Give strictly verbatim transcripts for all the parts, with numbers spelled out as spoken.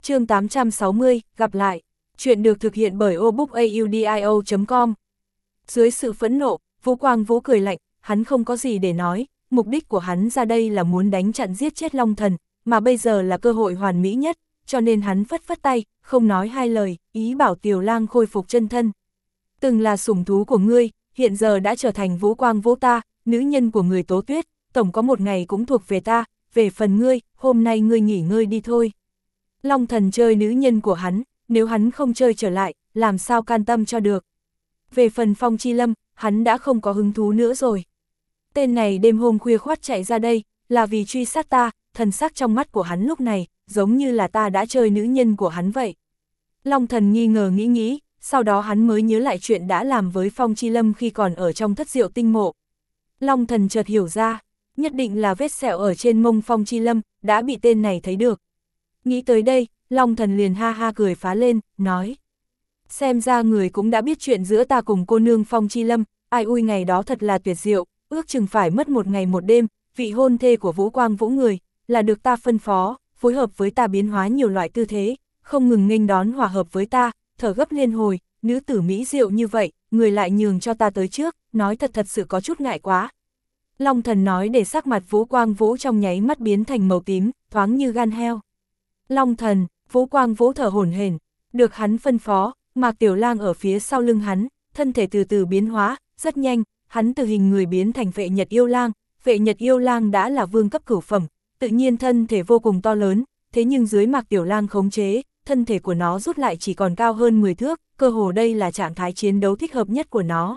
Chương tám trăm sáu mươi, gặp lại. Chuyện được thực hiện bởi obookaudio chấm com. Dưới sự phẫn nộ, Vũ Quang Vũ cười lạnh, hắn không có gì để nói, mục đích của hắn ra đây là muốn đánh chặn giết chết Long Thần, mà bây giờ là cơ hội hoàn mỹ nhất, cho nên hắn phất phất tay, không nói hai lời, ý bảo Tiểu Lang khôi phục chân thân. Từng là sủng thú của ngươi, hiện giờ đã trở thành Vũ Quang Vũ ta, nữ nhân của người Tố Tuyết, tổng có một ngày cũng thuộc về ta, về phần ngươi, hôm nay ngươi nghỉ ngơi đi thôi. Long Thần chơi nữ nhân của hắn, nếu hắn không chơi trở lại, làm sao can tâm cho được. Về phần Phong Chi Lâm, hắn đã không có hứng thú nữa rồi. Tên này đêm hôm khuya khoắt chạy ra đây, là vì truy sát ta, thần sắc trong mắt của hắn lúc này, giống như là ta đã chơi nữ nhân của hắn vậy. Long Thần nghi ngờ nghĩ nghĩ, sau đó hắn mới nhớ lại chuyện đã làm với Phong Chi Lâm khi còn ở trong thất diệu tinh mộ. Long Thần chợt hiểu ra, nhất định là vết sẹo ở trên mông Phong Chi Lâm, đã bị tên này thấy được. Nghĩ tới đây, Long Thần liền ha ha cười phá lên, nói. Xem ra người cũng đã biết chuyện giữa ta cùng cô nương Phong Chi Lâm, ai ui ngày đó thật là tuyệt diệu, ước chừng phải mất một ngày một đêm, vị hôn thê của Vũ Quang Vũ người, là được ta phân phó, phối hợp với ta biến hóa nhiều loại tư thế, không ngừng nghênh đón hòa hợp với ta, thở gấp liên hồi, nữ tử mỹ diệu như vậy, người lại nhường cho ta tới trước, nói thật thật sự có chút ngại quá. Long Thần nói để sắc mặt Vũ Quang Vũ trong nháy mắt biến thành màu tím, thoáng như gan heo. Long Thần, Vũ Quang Vũ thở hổn hển, được hắn phân phó, Mạc Tiểu Lang ở phía sau lưng hắn, thân thể từ từ biến hóa, rất nhanh, hắn từ hình người biến thành Vệ Nhật Yêu Lang, Vệ Nhật Yêu Lang đã là vương cấp cửu phẩm, tự nhiên thân thể vô cùng to lớn, thế nhưng dưới Mạc Tiểu Lang khống chế, thân thể của nó rút lại chỉ còn cao hơn mười thước, cơ hồ đây là trạng thái chiến đấu thích hợp nhất của nó.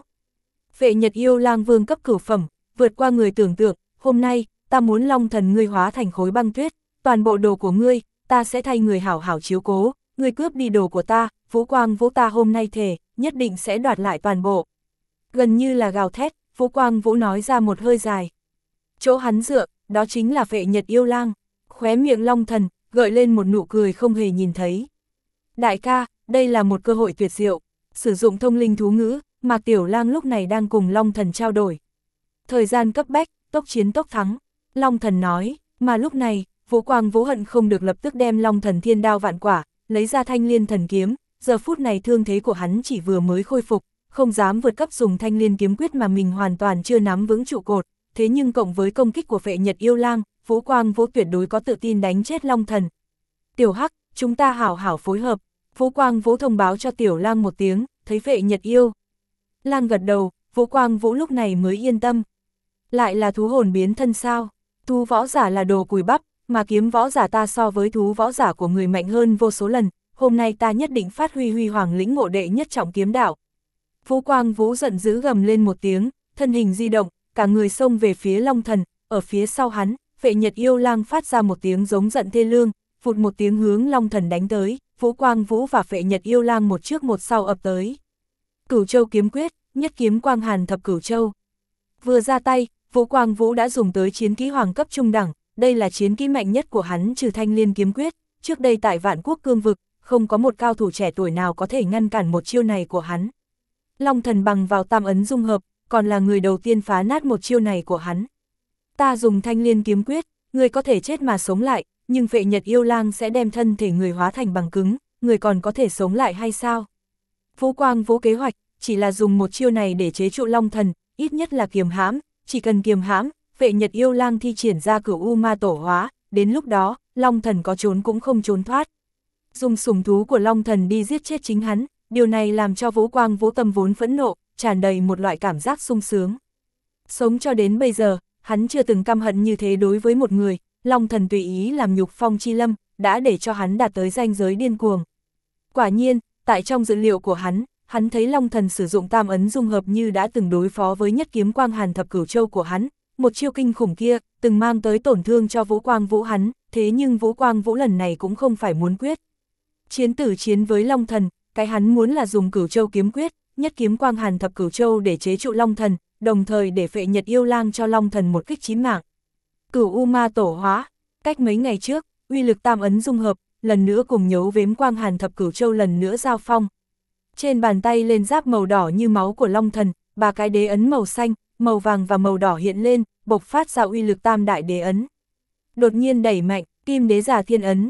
Vệ Nhật Yêu Lang vương cấp cửu phẩm, vượt qua người tưởng tượng, hôm nay, ta muốn Long Thần ngươi hóa thành khối băng tuyết, toàn bộ đồ của ngươi, ta sẽ thay người hảo hảo chiếu cố, ngươi cướp đi đồ của ta, Vũ Quang Vũ ta hôm nay thề, nhất định sẽ đoạt lại toàn bộ. Gần như là gào thét, Vũ Quang Vũ nói ra một hơi dài. Chỗ hắn dựa, đó chính là Vệ Nhật Yêu Lang, khóe miệng Long Thần, gợi lên một nụ cười không hề nhìn thấy. Đại ca, đây là một cơ hội tuyệt diệu, sử dụng thông linh thú ngữ, Mạc Tiểu Lang lúc này đang cùng Long Thần trao đổi. Thời gian cấp bách, tốc chiến tốc thắng, Long Thần nói, mà lúc này, Vũ Quang Vũ hận không được lập tức đem Long Thần thiên đao vạn quả, lấy ra thanh liên thần kiếm, giờ phút này thương thế của hắn chỉ vừa mới khôi phục, không dám vượt cấp dùng thanh liên kiếm quyết mà mình hoàn toàn chưa nắm vững trụ cột, thế nhưng cộng với công kích của Vệ Nhật Yêu Lang, Vũ Quang Vũ tuyệt đối có tự tin đánh chết Long Thần. Tiểu Hắc, chúng ta hảo hảo phối hợp, Vũ Quang Vũ thông báo cho Tiểu Lang một tiếng, thấy Vệ Nhật Yêu Lang gật đầu, Vũ Quang Vũ lúc này mới yên tâm. Lại là thú hồn biến thân sao? Thú võ giả là đồ cùi bắp, mà kiếm võ giả ta so với thú võ giả của người mạnh hơn vô số lần, hôm nay ta nhất định phát huy huy hoàng lĩnh ngộ đệ nhất trọng kiếm đạo. Vũ Quang Vũ giận dữ gầm lên một tiếng, thân hình di động, cả người xông về phía Long Thần, ở phía sau hắn, Vệ Nhật Yêu Lang phát ra một tiếng giống giận thê lương, phụt một tiếng hướng Long Thần đánh tới, Vũ Quang Vũ và Vệ Nhật Yêu Lang một trước một sau ập tới. Cửu Châu kiếm quyết, nhất kiếm quang hàn thập cửu châu. Vừa ra tay, Vũ Quang Vũ đã dùng tới chiến kỹ hoàng cấp trung đẳng, đây là chiến kỹ mạnh nhất của hắn trừ thanh liên kiếm quyết, trước đây tại Vạn Quốc cương vực, không có một cao thủ trẻ tuổi nào có thể ngăn cản một chiêu này của hắn. Long Thần bằng vào tam ấn dung hợp, còn là người đầu tiên phá nát một chiêu này của hắn. Ta dùng thanh liên kiếm quyết, người có thể chết mà sống lại, nhưng Vệ Nhật Yêu Lang sẽ đem thân thể người hóa thành bằng cứng, người còn có thể sống lại hay sao? Vũ Quang Vũ kế hoạch, chỉ là dùng một chiêu này để chế trụ Long Thần, ít nhất là kiềm hãm, chỉ cần kiềm hãm, Vệ Nhật Yêu Lang thi triển ra Cửu U Ma Tổ hóa, đến lúc đó, Long Thần có trốn cũng không trốn thoát. Dùng sủng thú của Long Thần đi giết chết chính hắn, điều này làm cho Vũ Quang Vũ tâm vốn phẫn nộ, tràn đầy một loại cảm giác sung sướng. Sống cho đến bây giờ, hắn chưa từng căm hận như thế đối với một người, Long Thần tùy ý làm nhục Phong Chi Lâm, đã để cho hắn đạt tới ranh giới điên cuồng. Quả nhiên, tại trong dữ liệu của hắn, hắn thấy Long Thần sử dụng tam ấn dung hợp như đã từng đối phó với nhất kiếm quang hàn thập cửu châu của hắn, một chiêu kinh khủng kia, từng mang tới tổn thương cho Vũ Quang Vũ hắn, thế nhưng Vũ Quang Vũ lần này cũng không phải muốn quyết chiến tử chiến với Long Thần, cái hắn muốn là dùng Cửu Châu kiếm quyết, nhất kiếm quang hàn thập cửu châu để chế trụ Long Thần, đồng thời để Vệ Nhật Yêu Lang cho Long Thần một kích chí mạng. Cửu U Ma Tổ hóa, cách mấy ngày trước, uy lực tam ấn dung hợp, lần nữa cùng nhấu vếm quang hàn thập cửu châu lần nữa giao phong. Trên bàn tay lên giáp màu đỏ như máu của Long Thần, ba cái đế ấn màu xanh, màu vàng và màu đỏ hiện lên, bộc phát ra uy lực tam đại đế ấn. Đột nhiên đẩy mạnh, Kim Đế Giả Thiên ấn,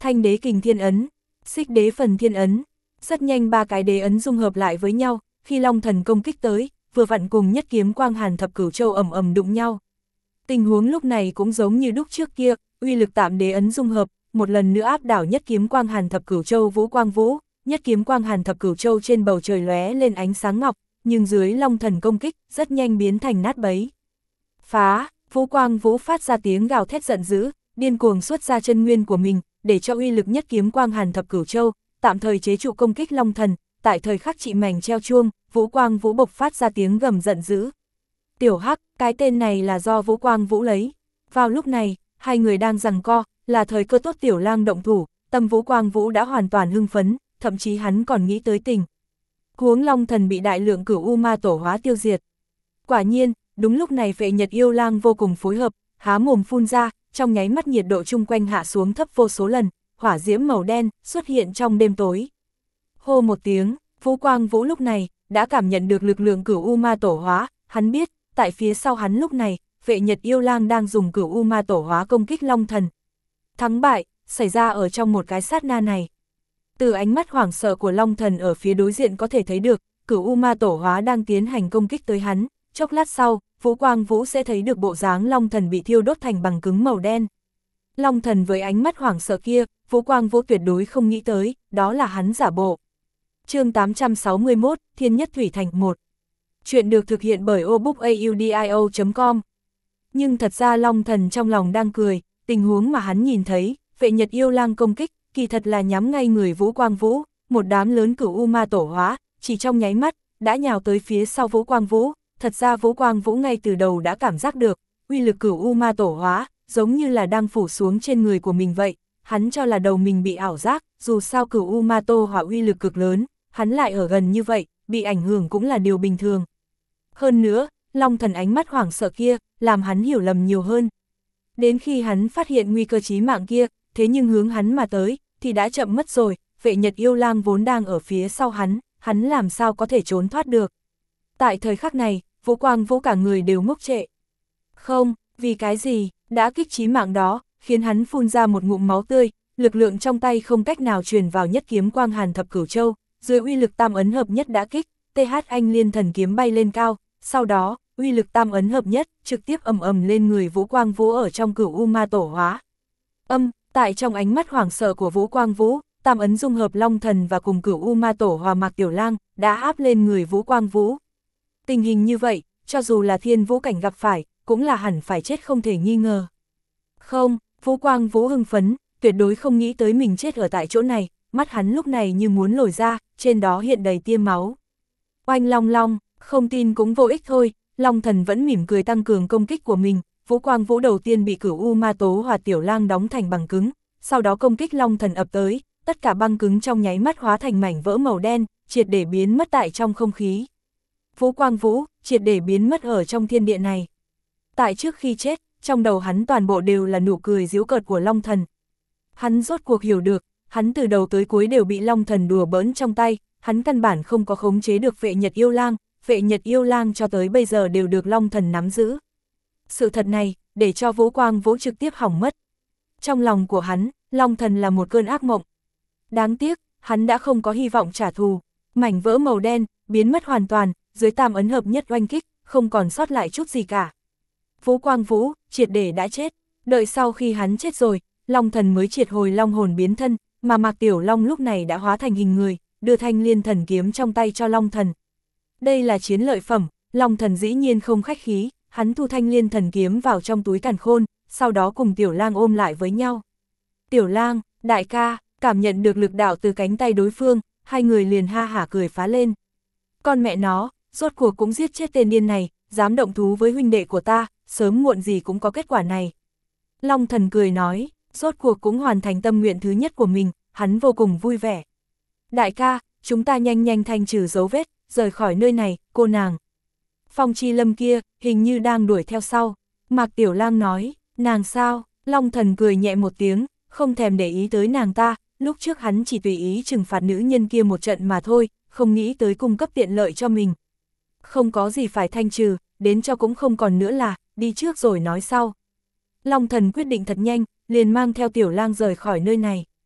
Thanh đế kình thiên ấn, xích đế phần thiên ấn. Rất nhanh ba cái đế ấn dung hợp lại với nhau, khi Long Thần công kích tới, vừa vặn cùng nhất kiếm quang hàn thập cửu châu ầm ầm đụng nhau. Tình huống lúc này cũng giống như lúc trước kia, uy lực tạm đế ấn dung hợp, một lần nữa áp đảo nhất kiếm quang hàn thập cửu châu Vũ Quang Vũ, nhất kiếm quang hàn thập cửu châu trên bầu trời lóe lên ánh sáng ngọc, nhưng dưới Long Thần công kích, rất nhanh biến thành nát bấy. Phá, Vũ Quang Vũ phát ra tiếng gào thét giận dữ, điên cuồng xuất ra chân nguyên của mình, để cho uy lực nhất kiếm quang hàn thập cửu châu, tạm thời chế trụ công kích Long Thần, tại thời khắc trị mảnh treo chuông, Vũ Quang Vũ bộc phát ra tiếng gầm giận dữ. Tiểu Hắc, cái tên này là do Vũ Quang Vũ lấy. Vào lúc này, hai người đang giằng co, là thời cơ tốt Tiểu Lang động thủ, tâm Vũ Quang Vũ đã hoàn toàn hưng phấn, thậm chí hắn còn nghĩ tới tình huống Long Thần bị đại lượng cửu u ma tổ hóa tiêu diệt. Quả nhiên, đúng lúc này Vệ Nhật Yêu Lang vô cùng phối hợp, há mồm phun ra, trong nháy mắt nhiệt độ chung quanh hạ xuống thấp vô số lần, hỏa diễm màu đen xuất hiện trong đêm tối. Hô một tiếng, Vũ Quang Vũ lúc này đã cảm nhận được lực lượng cửu u ma tổ hóa, hắn biết, tại phía sau hắn lúc này, Vệ Nhật Yêu Lang đang dùng cửu u ma tổ hóa công kích Long Thần. Thắng bại xảy ra ở trong một cái sát na này. Từ ánh mắt hoảng sợ của Long Thần ở phía đối diện có thể thấy được, cửu u ma tổ hóa đang tiến hành công kích tới hắn, chốc lát sau, Vũ Quang Vũ sẽ thấy được bộ dáng Long Thần bị thiêu đốt thành bằng cứng màu đen. Long Thần với ánh mắt hoảng sợ kia, Vũ Quang Vũ tuyệt đối không nghĩ tới, đó là hắn giả bộ. Chương tám trăm sáu mươi mốt, Thiên Nhất Thủy Thành một. Chuyện được thực hiện bởi obookaudio chấm com. Nhưng thật ra Long Thần trong lòng đang cười, tình huống mà hắn nhìn thấy, Vệ Nhật Yêu Lang công kích, kỳ thật là nhắm ngay người Vũ Quang Vũ, một đám lớn cửu u ma tổ hóa, chỉ trong nháy mắt, đã nhào tới phía sau Vũ Quang Vũ. Thật ra Vũ Quang Vũ ngay từ đầu đã cảm giác được, uy lực cửu u ma tổ hóa, giống như là đang phủ xuống trên người của mình vậy, hắn cho là đầu mình bị ảo giác, dù sao cửu u ma tổ hóa uy lực cực lớn, hắn lại ở gần như vậy, bị ảnh hưởng cũng là điều bình thường. Hơn nữa, Long Thần ánh mắt hoảng sợ kia, làm hắn hiểu lầm nhiều hơn. Đến khi hắn phát hiện nguy cơ chí mạng kia, thế nhưng hướng hắn mà tới, thì đã chậm mất rồi, Vệ Nhật Yêu Lang vốn đang ở phía sau hắn, hắn làm sao có thể trốn thoát được. Tại thời khắc này, Vũ Quang Vũ cả người đều ngốc trệ. Không, vì cái gì, đã kích chí mạng đó, khiến hắn phun ra một ngụm máu tươi, lực lượng trong tay không cách nào truyền vào nhất kiếm quang hàn thập cửu châu, dưới uy lực tam ấn hợp nhất đã kích, tê hát anh liên thần kiếm bay lên cao, sau đó, uy lực tam ấn hợp nhất, trực tiếp ầm ầm lên người Vũ Quang Vũ ở trong cửu u ma tổ hóa. Âm, tại trong ánh mắt hoảng sợ của Vũ Quang Vũ, tam ấn dung hợp Long Thần và cùng cửu u ma tổ hòa Mạc Tiểu Lang, đã áp lên người Vũ Quang Vũ. Tình hình như vậy, cho dù là thiên vũ cảnh gặp phải, cũng là hẳn phải chết không thể nghi ngờ. Không, Vũ Quang Vũ hưng phấn, tuyệt đối không nghĩ tới mình chết ở tại chỗ này, mắt hắn lúc này như muốn lồi ra, trên đó hiện đầy tia máu. Oanh long long, không tin cũng vô ích thôi, Long Thần vẫn mỉm cười tăng cường công kích của mình, Vũ Quang Vũ đầu tiên bị cửu u ma tố hòa Tiểu Lang đóng thành bằng cứng, sau đó công kích Long Thần ập tới, tất cả băng cứng trong nháy mắt hóa thành mảnh vỡ màu đen, triệt để biến mất tại trong không khí. Vũ Quang Vũ, triệt để biến mất ở trong thiên địa này. Tại trước khi chết, trong đầu hắn toàn bộ đều là nụ cười giễu cợt của Long Thần. Hắn rốt cuộc hiểu được, hắn từ đầu tới cuối đều bị Long Thần đùa bỡn trong tay, hắn căn bản không có khống chế được Vệ Nhật Yêu Lang, Vệ Nhật Yêu Lang cho tới bây giờ đều được Long Thần nắm giữ. Sự thật này, để cho Vũ Quang Vũ trực tiếp hỏng mất. Trong lòng của hắn, Long Thần là một cơn ác mộng. Đáng tiếc, hắn đã không có hy vọng trả thù, mảnh vỡ màu đen, biến mất hoàn toàn, dưới tam ấn hợp nhất oanh kích, không còn sót lại chút gì cả. Vũ Quang Vũ, triệt để đã chết, đợi sau khi hắn chết rồi, Long Thần mới triệt hồi long hồn biến thân, mà Mạc Tiểu Long lúc này đã hóa thành hình người, đưa thanh liên thần kiếm trong tay cho Long Thần. Đây là chiến lợi phẩm, Long Thần dĩ nhiên không khách khí, hắn thu thanh liên thần kiếm vào trong túi càn khôn, sau đó cùng Tiểu Lang ôm lại với nhau. Tiểu Lang, đại ca, cảm nhận được lực đạo từ cánh tay đối phương, hai người liền ha hả cười phá lên. Con mẹ nó, rốt cuộc cũng giết chết tên điên này, dám động thú với huynh đệ của ta, sớm muộn gì cũng có kết quả này. Long Thần cười nói, rốt cuộc cũng hoàn thành tâm nguyện thứ nhất của mình, hắn vô cùng vui vẻ. Đại ca, chúng ta nhanh nhanh thanh trừ dấu vết, rời khỏi nơi này, cô nàng. Phong Chi Lâm kia, hình như đang đuổi theo sau. Mạc Tiểu Lang nói, nàng sao? Long Thần cười nhẹ một tiếng, không thèm để ý tới nàng ta, lúc trước hắn chỉ tùy ý trừng phạt nữ nhân kia một trận mà thôi, không nghĩ tới cung cấp tiện lợi cho mình. Không có gì phải thanh trừ, đến cho cũng không còn nữa là, đi trước rồi nói sau. Long Thần quyết định thật nhanh, liền mang theo Tiểu Lang rời khỏi nơi này.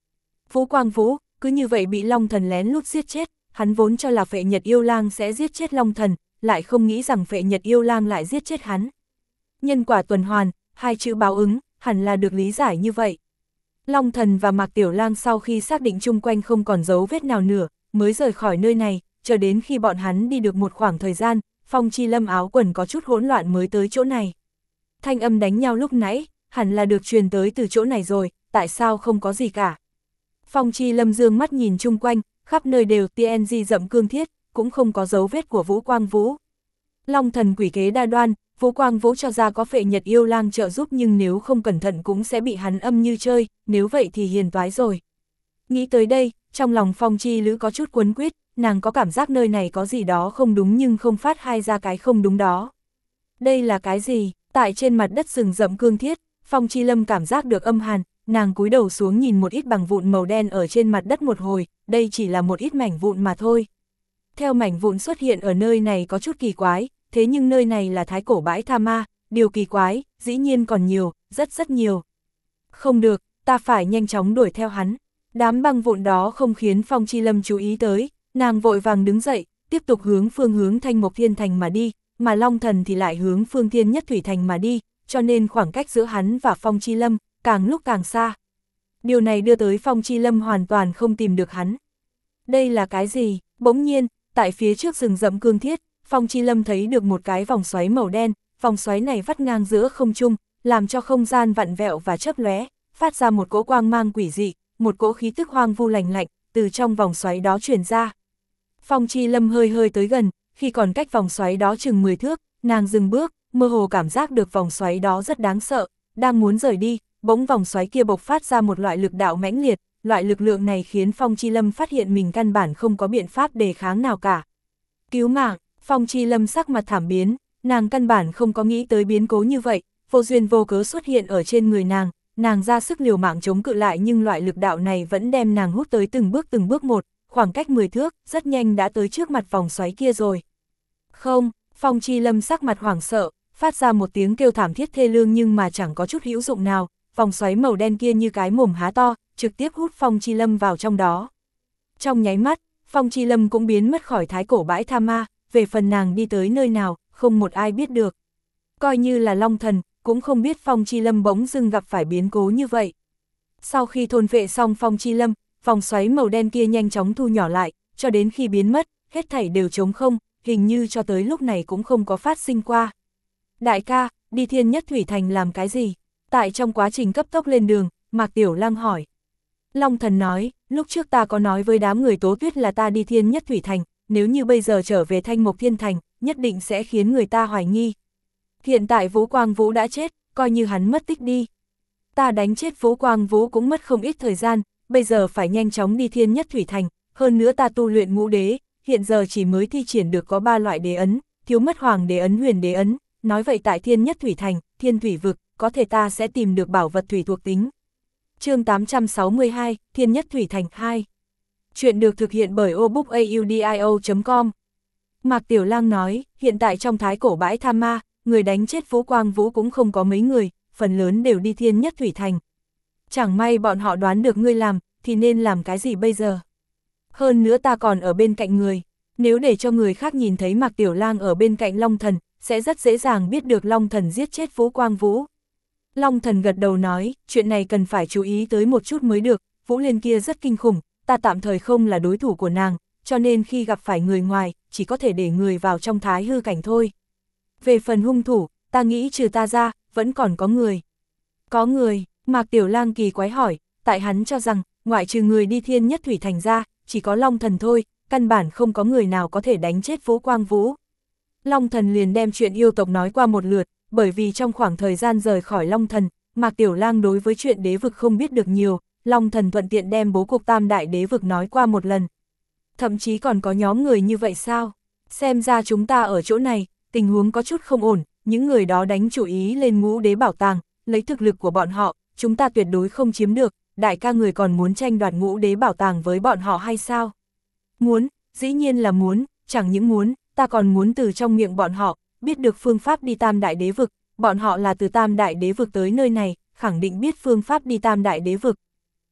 Vũ Quang Vũ, cứ như vậy bị Long Thần lén lút giết chết, hắn vốn cho là Phệ Nhật Yêu Lang sẽ giết chết Long Thần, lại không nghĩ rằng Phệ Nhật Yêu Lang lại giết chết hắn. Nhân quả tuần hoàn, hai chữ báo ứng, hẳn là được lý giải như vậy. Long Thần và Mạc Tiểu Lang sau khi xác định chung quanh không còn dấu vết nào nữa, mới rời khỏi nơi này, cho đến khi bọn hắn đi được một khoảng thời gian, Phong Chi Lâm áo quần có chút hỗn loạn mới tới chỗ này. Thanh âm đánh nhau lúc nãy, hẳn là được truyền tới từ chỗ này rồi, tại sao không có gì cả. Phong Chi Lâm dương mắt nhìn chung quanh, khắp nơi đều tê en giê rậm cương thiết, cũng không có dấu vết của Vũ Quang Vũ. Long Thần quỷ kế đa đoan, Vũ Quang Vũ cho ra có Phệ Nhật Yêu Lang trợ giúp nhưng nếu không cẩn thận cũng sẽ bị hắn âm như chơi, nếu vậy thì hiền toái rồi. Nghĩ tới đây, trong lòng Phong Chi Lữ có chút quấn quýt, nàng có cảm giác nơi này có gì đó không đúng nhưng không phát hai ra cái không đúng đó. Đây là cái gì? Tại trên mặt đất rừng rậm cương thiết, Phong Chi Lâm cảm giác được âm hàn, nàng cúi đầu xuống nhìn một ít bằng vụn màu đen ở trên mặt đất một hồi, đây chỉ là một ít mảnh vụn mà thôi. Theo mảnh vụn xuất hiện ở nơi này có chút kỳ quái, thế nhưng nơi này là thái cổ bãi tha ma, điều kỳ quái, dĩ nhiên còn nhiều, rất rất nhiều. Không được, ta phải nhanh chóng đuổi theo hắn. Đám băng vụn đó không khiến Phong Chi Lâm chú ý tới, nàng vội vàng đứng dậy, tiếp tục hướng phương hướng Thanh Mộc Thiên Thành mà đi, mà Long Thần thì lại hướng phương Thiên Nhất Thủy Thành mà đi, cho nên khoảng cách giữa hắn và Phong Chi Lâm càng lúc càng xa. Điều này đưa tới Phong Chi Lâm hoàn toàn không tìm được hắn. Đây là cái gì? Bỗng nhiên, tại phía trước rừng rậm cương thiết, Phong Chi Lâm thấy được một cái vòng xoáy màu đen, vòng xoáy này vắt ngang giữa không trung, làm cho không gian vặn vẹo và chớp lóe, phát ra một cỗ quang mang quỷ dị, một cỗ khí tức hoang vu lạnh lạnh, từ trong vòng xoáy đó truyền ra. Phong Chi Lâm hơi hơi tới gần, khi còn cách vòng xoáy đó chừng mười thước, nàng dừng bước, mơ hồ cảm giác được vòng xoáy đó rất đáng sợ, đang muốn rời đi, bỗng vòng xoáy kia bộc phát ra một loại lực đạo mãnh liệt, loại lực lượng này khiến Phong Chi Lâm phát hiện mình căn bản không có biện pháp đề kháng nào cả. Cứu mạng! Phong Chi Lâm sắc mặt thảm biến, nàng căn bản không có nghĩ tới biến cố như vậy, vô duyên vô cớ xuất hiện ở trên người nàng, nàng ra sức liều mạng chống cự lại nhưng loại lực đạo này vẫn đem nàng hút tới từng bước từng bước một, khoảng cách mười thước, rất nhanh đã tới trước mặt vòng xoáy kia rồi. Không, Phong Chi Lâm sắc mặt hoảng sợ, phát ra một tiếng kêu thảm thiết thê lương nhưng mà chẳng có chút hữu dụng nào, vòng xoáy màu đen kia như cái mồm há to, trực tiếp hút Phong Chi Lâm vào trong đó. Trong nháy mắt, Phong Chi Lâm cũng biến mất khỏi thái cổ bãi tha ma, về phần nàng đi tới nơi nào, không một ai biết được. Coi như là Long Thần, cũng không biết Phong Chi Lâm bỗng dưng gặp phải biến cố như vậy. Sau khi thôn vệ xong Phong Chi Lâm, vòng xoáy màu đen kia nhanh chóng thu nhỏ lại, cho đến khi biến mất, hết thảy đều trống không, hình như cho tới lúc này cũng không có phát sinh qua. Đại ca, đi Thiên Nhất Thủy Thành làm cái gì? Tại trong quá trình cấp tốc lên đường, Mạc Tiểu Lang hỏi. Long Thần nói, lúc trước ta có nói với đám người Tố Tuyết là ta đi Thiên Nhất Thủy Thành, nếu như bây giờ trở về Thanh Mộc Thiên Thành, nhất định sẽ khiến người ta hoài nghi. Hiện tại Vũ Quang Vũ đã chết, coi như hắn mất tích đi. Ta đánh chết Vũ Quang Vũ cũng mất không ít thời gian, bây giờ phải nhanh chóng đi Thiên Nhất Thủy Thành, hơn nữa ta tu luyện ngũ đế, hiện giờ chỉ mới thi triển được có ba loại đế ấn, thiếu mất hoàng đế ấn huyền đế ấn, nói vậy tại Thiên Nhất Thủy Thành, Thiên Thủy Vực, có thể ta sẽ tìm được bảo vật thủy thuộc tính. Chương tám trăm sáu mươi hai, Thiên Nhất Thủy Thành hai. Chuyện được thực hiện bởi obookaudio chấm com. Mạc Tiểu Lang nói, hiện tại trong thái cổ bãi tha ma, người đánh chết Vũ Quang Vũ cũng không có mấy người, phần lớn đều đi Thiên Nhất Thủy Thành. Chẳng may bọn họ đoán được ngươi làm, thì nên làm cái gì bây giờ? Hơn nữa ta còn ở bên cạnh người, nếu để cho người khác nhìn thấy Mạc Tiểu Lang ở bên cạnh Long Thần, sẽ rất dễ dàng biết được Long Thần giết chết Vũ Quang Vũ. Long Thần gật đầu nói, chuyện này cần phải chú ý tới một chút mới được, Vũ Liên kia rất kinh khủng, ta tạm thời không là đối thủ của nàng, cho nên khi gặp phải người ngoài, chỉ có thể để người vào trong thái hư cảnh thôi. Về phần hung thủ, ta nghĩ trừ ta ra, vẫn còn có người. Có người, Mạc Tiểu Lang kỳ quái hỏi, tại hắn cho rằng, ngoại trừ người đi Thiên Nhất Thủy Thành ra, chỉ có Long Thần thôi, căn bản không có người nào có thể đánh chết Vũ Quang Vũ. Long Thần liền đem chuyện yêu tộc nói qua một lượt, bởi vì trong khoảng thời gian rời khỏi Long Thần, Mạc Tiểu Lang đối với chuyện đế vực không biết được nhiều, Long Thần thuận tiện đem bố cục tam đại đế vực nói qua một lần. Thậm chí còn có nhóm người như vậy sao? Xem ra chúng ta ở chỗ này, tình huống có chút không ổn, những người đó đánh chủ ý lên ngũ đế bảo tàng, lấy thực lực của bọn họ, chúng ta tuyệt đối không chiếm được, đại ca người còn muốn tranh đoạt ngũ đế bảo tàng với bọn họ hay sao? Muốn, dĩ nhiên là muốn, chẳng những muốn, ta còn muốn từ trong miệng bọn họ, biết được phương pháp đi tam đại đế vực, bọn họ là từ tam đại đế vực tới nơi này, khẳng định biết phương pháp đi tam đại đế vực.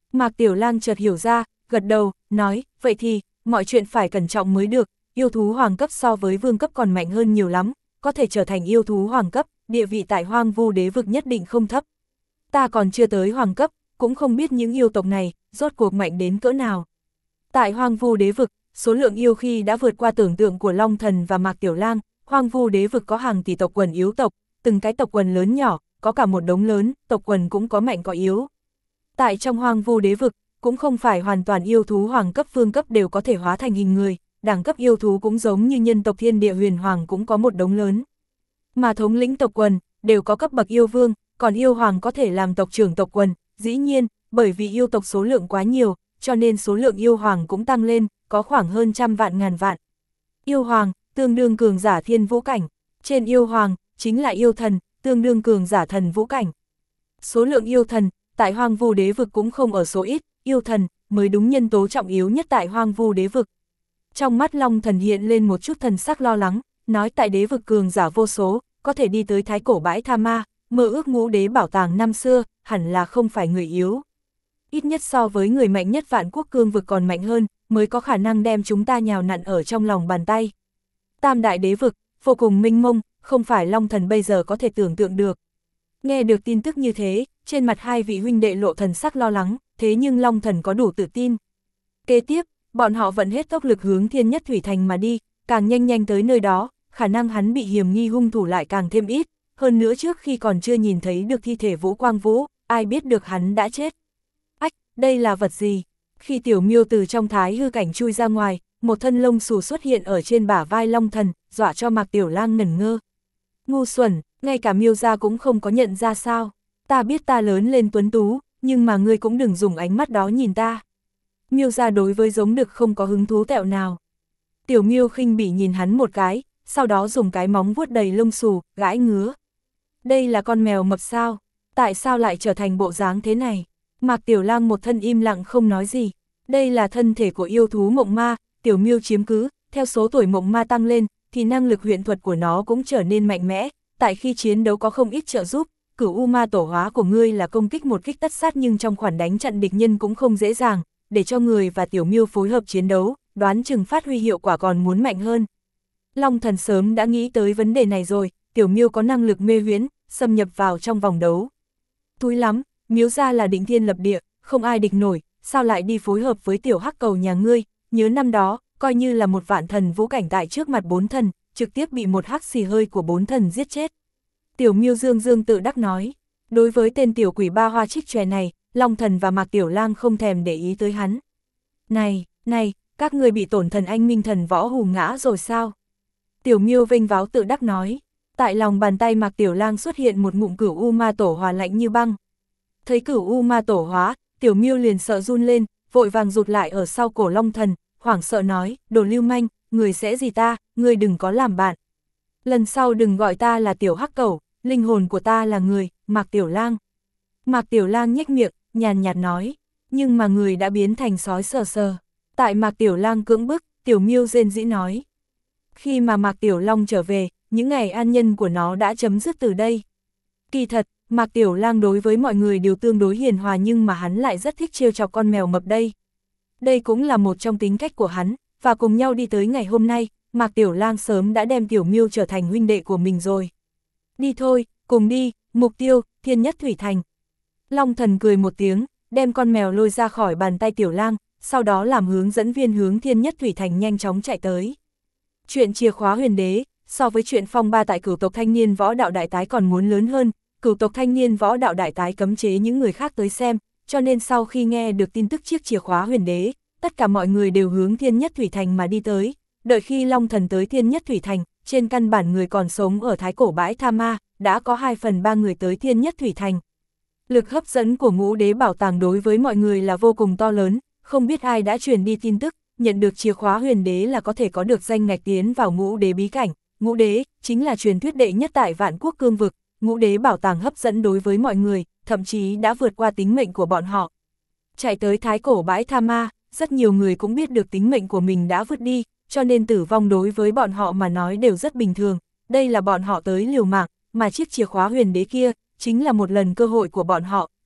Mạc Tiểu Lang chợt hiểu ra, gật đầu, nói, vậy thì, mọi chuyện phải cẩn trọng mới được, yêu thú hoàng cấp so với vương cấp còn mạnh hơn nhiều lắm, có thể trở thành yêu thú hoàng cấp, địa vị tại Hoang Vu Đế vực nhất định không thấp. Ta còn chưa tới hoàng cấp, cũng không biết những yêu tộc này, rốt cuộc mạnh đến cỡ nào. Tại Hoang Vu Đế vực, số lượng yêu khi đã vượt qua tưởng tượng của Long Thần và Mạc Tiểu Lang, Hoang Vu Đế vực có hàng tỷ tộc quần yếu tộc, từng cái tộc quần lớn nhỏ, có cả một đống lớn, tộc quần cũng có mạnh có yếu. Tại trong Hoang Vu Đế vực, cũng không phải hoàn toàn yêu thú hoàng cấp vương cấp đều có thể hóa thành hình người, đẳng cấp yêu thú cũng giống như nhân tộc Thiên Địa Huyền Hoàng cũng có một đống lớn. Mà thống lĩnh tộc quần, đều có cấp bậc yêu vương, còn yêu hoàng có thể làm tộc trưởng tộc quần, dĩ nhiên, bởi vì yêu tộc số lượng quá nhiều, cho nên số lượng yêu hoàng cũng tăng lên, có khoảng hơn trăm vạn ngàn vạn. Yêu hoàng, tương đương cường giả thiên vũ cảnh, trên yêu hoàng, chính là yêu thần, tương đương cường giả thần vũ cảnh. Số lượng yêu thần, tại Hoang Vu Đế vực cũng không ở số ít, yêu thần, mới đúng nhân tố trọng yếu nhất tại Hoang Vu Đế vực. Trong mắt Long Thần hiện lên một chút thần sắc lo lắng, nói tại đế vực cường giả vô số, có thể đi tới thái cổ bãi Tha Ma, mơ ước ngũ đế bảo tàng năm xưa, hẳn là không phải người yếu. Ít nhất so với người mạnh nhất vạn quốc cương vực còn mạnh hơn, mới có khả năng đem chúng ta nhào nặn ở trong lòng bàn tay. Tam đại đế vực, vô cùng mênh mông, không phải Long Thần bây giờ có thể tưởng tượng được. Nghe được tin tức như thế, trên mặt hai vị huynh đệ lộ thần sắc lo lắng, thế nhưng Long Thần có đủ tự tin. Kế tiếp, bọn họ vẫn hết tốc lực hướng Thiên Nhất Thủy Thành mà đi, càng nhanh nhanh tới nơi đó, khả năng hắn bị hiểm nghi hung thủ lại càng thêm ít, hơn nữa trước khi còn chưa nhìn thấy được thi thể Vũ Quang Vũ, ai biết được hắn đã chết. Ách, đây là vật gì? Khi Tiểu Miêu từ trong thái hư cảnh chui ra ngoài, một thân lông xù xuất hiện ở trên bả vai Long Thần, dọa cho Mạc Tiểu Lang ngẩn ngơ. Ngu xuẩn, ngay cả Miêu gia cũng không có nhận ra sao? Ta biết ta lớn lên tuấn tú, nhưng mà ngươi cũng đừng dùng ánh mắt đó nhìn ta. Miêu gia đối với giống đực không có hứng thú tẹo nào. Tiểu Miêu khinh bỉ nhìn hắn một cái, sau đó dùng cái móng vuốt đầy lông xù, gãi ngứa. Đây là con mèo mập sao? Tại sao lại trở thành bộ dáng thế này? Mạc Tiểu Lang một thân im lặng không nói gì. Đây là thân thể của yêu thú mộng ma, Tiểu Miêu chiếm cứ, theo số tuổi mộng ma tăng lên, thì năng lực huyễn thuật của nó cũng trở nên mạnh mẽ, tại khi chiến đấu có không ít trợ giúp. Cửu U Ma tổ hóa của ngươi là công kích một kích tất sát nhưng trong khoản đánh chặn địch nhân cũng không dễ dàng, để cho người và Tiểu Miêu phối hợp chiến đấu, đoán chừng phát huy hiệu quả còn muốn mạnh hơn. Long Thần sớm đã nghĩ tới vấn đề này rồi, Tiểu Miêu có năng lực mê huyễn, xâm nhập vào trong vòng đấu. Túi lắm, Miếu gia là định thiên lập địa, không ai địch nổi, sao lại đi phối hợp với tiểu hắc cầu nhà ngươi, nhớ năm đó, coi như là một vạn thần vũ cảnh tại trước mặt bốn thần, trực tiếp bị một hắc xì hơi của bốn thần giết chết. Tiểu Miêu dương dương tự đắc nói, đối với tên tiểu quỷ ba hoa trích chòe này, Long Thần và Mạc Tiểu Lang không thèm để ý tới hắn. Này, này, các ngươi bị tổn thần anh minh thần võ hù ngã rồi sao? Tiểu Miêu vênh váo tự đắc nói, tại lòng bàn tay Mạc Tiểu Lang xuất hiện một ngụm cửu U Ma tổ hòa lạnh như băng. Thấy cửu U Ma tổ hóa, Tiểu Miêu liền sợ run lên, vội vàng rụt lại ở sau cổ Long Thần, hoảng sợ nói, đồ lưu manh, người sẽ gì ta, người đừng có làm bạn. Lần sau đừng gọi ta là tiểu hắc cẩu, linh hồn của ta là người, Mạc Tiểu Lang. Mạc Tiểu Lang nhếch miệng, nhàn nhạt nói, nhưng mà người đã biến thành sói sờ sờ. Tại Mạc Tiểu Lang cưỡng bức, Tiểu Miêu rên rỉ nói. Khi mà Mạc Tiểu Long trở về, những ngày an nhân của nó đã chấm dứt từ đây. Kỳ thật, Mạc Tiểu Lang đối với mọi người đều tương đối hiền hòa nhưng mà hắn lại rất thích trêu chọc con mèo mập đây. Đây cũng là một trong tính cách của hắn, và cùng nhau đi tới ngày hôm nay, Mạc Tiểu Lang sớm đã đem Tiểu Miêu trở thành huynh đệ của mình rồi. Đi thôi, cùng đi, mục tiêu, Thiên Nhất Thủy Thành. Long Thần cười một tiếng, đem con mèo lôi ra khỏi bàn tay Tiểu Lang, sau đó làm hướng dẫn viên hướng Thiên Nhất Thủy Thành nhanh chóng chạy tới. Chuyện chìa khóa huyền đế, so với chuyện phong ba tại cửu tộc thanh niên võ đạo đại tái còn muốn lớn hơn, cửu tộc thanh niên võ đạo đại tái cấm chế những người khác tới xem, cho nên sau khi nghe được tin tức chiếc chìa khóa huyền đế, tất cả mọi người đều hướng Thiên Nhất Thủy Thành mà đi tới. Đợi khi Long Thần tới Thiên Nhất Thủy Thành, trên căn bản người còn sống ở thái cổ bãi Tha Ma, đã có hai phần ba người tới Thiên Nhất Thủy Thành. Lực hấp dẫn của ngũ đế bảo tàng đối với mọi người là vô cùng to lớn, không biết ai đã truyền đi tin tức, nhận được chìa khóa huyền đế là có thể có được danh ngạch tiến vào ngũ đế bí cảnh. Ngũ đế, chính là truyền thuyết đệ nhất tại vạn quốc cương vực, ngũ đế bảo tàng hấp dẫn đối với mọi người, thậm chí đã vượt qua tính mệnh của bọn họ. Chạy tới thái cổ bãi Tha Ma, rất nhiều người cũng biết được tính mệnh của mình đã vứt đi, cho nên tử vong đối với bọn họ mà nói đều rất bình thường. Đây là bọn họ tới liều mạng, mà chiếc chìa khóa huyền đế kia, chính là một lần cơ hội của bọn họ,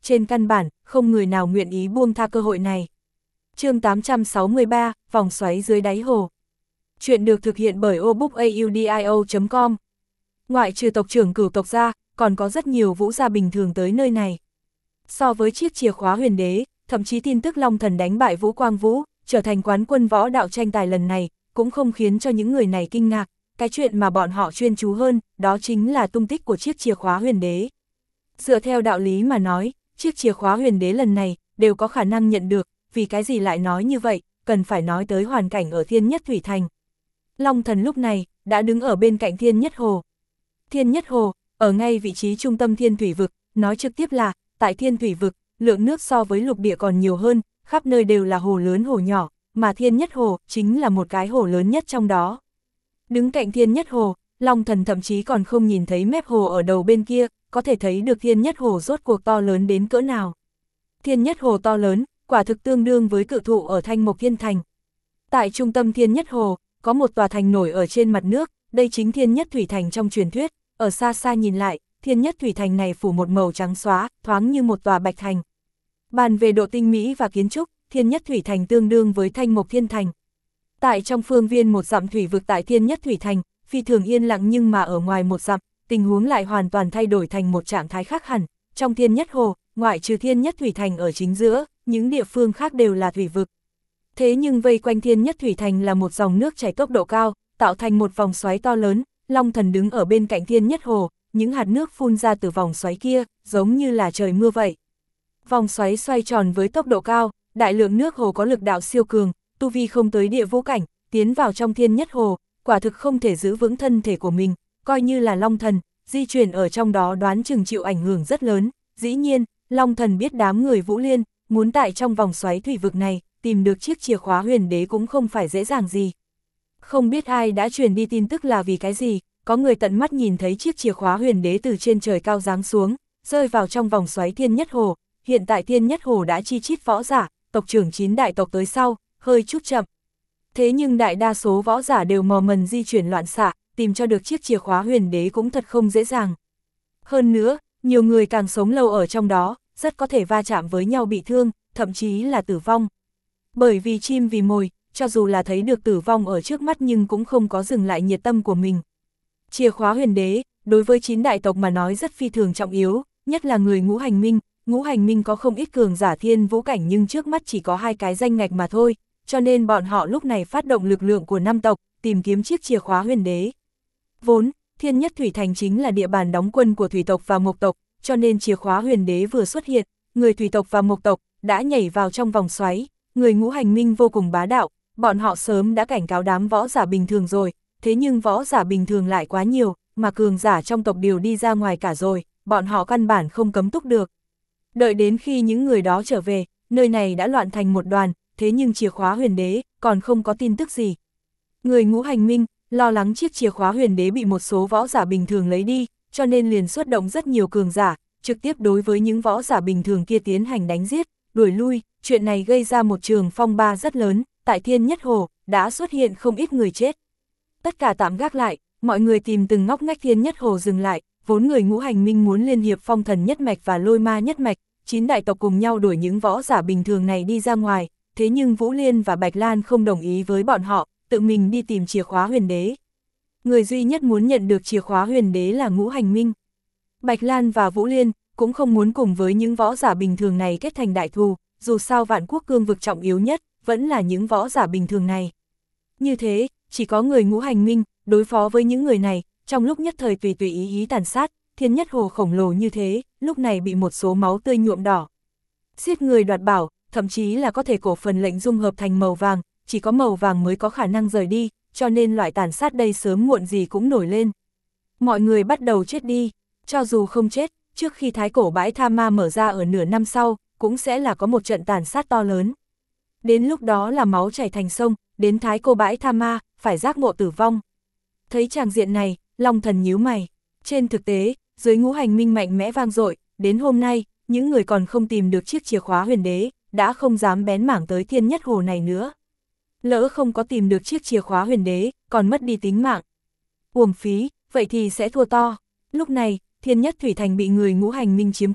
trên căn bản, không người nào nguyện ý buông tha cơ hội này. Chương tám trăm sáu mươi ba, vòng xoáy dưới đáy hồ. Chuyện được thực hiện bởi obookaudio chấm com. Ngoại trừ tộc trưởng Cửu tộc ra, còn có rất nhiều vũ gia bình thường tới nơi này. So với chiếc chìa khóa huyền đế, thậm chí tin tức Long Thần đánh bại Vũ Quang Vũ, trở thành quán quân võ đạo tranh tài lần này, cũng không khiến cho những người này kinh ngạc. Cái chuyện mà bọn họ chuyên chú hơn, đó chính là tung tích của chiếc chìa khóa huyền đế. Dựa theo đạo lý mà nói, chiếc chìa khóa huyền đế lần này, đều có khả năng nhận được, vì cái gì lại nói như vậy, cần phải nói tới hoàn cảnh ở Thiên Nhất Thủy Thành. Long Thần lúc này, đã đứng ở bên cạnh Thiên Nhất Hồ. Thiên Nhất Hồ, ở ngay vị trí trung tâm Thiên Thủy Vực, nói trực tiếp là, tại Thiên Thủy Vực, lượng nước so với lục địa còn nhiều hơn, khắp nơi đều là hồ lớn hồ nhỏ, mà Thiên Nhất Hồ chính là một cái hồ lớn nhất trong đó. Đứng cạnh Thiên Nhất Hồ, Long Thần thậm chí còn không nhìn thấy mép hồ ở đầu bên kia, có thể thấy được Thiên Nhất Hồ rốt cuộc to lớn đến cỡ nào. Thiên Nhất Hồ to lớn, quả thực tương đương với cự thụ ở Thanh Mộc Thiên Thành. Tại trung tâm Thiên Nhất Hồ, có một tòa thành nổi ở trên mặt nước, đây chính Thiên Nhất Thủy Thành trong truyền thuyết, ở xa xa nhìn lại, Thiên Nhất Thủy Thành này phủ một màu trắng xóa, thoáng như một tòa bạch thành. Bàn về độ tinh mỹ và kiến trúc, Thiên Nhất Thủy Thành tương đương với Thanh Mộc Thiên Thành. Tại trong phương viên một dặm thủy vực tại Thiên Nhất Thủy Thành, phi thường yên lặng, nhưng mà ở ngoài một dặm, tình huống lại hoàn toàn thay đổi thành một trạng thái khác hẳn. Trong Thiên Nhất Hồ, ngoại trừ Thiên Nhất Thủy Thành ở chính giữa, những địa phương khác đều là thủy vực. Thế nhưng vây quanh Thiên Nhất Thủy Thành là một dòng nước chảy tốc độ cao, tạo thành một vòng xoáy to lớn. Long Thần đứng ở bên cạnh Thiên Nhất Hồ, những hạt nước phun ra từ vòng xoáy kia, giống như là trời mưa vậy. Vòng xoáy xoay tròn với tốc độ cao, đại lượng nước hồ có lực đạo siêu cường, tu vi không tới địa vũ cảnh, tiến vào trong Thiên Nhất Hồ, quả thực không thể giữ vững thân thể của mình, coi như là Long Thần, di chuyển ở trong đó đoán chừng chịu ảnh hưởng rất lớn. Dĩ nhiên, Long Thần biết đám người Vũ Liên, muốn tại trong vòng xoáy thủy vực này, tìm được chiếc chìa khóa huyền đế cũng không phải dễ dàng gì. Không biết ai đã truyền đi tin tức là vì cái gì, có người tận mắt nhìn thấy chiếc chìa khóa huyền đế từ trên trời cao giáng xuống, rơi vào trong vòng xoáy Thiên Nhất Hồ. Hiện tại Thiên Nhất Hồ đã chi chít võ giả, tộc trưởng chín đại tộc tới sau, hơi chút chậm. Thế nhưng đại đa số võ giả đều mò mần di chuyển loạn xạ, tìm cho được chiếc chìa khóa huyền đế cũng thật không dễ dàng. Hơn nữa, nhiều người càng sống lâu ở trong đó, rất có thể va chạm với nhau bị thương, thậm chí là tử vong. Bởi vì chim vì mồi, cho dù là thấy được tử vong ở trước mắt nhưng cũng không có dừng lại nhiệt tâm của mình. Chìa khóa huyền đế, đối với chín đại tộc mà nói rất phi thường trọng yếu, nhất là người Ngũ Hành Minh. Ngũ Hành Minh có không ít cường giả thiên vũ cảnh nhưng trước mắt chỉ có hai cái danh ngạch mà thôi, cho nên bọn họ lúc này phát động lực lượng của năm tộc, tìm kiếm chiếc chìa khóa huyền đế. Vốn, Thiên Nhất Thủy Thành chính là địa bàn đóng quân của thủy tộc và mộc tộc, cho nên chìa khóa huyền đế vừa xuất hiện, người thủy tộc và mộc tộc đã nhảy vào trong vòng xoáy. Người Ngũ Hành Minh vô cùng bá đạo, bọn họ sớm đã cảnh cáo đám võ giả bình thường rồi, thế nhưng võ giả bình thường lại quá nhiều, mà cường giả trong tộc đều đi ra ngoài cả rồi, bọn họ căn bản không cấm túc được. Đợi đến khi những người đó trở về, nơi này đã loạn thành một đoàn, thế nhưng chìa khóa huyền đế còn không có tin tức gì. Người Ngũ Hành Minh lo lắng chiếc chìa khóa huyền đế bị một số võ giả bình thường lấy đi, cho nên liền xuất động rất nhiều cường giả, trực tiếp đối với những võ giả bình thường kia tiến hành đánh giết, đuổi lui. Chuyện này gây ra một trường phong ba rất lớn, tại Thiên Nhất Hồ đã xuất hiện không ít người chết. Tất cả tạm gác lại, mọi người tìm từng ngóc ngách Thiên Nhất Hồ dừng lại. Vốn người Ngũ Hành Minh muốn liên hiệp Phong Thần nhất mạch và Lôi Ma nhất mạch, chín đại tộc cùng nhau đuổi những võ giả bình thường này đi ra ngoài, thế nhưng Vũ Liên và Bạch Lan không đồng ý với bọn họ, tự mình đi tìm chìa khóa huyền đế. Người duy nhất muốn nhận được chìa khóa huyền đế là Ngũ Hành Minh. Bạch Lan và Vũ Liên cũng không muốn cùng với những võ giả bình thường này kết thành đại thù, dù sao Vạn Quốc cương vực trọng yếu nhất vẫn là những võ giả bình thường này. Như thế, chỉ có người Ngũ Hành Minh đối phó với những người này, trong lúc nhất thời tùy tùy ý ý tàn sát. Thiên Nhất Hồ khổng lồ như thế, lúc này bị một số máu tươi nhuộm đỏ. Giết người đoạt bảo, thậm chí là có thể cổ phần lệnh dung hợp thành màu vàng, chỉ có màu vàng mới có khả năng rời đi, cho nên loại tàn sát đây sớm muộn gì cũng nổi lên. Mọi người bắt đầu chết đi, cho dù không chết, trước khi thái cổ bãi tha ma mở ra ở nửa năm sau, cũng sẽ là có một trận tàn sát to lớn. Đến lúc đó là máu chảy thành sông, đến thái cổ bãi tha ma, phải giác ngộ tử vong. Thấy tràng diện này, Long Thần nhíu mày. Trên thực tế, dưới Ngũ Hành Minh mạnh mẽ vang dội, đến hôm nay, những người còn không tìm được chiếc chìa khóa huyền đế, đã không dám bén mảng tới Thiên Nhất Hồ này nữa. Lỡ không có tìm được chiếc chìa khóa huyền đế, còn mất đi tính mạng. Uổng phí, vậy thì sẽ thua to. Lúc này, Thiên Nhất Thủy Thành bị người Ngũ Hành Minh chiếm cứ,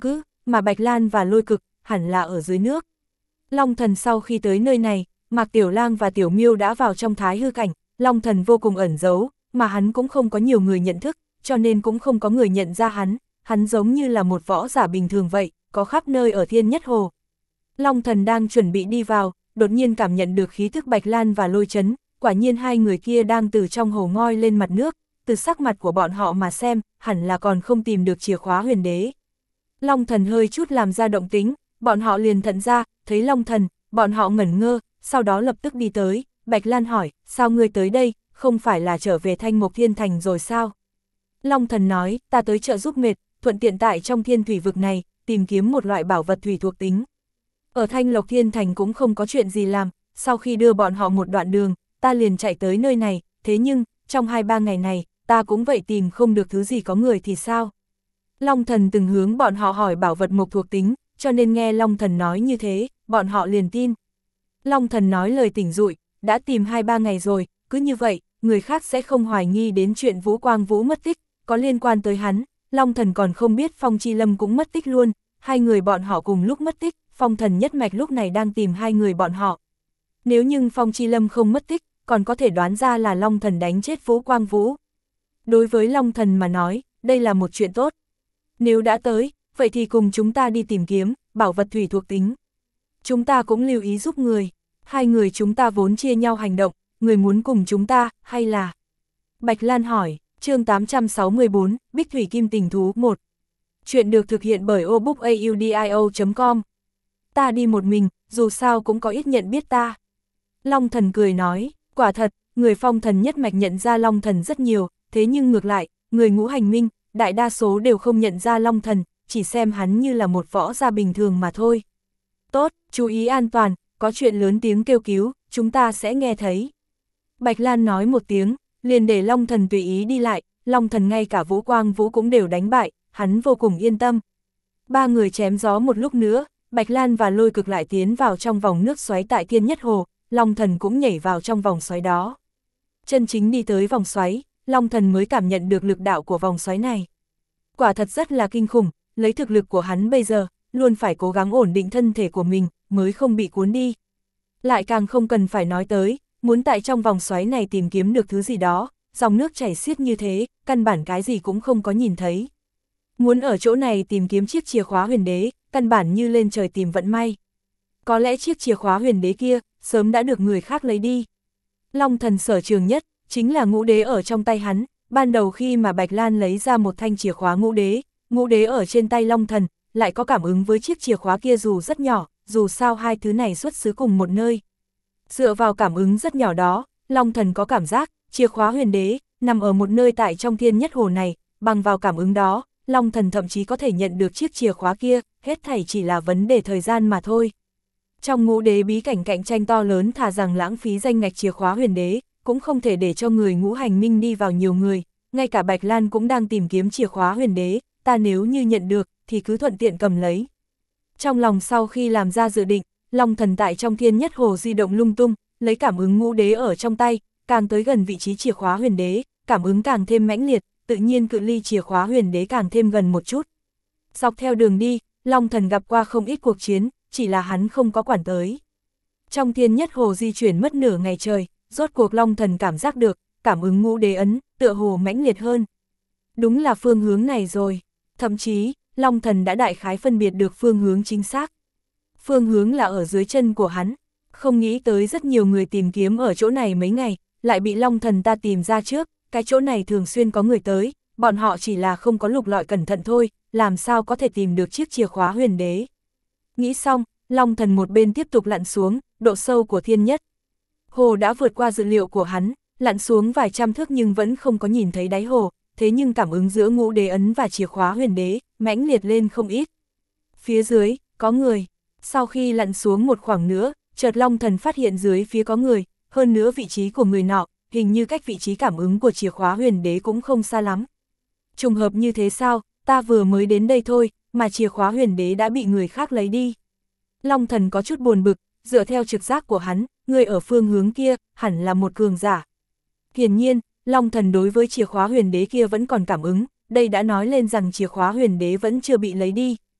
mà Bạch Lan và Lôi Cực hẳn là ở dưới nước. Long Thần sau khi tới nơi này, Mạc Tiểu Lang và Tiểu Miêu đã vào trong thái hư cảnh, Long Thần vô cùng ẩn giấu, mà hắn cũng không có nhiều người nhận thức, cho nên cũng không có người nhận ra hắn, hắn giống như là một võ giả bình thường vậy, có khắp nơi ở Thiên Nhất Hồ. Long Thần đang chuẩn bị đi vào, đột nhiên cảm nhận được khí thức Bạch Lan và Lôi Chấn, quả nhiên hai người kia đang từ trong hồ ngoi lên mặt nước, từ sắc mặt của bọn họ mà xem, hẳn là còn không tìm được chìa khóa huyền đế. Long Thần hơi chút làm ra động tính, bọn họ liền thận ra, thấy Long Thần, bọn họ ngẩn ngơ, sau đó lập tức đi tới. Bạch Lan hỏi, sao ngươi tới đây, không phải là trở về Thanh Mộc Thiên Thành rồi sao? Long Thần nói, ta tới trợ giúp mệt, thuận tiện tại trong thiên thủy vực này, tìm kiếm một loại bảo vật thủy thuộc tính. Ở Thanh Lộc Thiên Thành cũng không có chuyện gì làm, sau khi đưa bọn họ một đoạn đường, ta liền chạy tới nơi này, thế nhưng, trong hai ba ngày này, ta cũng vậy tìm không được thứ gì có người thì sao? Long Thần từng hướng bọn họ hỏi bảo vật mộc thuộc tính, cho nên nghe Long Thần nói như thế, bọn họ liền tin. Long Thần nói lời tỉnh dụi, đã tìm hai ba ngày rồi, cứ như vậy, người khác sẽ không hoài nghi đến chuyện Vũ Quang Vũ mất tích, có liên quan tới hắn, Long Thần còn không biết Phong Chi Lâm cũng mất tích luôn, hai người bọn họ cùng lúc mất tích, Phong Thần nhất mạch lúc này đang tìm hai người bọn họ. Nếu như Phong Chi Lâm không mất tích, còn có thể đoán ra là Long Thần đánh chết Vũ Quang Vũ. Đối với Long Thần mà nói, đây là một chuyện tốt. Nếu đã tới, vậy thì cùng chúng ta đi tìm kiếm, bảo vật thủy thuộc tính. Chúng ta cũng lưu ý giúp người. Hai người chúng ta vốn chia nhau hành động, người muốn cùng chúng ta, hay là... Bạch Lan hỏi, chương tám trăm sáu mươi bốn, Bích Thủy Kim Tình Thú một. Chuyện được thực hiện bởi obookaudio chấm com. Ta đi một mình, dù sao cũng có ít nhận biết ta. Long Thần cười nói, quả thật, người Phong Thần nhất mạch nhận ra Long Thần rất nhiều, thế nhưng ngược lại, người Ngũ Hành Minh, đại đa số đều không nhận ra Long Thần, chỉ xem hắn như là một võ gia bình thường mà thôi. Tốt, chú ý an toàn, có chuyện lớn tiếng kêu cứu, chúng ta sẽ nghe thấy. Bạch Lan nói một tiếng, liền để Long Thần tùy ý đi lại, Long Thần ngay cả Vũ Quang Vũ cũng đều đánh bại, hắn vô cùng yên tâm. Ba người chém gió một lúc nữa, Bạch Lan và Lôi Cực lại tiến vào trong vòng nước xoáy tại Thiên Nhất Hồ, Long Thần cũng nhảy vào trong vòng xoáy đó. Chân chính đi tới vòng xoáy, Long Thần mới cảm nhận được lực đạo của vòng xoáy này. Quả thật rất là kinh khủng, lấy thực lực của hắn bây giờ, luôn phải cố gắng ổn định thân thể của mình, mới không bị cuốn đi. Lại càng không cần phải nói tới, muốn tại trong vòng xoáy này tìm kiếm được thứ gì đó, dòng nước chảy xiết như thế, căn bản cái gì cũng không có nhìn thấy. Muốn ở chỗ này tìm kiếm chiếc chìa khóa huyền đế, căn bản như lên trời tìm vận may. Có lẽ chiếc chìa khóa huyền đế kia, sớm đã được người khác lấy đi. Long Thần sở trường nhất, chính là ngũ đế ở trong tay hắn, ban đầu khi mà Bạch Lan lấy ra một thanh chìa khóa ngũ đế, ngũ đế ở trên tay Long Thần, lại có cảm ứng với chiếc chìa khóa kia dù rất nhỏ, dù sao hai thứ này xuất xứ cùng một nơi. Dựa vào cảm ứng rất nhỏ đó, Long Thần có cảm giác, chìa khóa huyền đế, nằm ở một nơi tại trong Thiên Nhất Hồ này, bằng vào cảm ứng đó, Long Thần thậm chí có thể nhận được chiếc chìa khóa kia, hết thảy chỉ là vấn đề thời gian mà thôi. Trong ngũ đế bí cảnh cạnh tranh to lớn thà rằng lãng phí danh ngạch chìa khóa huyền đế, cũng không thể để cho người Ngũ Hành Minh đi vào nhiều người, ngay cả Bạch Lan cũng đang tìm kiếm chìa khóa huyền đế, ta nếu như nhận được, thì cứ thuận tiện cầm lấy. Trong lòng sau khi làm ra dự định, Long Thần tại trong Thiên Nhất Hồ di động lung tung, lấy cảm ứng ngũ đế ở trong tay, càng tới gần vị trí chìa khóa huyền đế, cảm ứng càng thêm mãnh liệt, tự nhiên cự ly chìa khóa huyền đế càng thêm gần một chút. Dọc theo đường đi, Long Thần gặp qua không ít cuộc chiến, chỉ là hắn không có quản tới. Trong Thiên Nhất Hồ di chuyển mất nửa ngày trời, rốt cuộc Long Thần cảm giác được, cảm ứng ngũ đế ấn, tựa hồ mãnh liệt hơn. Đúng là phương hướng này rồi, thậm chí, Long Thần đã đại khái phân biệt được phương hướng chính xác. Phương hướng là ở dưới chân của hắn, không nghĩ tới rất nhiều người tìm kiếm ở chỗ này mấy ngày, lại bị Long Thần ta tìm ra trước, cái chỗ này thường xuyên có người tới, bọn họ chỉ là không có lục lọi cẩn thận thôi, làm sao có thể tìm được chiếc chìa khóa huyền đế. Nghĩ xong, Long Thần một bên tiếp tục lặn xuống, độ sâu của Thiên Nhất Hồ đã vượt qua dự liệu của hắn, lặn xuống vài trăm thước nhưng vẫn không có nhìn thấy đáy hồ, thế nhưng cảm ứng giữa ngũ đế ấn và chìa khóa huyền đế, mãnh liệt lên không ít. Phía dưới, có người. Sau khi lặn xuống một khoảng nữa, chợt Long Thần phát hiện dưới phía có người, hơn nữa vị trí của người nọ, hình như cách vị trí cảm ứng của chìa khóa huyền đế cũng không xa lắm. Trùng hợp như thế sao, ta vừa mới đến đây thôi, mà chìa khóa huyền đế đã bị người khác lấy đi. Long Thần có chút buồn bực, dựa theo trực giác của hắn, người ở phương hướng kia, hẳn là một cường giả. Hiển nhiên, Long Thần đối với chìa khóa huyền đế kia vẫn còn cảm ứng, đây đã nói lên rằng chìa khóa huyền đế vẫn chưa bị lấy đi.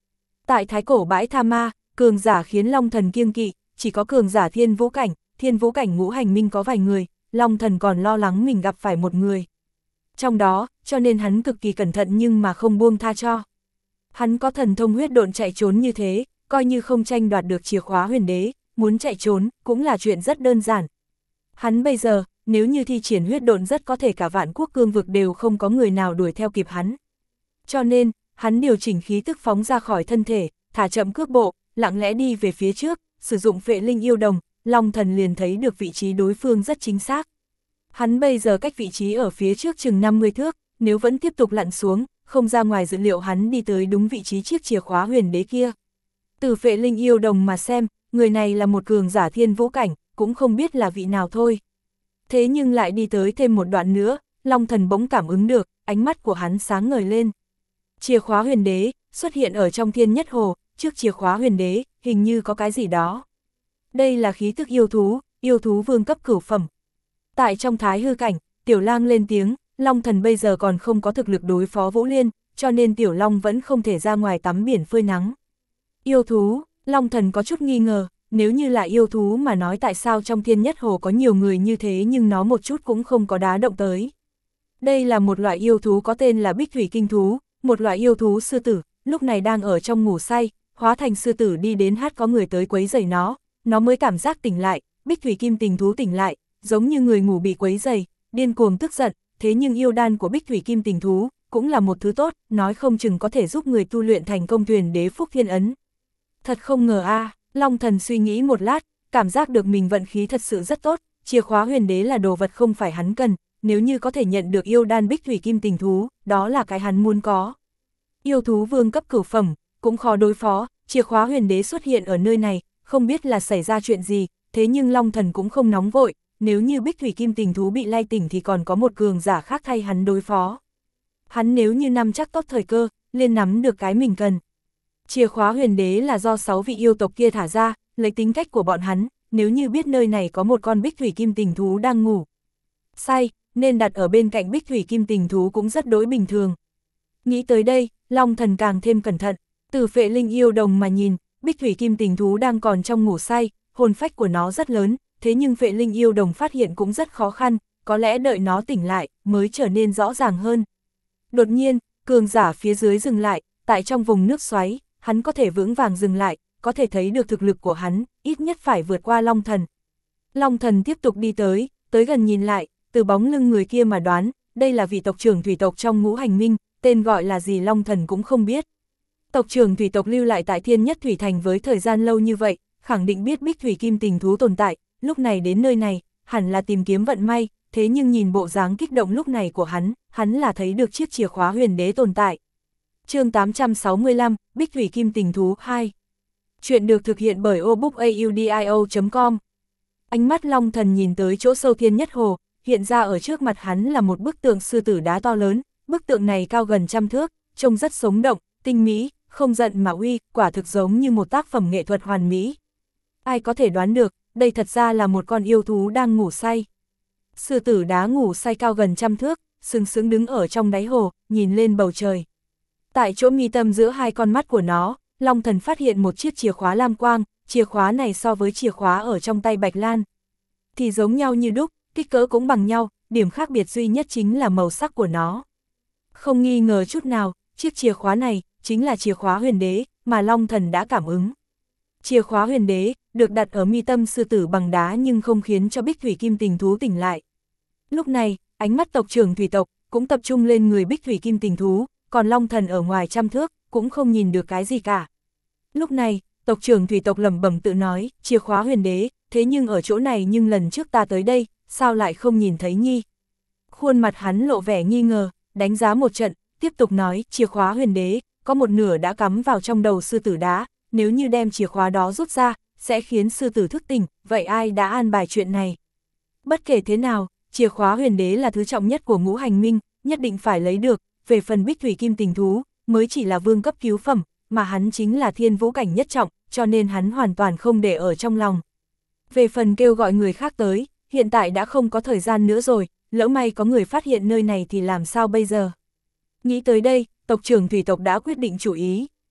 Tại thái cổ bãi Tha Ma, cường giả khiến Long Thần kiêng kỵ, chỉ có cường giả thiên vũ cảnh, thiên vũ cảnh ngũ hành minh có vài người, Long Thần còn lo lắng mình gặp phải một người. Trong đó, cho nên hắn cực kỳ cẩn thận nhưng mà không buông tha cho. Hắn có thần thông huyết độn chạy trốn như thế, coi như không tranh đoạt được chìa khóa huyền đế, muốn chạy trốn cũng là chuyện rất đơn giản. Hắn bây giờ, nếu như thi triển huyết độn rất có thể cả vạn quốc cương vực đều không có người nào đuổi theo kịp hắn. Cho nên, hắn điều chỉnh khí tức phóng ra khỏi thân thể, thả chậm cước bộ, lặng lẽ đi về phía trước, sử dụng phệ linh yêu đồng, Long Thần liền thấy được vị trí đối phương rất chính xác. Hắn bây giờ cách vị trí ở phía trước chừng năm mươi thước, nếu vẫn tiếp tục lặn xuống, không ra ngoài dự liệu hắn đi tới đúng vị trí chiếc chìa khóa huyền đế kia. Từ phệ linh yêu đồng mà xem, người này là một cường giả thiên vũ cảnh, cũng không biết là vị nào thôi. Thế nhưng lại đi tới thêm một đoạn nữa, Long Thần bỗng cảm ứng được, ánh mắt của hắn sáng ngời lên. Chìa khóa huyền đế, xuất hiện ở trong thiên nhất hồ, trước chìa khóa huyền đế, hình như có cái gì đó. Đây là khí tức yêu thú, yêu thú vương cấp cửu phẩm. Tại trong thái hư cảnh, Tiểu Lang lên tiếng, Long Thần bây giờ còn không có thực lực đối phó Vũ Liên, cho nên Tiểu Long vẫn không thể ra ngoài tắm biển phơi nắng. Yêu thú, Long Thần có chút nghi ngờ, nếu như là yêu thú mà nói tại sao trong thiên nhất hồ có nhiều người như thế nhưng nó một chút cũng không có đá động tới. Đây là một loại yêu thú có tên là Bích Thủy Kinh Thú, một loại yêu thú sư tử, lúc này đang ở trong ngủ say, hóa thành sư tử đi đến hát có người tới quấy rầy nó, nó mới cảm giác tỉnh lại, Bích Thủy Kim Tình Thú tỉnh lại, giống như người ngủ bị quấy rầy, điên cuồng tức giận, thế nhưng yêu đan của Bích Thủy Kim Tình Thú cũng là một thứ tốt, nói không chừng có thể giúp người tu luyện thành công thuyền đế phúc thiên ấn. Thật không ngờ a, à, Long Thần suy nghĩ một lát, cảm giác được mình vận khí thật sự rất tốt, chìa khóa huyền đế là đồ vật không phải hắn cần, nếu như có thể nhận được yêu đan Bích Thủy Kim Tình Thú, đó là cái hắn muốn có. Yêu thú vương cấp cửu phẩm, cũng khó đối phó, chìa khóa huyền đế xuất hiện ở nơi này, không biết là xảy ra chuyện gì, thế nhưng Long Thần cũng không nóng vội, nếu như Bích Thủy Kim Tình Thú bị lay tỉnh thì còn có một cường giả khác thay hắn đối phó. Hắn nếu như nắm chắc tốt thời cơ, liền nắm được cái mình cần. Chìa khóa huyền đế là do sáu vị yêu tộc kia thả ra, lấy tính cách của bọn hắn, nếu như biết nơi này có một con Bích Thủy Kim Tình Thú đang ngủ say, nên đặt ở bên cạnh Bích Thủy Kim Tình Thú cũng rất đối bình thường. Nghĩ tới đây, Long Thần càng thêm cẩn thận, từ phệ linh yêu đồng mà nhìn, Bích Thủy Kim Tình Thú đang còn trong ngủ say, hồn phách của nó rất lớn, thế nhưng phệ linh yêu đồng phát hiện cũng rất khó khăn, có lẽ đợi nó tỉnh lại, mới trở nên rõ ràng hơn. Đột nhiên, cường giả phía dưới dừng lại, tại trong vùng nước xoáy, hắn có thể vững vàng dừng lại, có thể thấy được thực lực của hắn, ít nhất phải vượt qua Long Thần. Long Thần tiếp tục đi tới, tới gần nhìn lại, từ bóng lưng người kia mà đoán, đây là vị tộc trưởng thủy tộc trong ngũ hành minh, tên gọi là gì Long Thần cũng không biết. Tộc trưởng thủy tộc lưu lại tại Thiên Nhất Thủy Thành với thời gian lâu như vậy, khẳng định biết Bích Thủy Kim Tình Thú tồn tại, lúc này đến nơi này, hẳn là tìm kiếm vận may, thế nhưng nhìn bộ dáng kích động lúc này của hắn, hắn là thấy được chiếc chìa khóa huyền đế tồn tại. Chương tám trăm sáu mươi lăm, Bích Thủy Kim Tình Thú hai. Chuyện được thực hiện bởi obookaudio chấm com. Ánh mắt Long Thần nhìn tới chỗ sâu Thiên Nhất Hồ, hiện ra ở trước mặt hắn là một bức tượng sư tử đá to lớn, bức tượng này cao gần trăm thước, trông rất sống động, tinh mỹ, không giận mà uy, quả thực giống như một tác phẩm nghệ thuật hoàn mỹ. Ai có thể đoán được, đây thật ra là một con yêu thú đang ngủ say. Sư tử đá ngủ say cao gần trăm thước, sừng sững đứng ở trong đáy hồ, nhìn lên bầu trời. Tại chỗ mi tâm giữa hai con mắt của nó, Long Thần phát hiện một chiếc chìa khóa lam quang, chìa khóa này so với chìa khóa ở trong tay Bạch Lan thì giống nhau như đúc, kích cỡ cũng bằng nhau, điểm khác biệt duy nhất chính là màu sắc của nó. Không nghi ngờ chút nào, chiếc chìa khóa này chính là chìa khóa huyền đế mà Long Thần đã cảm ứng. Chìa khóa huyền đế được đặt ở mi tâm sư tử bằng đá nhưng không khiến cho Bích Thủy Kim Tình Thú tỉnh lại. Lúc này, ánh mắt tộc trưởng thủy tộc cũng tập trung lên người Bích Thủy Kim Tình Thú, còn Long Thần ở ngoài trăm thước cũng không nhìn được cái gì cả. Lúc này, tộc trưởng thủy tộc lẩm bẩm tự nói, chìa khóa huyền đế, thế nhưng ở chỗ này nhưng lần trước ta tới đây, sao lại không nhìn thấy nhi? Khuôn mặt hắn lộ vẻ nghi ngờ, đánh giá một trận, tiếp tục nói, chìa khóa huyền đế, có một nửa đã cắm vào trong đầu sư tử đá, nếu như đem chìa khóa đó rút ra, sẽ khiến sư tử thức tỉnh, vậy ai đã an bài chuyện này? Bất kể thế nào, chìa khóa huyền đế là thứ trọng nhất của ngũ hành minh, nhất định phải lấy được, về phần Bích Thủy Kim Tình Thú, mới chỉ là vương cấp cứu phẩm, mà hắn chính là thiên vũ cảnh nhất trọng, cho nên hắn hoàn toàn không để ở trong lòng. Về phần kêu gọi người khác tới, hiện tại đã không có thời gian nữa rồi, lỡ may có người phát hiện nơi này thì làm sao bây giờ? Nghĩ tới đây, tộc trưởng thủy tộc đã quyết định chủ ý.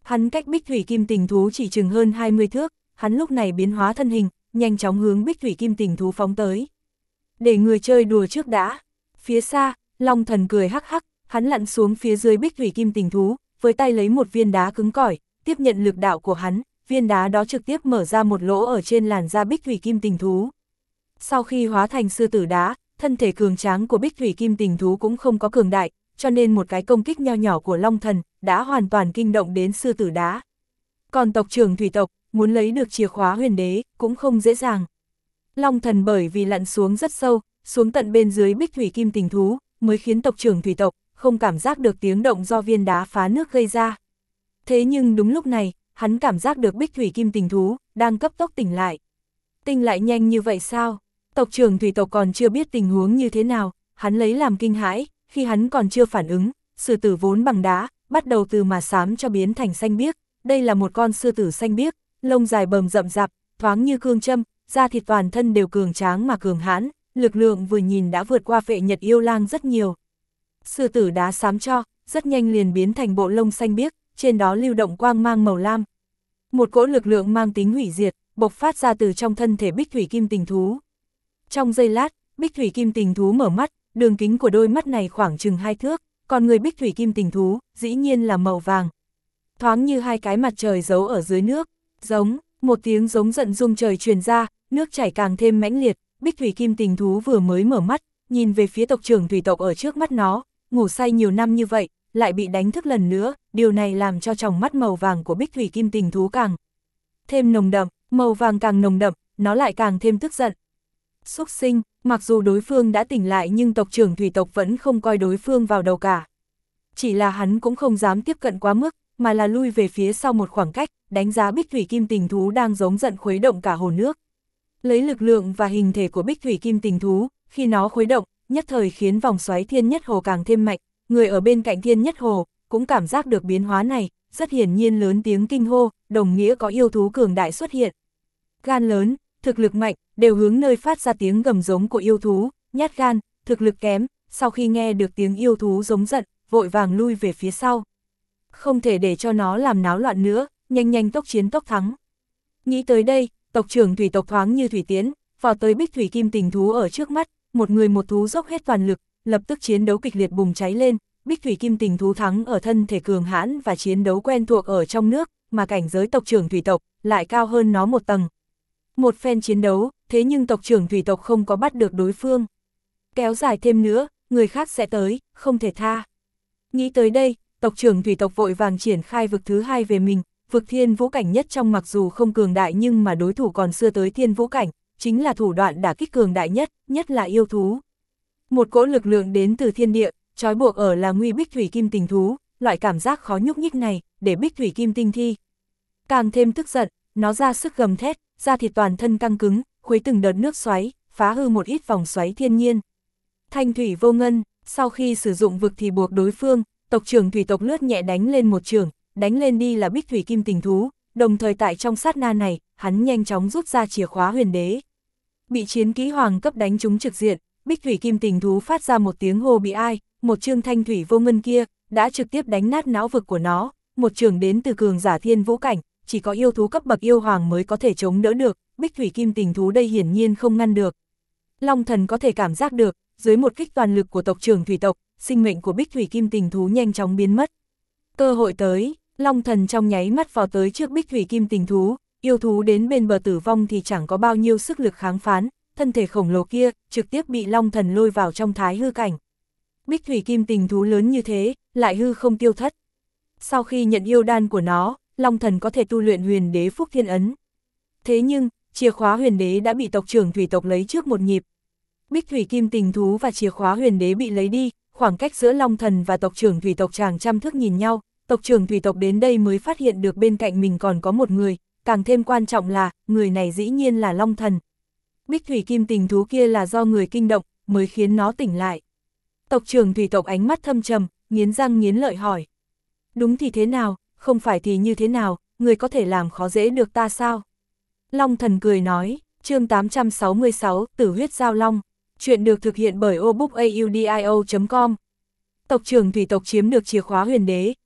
Hắn cách Bích Thủy Kim Tình Thú chỉ chừng hơn hai mươi thước, hắn lúc này biến hóa thân hình, nhanh chóng hướng Bích Thủy Kim Tình Thú phóng tới. Để người chơi đùa trước đã. Phía xa, Long Thần cười hắc hắc, hắn lặn xuống phía dưới Bích Thủy Kim Tình Thú, với tay lấy một viên đá cứng cỏi, tiếp nhận lực đạo của hắn, viên đá đó trực tiếp mở ra một lỗ ở trên làn da Bích Thủy Kim Tình Thú. Sau khi hóa thành sư tử đá, thân thể cường tráng của Bích Thủy Kim Tình Thú cũng không có cường đại, cho nên một cái công kích nho nhỏ của Long Thần đã hoàn toàn kinh động đến sư tử đá. Còn tộc trưởng thủy tộc, muốn lấy được chìa khóa huyền đế, cũng không dễ dàng. Long Thần bởi vì lặn xuống rất sâu, xuống tận bên dưới Bích Thủy Kim Tình Thú, mới khiến tộc trưởng thủy tộc không cảm giác được tiếng động do viên đá phá nước gây ra. Thế nhưng đúng lúc này, hắn cảm giác được Bích Thủy Kim Tình Thú đang cấp tốc tỉnh lại. Tỉnh lại nhanh như vậy sao? Tộc trưởng thủy tộc còn chưa biết tình huống như thế nào, hắn lấy làm kinh hãi, khi hắn còn chưa phản ứng, sư tử vốn bằng đá, bắt đầu từ mà xám cho biến thành xanh biếc. Đây là một con sư tử xanh biếc, lông dài bầm rậm rạp, thoáng như cương châm, da thịt toàn thân đều cường tráng mà cường hãn, lực lượng vừa nhìn đã vượt qua Phệ Nhật Yêu Lang rất nhiều. Sư tử đá xám cho, rất nhanh liền biến thành bộ lông xanh biếc, trên đó lưu động quang mang màu lam. Một cỗ lực lượng mang tính hủy diệt, bộc phát ra từ trong thân thể Bích Thủy Kim Tình Thú. Trong giây lát, Bích Thủy Kim Tình Thú mở mắt, đường kính của đôi mắt này khoảng chừng hai thước, còn người Bích Thủy Kim Tình Thú dĩ nhiên là màu vàng. Thoáng như hai cái mặt trời giấu ở dưới nước, giống, một tiếng giống giận rung trời truyền ra, nước chảy càng thêm mãnh liệt, Bích Thủy Kim Tình Thú vừa mới mở mắt, nhìn về phía tộc trưởng thủy tộc ở trước mắt nó, ngủ say nhiều năm như vậy, lại bị đánh thức lần nữa, điều này làm cho tròng mắt màu vàng của Bích Thủy Kim Tình Thú càng thêm nồng đậm, màu vàng càng nồng đậm, nó lại càng thêm tức giận. Xúc sinh, mặc dù đối phương đã tỉnh lại nhưng tộc trưởng thủy tộc vẫn không coi đối phương vào đầu cả. Chỉ là hắn cũng không dám tiếp cận quá mức, mà là lui về phía sau một khoảng cách, đánh giá Bích Thủy Kim Tình Thú đang giống giận khuấy động cả hồ nước. Lấy lực lượng và hình thể của Bích Thủy Kim Tình Thú, khi nó khuấy động, nhất thời khiến vòng xoáy Thiên Nhất Hồ càng thêm mạnh, người ở bên cạnh Thiên Nhất Hồ cũng cảm giác được biến hóa này, rất hiển nhiên lớn tiếng kinh hô, đồng nghĩa có yêu thú cường đại xuất hiện. Gan lớn, thực lực mạnh, đều hướng nơi phát ra tiếng gầm giống của yêu thú, nhát gan, thực lực kém, sau khi nghe được tiếng yêu thú giống giận, vội vàng lui về phía sau. Không thể để cho nó làm náo loạn nữa, nhanh nhanh tốc chiến tốc thắng. Nghĩ tới đây, tộc trưởng thủy tộc thoáng như thủy tiến, vào tới Bích Thủy Kim Tình Thú ở trước mắt, một người một thú dốc hết toàn lực, lập tức chiến đấu kịch liệt bùng cháy lên. Bích Thủy Kim Tình Thú thắng ở thân thể cường hãn và chiến đấu quen thuộc ở trong nước, mà cảnh giới tộc trưởng thủy tộc lại cao hơn nó một tầng. Một phen chiến đấu, thế nhưng tộc trưởng thủy tộc không có bắt được đối phương. Kéo dài thêm nữa, người khác sẽ tới, không thể tha. Nghĩ tới đây, tộc trưởng thủy tộc vội vàng triển khai vực thứ hai về mình, vực thiên vũ cảnh nhất trong, mặc dù không cường đại nhưng mà đối thủ còn xưa tới thiên vũ cảnh, chính là thủ đoạn đả kích cường đại nhất, nhất là yêu thú. Một cỗ lực lượng đến từ thiên địa, trói buộc ở là nguy Bích Thủy Kim Tình Thú, loại cảm giác khó nhúc nhích này, để Bích Thủy Kim Tinh Thi càng thêm tức giận, nó ra sức gầm thét, da thịt toàn thân căng cứng, khuấy từng đợt nước xoáy, phá hư một ít vòng xoáy thiên nhiên. Thanh thủy vô ngân, sau khi sử dụng vực thì buộc đối phương, tộc trưởng thủy tộc lướt nhẹ đánh lên một trường, đánh lên đi là Bích Thủy Kim Tình Thú, đồng thời tại trong sát na này, hắn nhanh chóng rút ra chìa khóa huyền đế. Bị chiến kỹ hoàng cấp đánh trúng trực diện, Bích Thủy Kim Tình Thú phát ra một tiếng hô bị ai, một chương thanh thủy vô ngân kia, đã trực tiếp đánh nát não vực của nó, một trường đến từ cường giả thiên vũ cảnh, chỉ có yêu thú cấp bậc yêu hoàng mới có thể chống đỡ được, Bích Thủy Kim Tình Thú đây hiển nhiên không ngăn được. Long Thần có thể cảm giác được, dưới một kích toàn lực của tộc trưởng thủy tộc, sinh mệnh của Bích Thủy Kim Tình Thú nhanh chóng biến mất. Cơ hội tới, Long Thần trong nháy mắt vào tới trước Bích Thủy Kim Tình Thú, yêu thú đến bên bờ tử vong thì chẳng có bao nhiêu sức lực kháng phán, thân thể khổng lồ kia trực tiếp bị Long Thần lôi vào trong thái hư cảnh. Bích Thủy Kim Tình Thú lớn như thế, lại hư không tiêu thất. Sau khi nhận yêu đan của nó, Long Thần có thể tu luyện huyền đế phúc thiên ấn. Thế nhưng, chìa khóa huyền đế đã bị tộc trưởng thủy tộc lấy trước một nhịp. Bích Thủy Kim Tình Thú và chìa khóa huyền đế bị lấy đi, khoảng cách giữa Long Thần và tộc trưởng thủy tộc chàng trăm thước nhìn nhau, tộc trưởng thủy tộc đến đây mới phát hiện được bên cạnh mình còn có một người, càng thêm quan trọng là, người này dĩ nhiên là Long Thần. Bích Thủy Kim Tình Thú kia là do người kinh động, mới khiến nó tỉnh lại. Tộc trưởng thủy tộc ánh mắt thâm trầm, nghiến răng nghiến lợi hỏi. Đúng thì thế nào, không phải thì như thế nào, người có thể làm khó dễ được ta sao? Long Thần cười nói, chương tám trăm sáu mươi sáu, Tử huyết giao long. Chuyện được thực hiện bởi obookaudio chấm com. Tộc trưởng thủy tộc chiếm được chìa khóa huyền đế,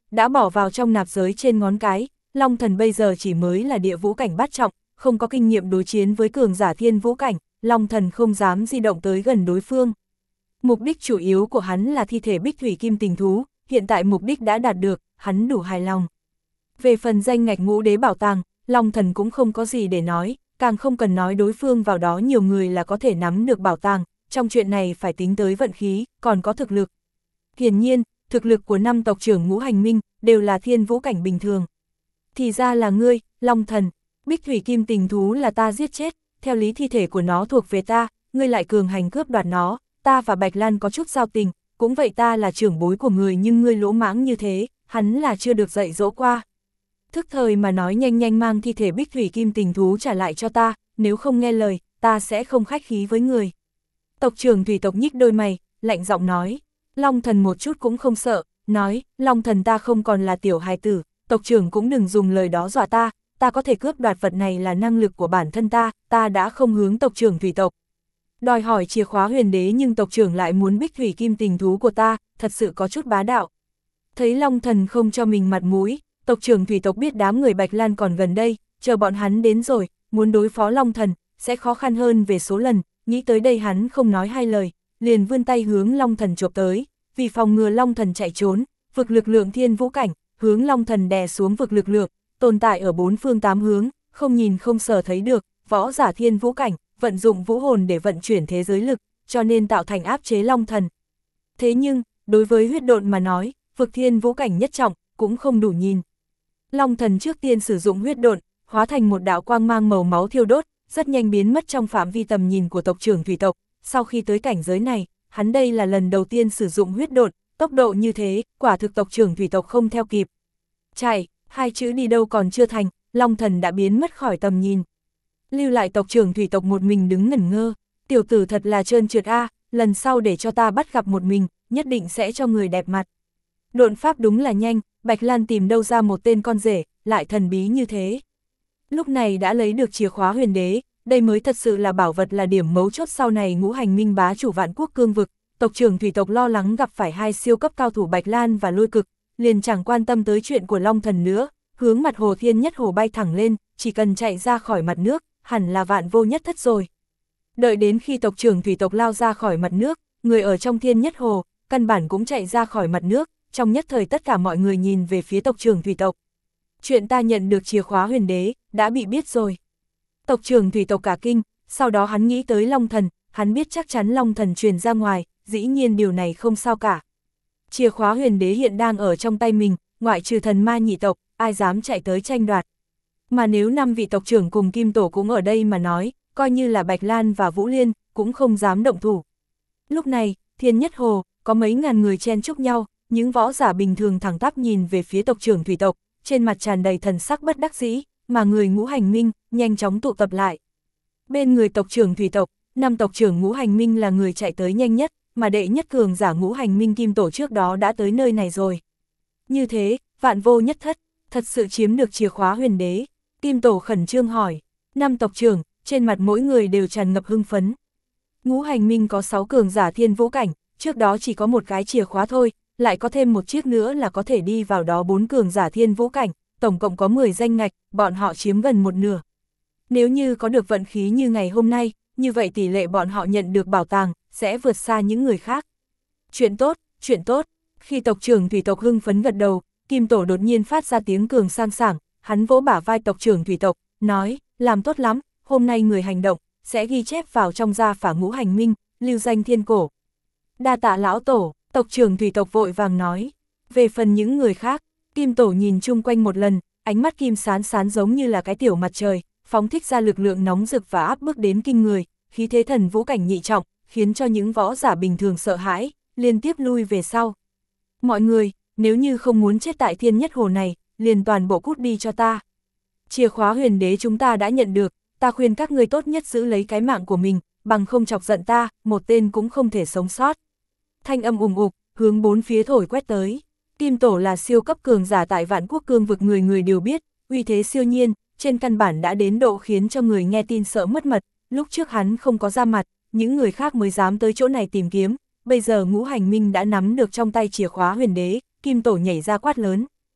đã bỏ vào trong nạp giới trên ngón cái, Long Thần bây giờ chỉ mới là địa vũ cảnh bát trọng, không có kinh nghiệm đối chiến với cường giả thiên vũ cảnh, Long Thần không dám di động tới gần đối phương. Mục đích chủ yếu của hắn là thi thể Bích Thủy Kim Tình Thú, hiện tại mục đích đã đạt được, hắn đủ hài lòng. Về phần danh ngạch ngũ đế bảo tàng, Long Thần cũng không có gì để nói, càng không cần nói đối phương vào đó nhiều người là có thể nắm được bảo tàng, trong chuyện này phải tính tới vận khí, còn có thực lực. Hiển nhiên, thực lực của năm tộc trưởng Ngũ Hành Minh đều là thiên vũ cảnh bình thường. Thì ra là ngươi, Long Thần, Bích Thủy Kim Tình Thú là ta giết chết, theo lý thi thể của nó thuộc về ta, ngươi lại cường hành cướp đoạt nó, ta và Bạch Lan có chút giao tình, cũng vậy ta là trưởng bối của người nhưng ngươi lỗ mãng như thế, hắn là chưa được dạy dỗ qua. Thức thời mà nói nhanh nhanh mang thi thể Bích Thủy Kim Tình Thú trả lại cho ta, nếu không nghe lời, ta sẽ không khách khí với người. Tộc trưởng Thủy tộc nhích đôi mày, lạnh giọng nói. Long Thần một chút cũng không sợ, nói, Long Thần ta không còn là tiểu hài tử, tộc trưởng cũng đừng dùng lời đó dọa ta, ta có thể cướp đoạt vật này là năng lực của bản thân ta, ta đã không hướng tộc trưởng Thủy tộc. Đòi hỏi chìa khóa huyền đế nhưng tộc trưởng lại muốn Bích Thủy Kim Tình Thú của ta, thật sự có chút bá đạo. Thấy Long Thần không cho mình mặt mũi, tộc trưởng Thủy tộc biết đám người Bạch Lan còn gần đây, chờ bọn hắn đến rồi, muốn đối phó Long Thần, sẽ khó khăn hơn về số lần, nghĩ tới đây hắn không nói hai lời, liền vươn tay hướng Long Thần chộp tới, vì phòng ngừa Long Thần chạy trốn, vực lực lượng thiên vũ cảnh, hướng Long Thần đè xuống vực lực lượng, tồn tại ở bốn phương tám hướng, không nhìn không sờ thấy được, võ giả thiên vũ cảnh, vận dụng vũ hồn để vận chuyển thế giới lực, cho nên tạo thành áp chế Long Thần. Thế nhưng, đối với huyết độn mà nói, vực thiên vũ cảnh nhất trọng, cũng không đủ nhìn. Long Thần trước tiên sử dụng huyết độn, hóa thành một đạo quang mang màu máu thiêu đốt, rất nhanh biến mất trong phạm vi tầm nhìn của tộc trưởng Thủy tộc. Sau khi tới cảnh giới này, hắn đây là lần đầu tiên sử dụng huyết độn, tốc độ như thế, quả thực tộc trưởng Thủy tộc không theo kịp. Chạy, hai chữ đi đâu còn chưa thành, Long Thần đã biến mất khỏi tầm nhìn. Lưu lại tộc trưởng Thủy tộc một mình đứng ngẩn ngơ, tiểu tử thật là trơn trượt a, lần sau để cho ta bắt gặp một mình, nhất định sẽ cho người đẹp mặt. Độn pháp đúng là nhanh, Bạch Lan tìm đâu ra một tên con rể, lại thần bí như thế. Lúc này đã lấy được chìa khóa huyền đế, đây mới thật sự là bảo vật là điểm mấu chốt sau này Ngũ Hành Minh bá chủ Vạn Quốc cương vực. Tộc trưởng Thủy tộc lo lắng gặp phải hai siêu cấp cao thủ Bạch Lan và Lôi Cực, liền chẳng quan tâm tới chuyện của Long Thần nữa, hướng mặt hồ Thiên Nhất Hồ bay thẳng lên, chỉ cần chạy ra khỏi mặt nước, hẳn là vạn vô nhất thất rồi. Đợi đến khi tộc trưởng Thủy tộc lao ra khỏi mặt nước, người ở trong Thiên Nhất Hồ, căn bản cũng chạy ra khỏi mặt nước, trong nhất thời tất cả mọi người nhìn về phía tộc trưởng Thủy tộc. Chuyện ta nhận được chìa khóa huyền đế, đã bị biết rồi. Tộc trưởng Thủy tộc cả kinh, sau đó hắn nghĩ tới Long Thần, hắn biết chắc chắn Long Thần truyền ra ngoài, dĩ nhiên điều này không sao cả. Chìa khóa huyền đế hiện đang ở trong tay mình, ngoại trừ thần ma nhị tộc, ai dám chạy tới tranh đoạt. Mà nếu năm vị tộc trưởng cùng Kim Tổ cũng ở đây mà nói, coi như là Bạch Lan và Vũ Liên, cũng không dám động thủ. Lúc này, Thiên Nhất Hồ, có mấy ngàn người chen chúc nhau, những võ giả bình thường thẳng tắp nhìn về phía tộc trưởng Thủy tộc, trên mặt tràn đầy thần sắc bất đắc dĩ, mà người Ngũ Hành Minh, nhanh chóng tụ tập lại. Bên người tộc trưởng Thủy tộc, năm tộc trưởng Ngũ Hành Minh là người chạy tới nhanh nhất, mà đệ nhất cường giả Ngũ Hành Minh Kim Tổ trước đó đã tới nơi này rồi. Như thế, vạn vô nhất thất, thật sự chiếm được chìa khóa huyền đế. Kim Tổ khẩn trương hỏi, năm tộc trưởng, trên mặt mỗi người đều tràn ngập hưng phấn. Ngũ Hành Minh có sáu cường giả thiên vũ cảnh, trước đó chỉ có một cái chìa khóa thôi, lại có thêm một chiếc nữa là có thể đi vào đó bốn cường giả thiên vũ cảnh, tổng cộng có mười danh ngạch, bọn họ chiếm gần một nửa. Nếu như có được vận khí như ngày hôm nay, như vậy tỷ lệ bọn họ nhận được bảo tàng, sẽ vượt xa những người khác. Chuyện tốt, chuyện tốt, khi tộc trưởng Thủy tộc hưng phấn gật đầu, Kim Tổ đột nhiên phát ra tiếng cường sang sảng, hắn vỗ bả vai tộc trưởng Thủy tộc, nói, làm tốt lắm, hôm nay người hành động, sẽ ghi chép vào trong gia phả Ngũ Hành Minh, lưu danh thiên cổ. Đa tạ lão tổ, tộc trưởng Thủy tộc vội vàng nói. Về phần những người khác, Kim Tổ nhìn chung quanh một lần, ánh mắt kim sán sán giống như là cái tiểu mặt trời, phóng thích ra lực lượng nóng rực và áp bức đến kinh người, khí thế thần vũ cảnh nhị trọng, khiến cho những võ giả bình thường sợ hãi, liên tiếp lui về sau. Mọi người, nếu như không muốn chết tại Thiên Nhất Hồ này, liền toàn bộ cút đi cho ta. Chìa khóa huyền đế chúng ta đã nhận được, ta khuyên các ngươi tốt nhất giữ lấy cái mạng của mình, bằng không chọc giận ta, một tên cũng không thể sống sót. Thanh âm ùng ục, hướng bốn phía thổi quét tới. Kim Tổ là siêu cấp cường giả tại Vạn Quốc cương vực, người người đều biết, uy thế siêu nhiên, trên căn bản đã đến độ khiến cho người nghe tin sợ mất mật. Lúc trước hắn không có ra mặt, những người khác mới dám tới chỗ này tìm kiếm, bây giờ Ngũ Hành Minh đã nắm được trong tay chìa khóa huyền đế, Kim Tổ nhảy ra quát lớn,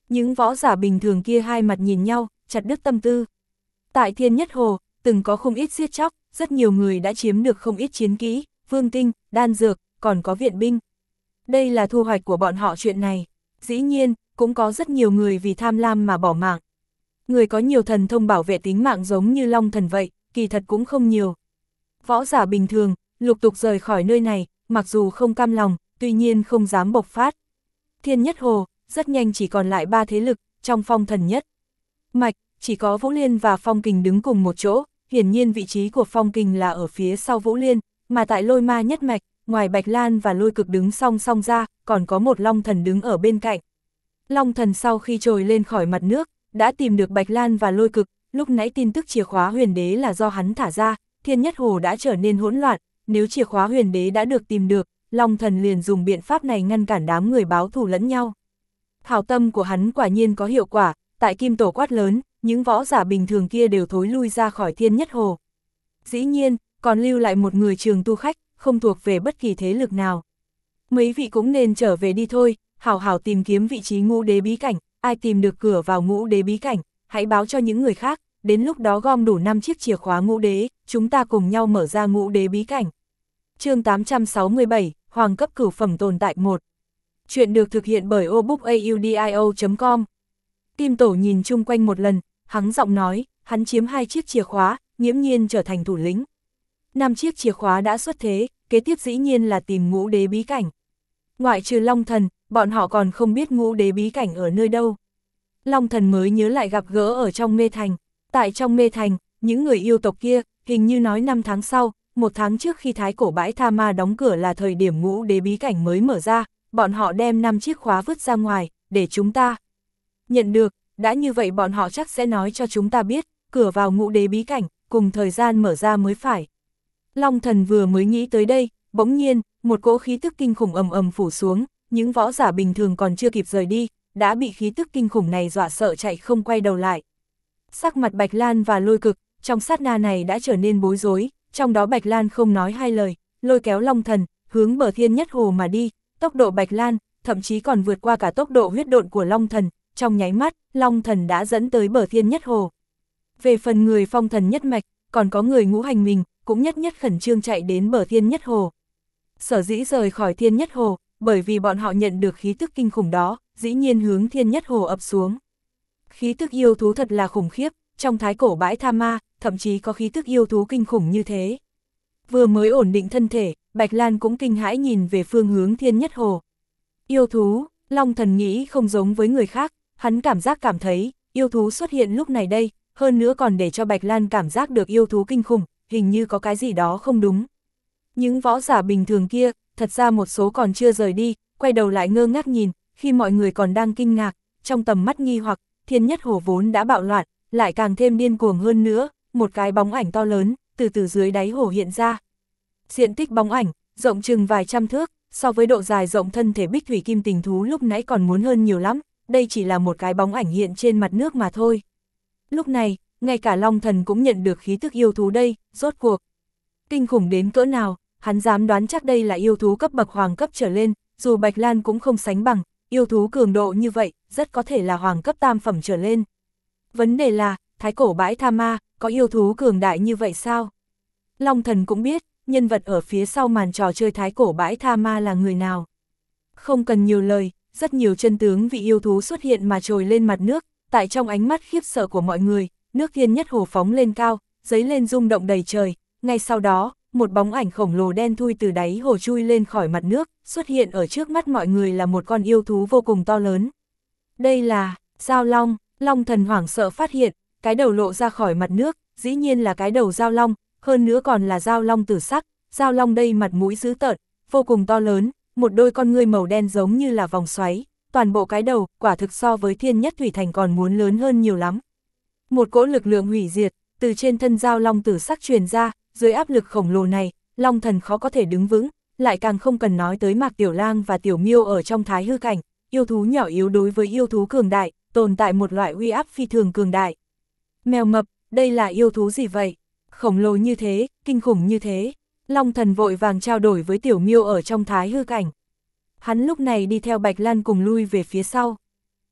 Những võ giả bình thường kia hai mặt nhìn nhau, chặt đứt tâm tư. Tại Thiên Nhất Hồ, từng có không ít giết chóc, rất nhiều người đã chiếm được không ít chiến kỹ, vương tinh, đan dược, còn có viện binh. Đây là thu hoạch của bọn họ chuyện này. Dĩ nhiên, cũng có rất nhiều người vì tham lam mà bỏ mạng. Người có nhiều thần thông bảo vệ tính mạng giống như Long Thần vậy, kỳ thật cũng không nhiều. Võ giả bình thường, lục tục rời khỏi nơi này, mặc dù không cam lòng, tuy nhiên không dám bộc phát. Thiên Nhất Hồ, rất nhanh chỉ còn lại ba thế lực, trong Phong Thần Nhất Mạch, chỉ có Vũ Liên và Phong Kình đứng cùng một chỗ, hiển nhiên vị trí của Phong Kình là ở phía sau Vũ Liên, mà tại Lôi Ma Nhất Mạch, ngoài Bạch Lan và Lôi Cực đứng song song ra, còn có một Long Thần đứng ở bên cạnh. Long Thần sau khi trồi lên khỏi mặt nước, đã tìm được Bạch Lan và Lôi Cực, lúc nãy tin tức chìa khóa huyền đế là do hắn thả ra, Thiên Nhất Hồ đã trở nên hỗn loạn, nếu chìa khóa huyền đế đã được tìm được, Long Thần liền dùng biện pháp này ngăn cản đám người báo thù lẫn nhau. Hảo tâm của hắn quả nhiên có hiệu quả, tại Kim Tổ quát lớn, những võ giả bình thường kia đều thối lui ra khỏi Thiên Nhất Hồ. Dĩ nhiên, còn lưu lại một người trường tu khách, không thuộc về bất kỳ thế lực nào. Mấy vị cũng nên trở về đi thôi, hảo hảo tìm kiếm vị trí ngũ đế bí cảnh, ai tìm được cửa vào ngũ đế bí cảnh, hãy báo cho những người khác, đến lúc đó gom đủ năm chiếc chìa khóa ngũ đế, chúng ta cùng nhau mở ra ngũ đế bí cảnh. Chương tám trăm sáu mươi bảy, Hoàng cấp cửu phẩm tồn tại một. Chuyện được thực hiện bởi obookaudio chấm com. Kim Tổ nhìn chung quanh một lần, hắn giọng nói, hắn chiếm hai chiếc chìa khóa, nghiễm nhiên trở thành thủ lĩnh. Năm chiếc chìa khóa đã xuất thế, kế tiếp dĩ nhiên là tìm ngũ đế bí cảnh. Ngoại trừ Long Thần, bọn họ còn không biết ngũ đế bí cảnh ở nơi đâu. Long Thần mới nhớ lại gặp gỡ ở trong mê thành. Tại trong mê thành, những người yêu tộc kia, hình như nói năm tháng sau, một tháng trước khi thái cổ bãi Tha Ma đóng cửa là thời điểm ngũ đế bí cảnh mới mở ra, bọn họ đem năm chiếc khóa vứt ra ngoài, để chúng ta nhận được, đã như vậy bọn họ chắc sẽ nói cho chúng ta biết, cửa vào ngũ đế bí cảnh, cùng thời gian mở ra mới phải. Long Thần vừa mới nghĩ tới đây, bỗng nhiên, một cỗ khí tức kinh khủng ầm ầm phủ xuống, những võ giả bình thường còn chưa kịp rời đi, đã bị khí tức kinh khủng này dọa sợ chạy không quay đầu lại. Sắc mặt Bạch Lan và Lôi Cực, trong sát na này đã trở nên bối rối, trong đó Bạch Lan không nói hai lời, lôi kéo Long Thần, hướng bờ Thiên Nhất Hồ mà đi, tốc độ Bạch Lan, thậm chí còn vượt qua cả tốc độ huyết độn của Long Thần, trong nháy mắt, Long Thần đã dẫn tới bờ Thiên Nhất Hồ. Về phần người Phong Thần Nhất Mạch, còn có người ngũ hành mình, cũng nhất nhất khẩn trương chạy đến bờ Thiên Nhất Hồ. Sở dĩ rời khỏi Thiên Nhất Hồ, bởi vì bọn họ nhận được khí tức kinh khủng đó, dĩ nhiên hướng Thiên Nhất Hồ ập xuống. Khí tức yêu thú thật là khủng khiếp, trong thái cổ bãi Tha Ma, thậm chí có khí tức yêu thú kinh khủng như thế. Vừa mới ổn định thân thể, Bạch Lan cũng kinh hãi nhìn về phương hướng Thiên Nhất Hồ. Yêu thú, Long Thần nghĩ không giống với người khác, hắn cảm giác cảm thấy, yêu thú xuất hiện lúc này đây, hơn nữa còn để cho Bạch Lan cảm giác được yêu thú kinh khủng, hình như có cái gì đó không đúng. Những võ giả bình thường kia, thật ra một số còn chưa rời đi, quay đầu lại ngơ ngác nhìn, khi mọi người còn đang kinh ngạc, trong tầm mắt nghi hoặc, Thiên Nhất Hồ vốn đã bạo loạn, lại càng thêm điên cuồng hơn nữa, một cái bóng ảnh to lớn, từ từ dưới đáy hồ hiện ra. Diện tích bóng ảnh, rộng chừng vài trăm thước, so với độ dài rộng thân thể bích thủy kim tình thú lúc nãy còn muốn hơn nhiều lắm, đây chỉ là một cái bóng ảnh hiện trên mặt nước mà thôi. Lúc này, ngay cả Long Thần cũng nhận được khí tức yêu thú đây, rốt cuộc. Kinh khủng đến cỡ nào, hắn dám đoán chắc đây là yêu thú cấp bậc hoàng cấp trở lên, dù Bạch Lan cũng không sánh bằng, yêu thú cường độ như vậy, rất có thể là hoàng cấp tam phẩm trở lên. Vấn đề là, thái cổ bãi Tha Ma, có yêu thú cường đại như vậy sao? Long Thần cũng biết, nhân vật ở phía sau màn trò chơi thái cổ bãi Tha Ma là người nào. Không cần nhiều lời, rất nhiều chân tướng vị yêu thú xuất hiện mà trồi lên mặt nước, tại trong ánh mắt khiếp sợ của mọi người, nước Thiên Nhất Hồ phóng lên cao, dấy lên rung động đầy trời, ngay sau đó, một bóng ảnh khổng lồ đen thui từ đáy hồ chui lên khỏi mặt nước, xuất hiện ở trước mắt mọi người là một con yêu thú vô cùng to lớn. Đây là, Dao Long, Long Thần hoảng sợ phát hiện, cái đầu lộ ra khỏi mặt nước, dĩ nhiên là cái đầu Dao Long, hơn nữa còn là Dao Long tử sắc, Dao Long đây mặt mũi dữ tợn, vô cùng to lớn, một đôi con ngươi màu đen giống như là vòng xoáy, toàn bộ cái đầu, quả thực so với Thiên Nhất Thủy Thành còn muốn lớn hơn nhiều lắm. Một cỗ lực lượng hủy diệt, từ trên thân Dao Long tử sắc truyền ra, dưới áp lực khổng lồ này, Long Thần khó có thể đứng vững, lại càng không cần nói tới Mạc Tiểu Lang và Tiểu Miêu ở trong thái hư cảnh, yêu thú nhỏ yếu đối với yêu thú cường đại, tồn tại một loại uy áp phi thường cường đại. Mèo mập, đây là yêu thú gì vậy? Khổng lồ như thế, kinh khủng như thế. Long Thần vội vàng trao đổi với Tiểu Miêu ở trong thái hư cảnh. Hắn lúc này đi theo Bạch Lan cùng lui về phía sau.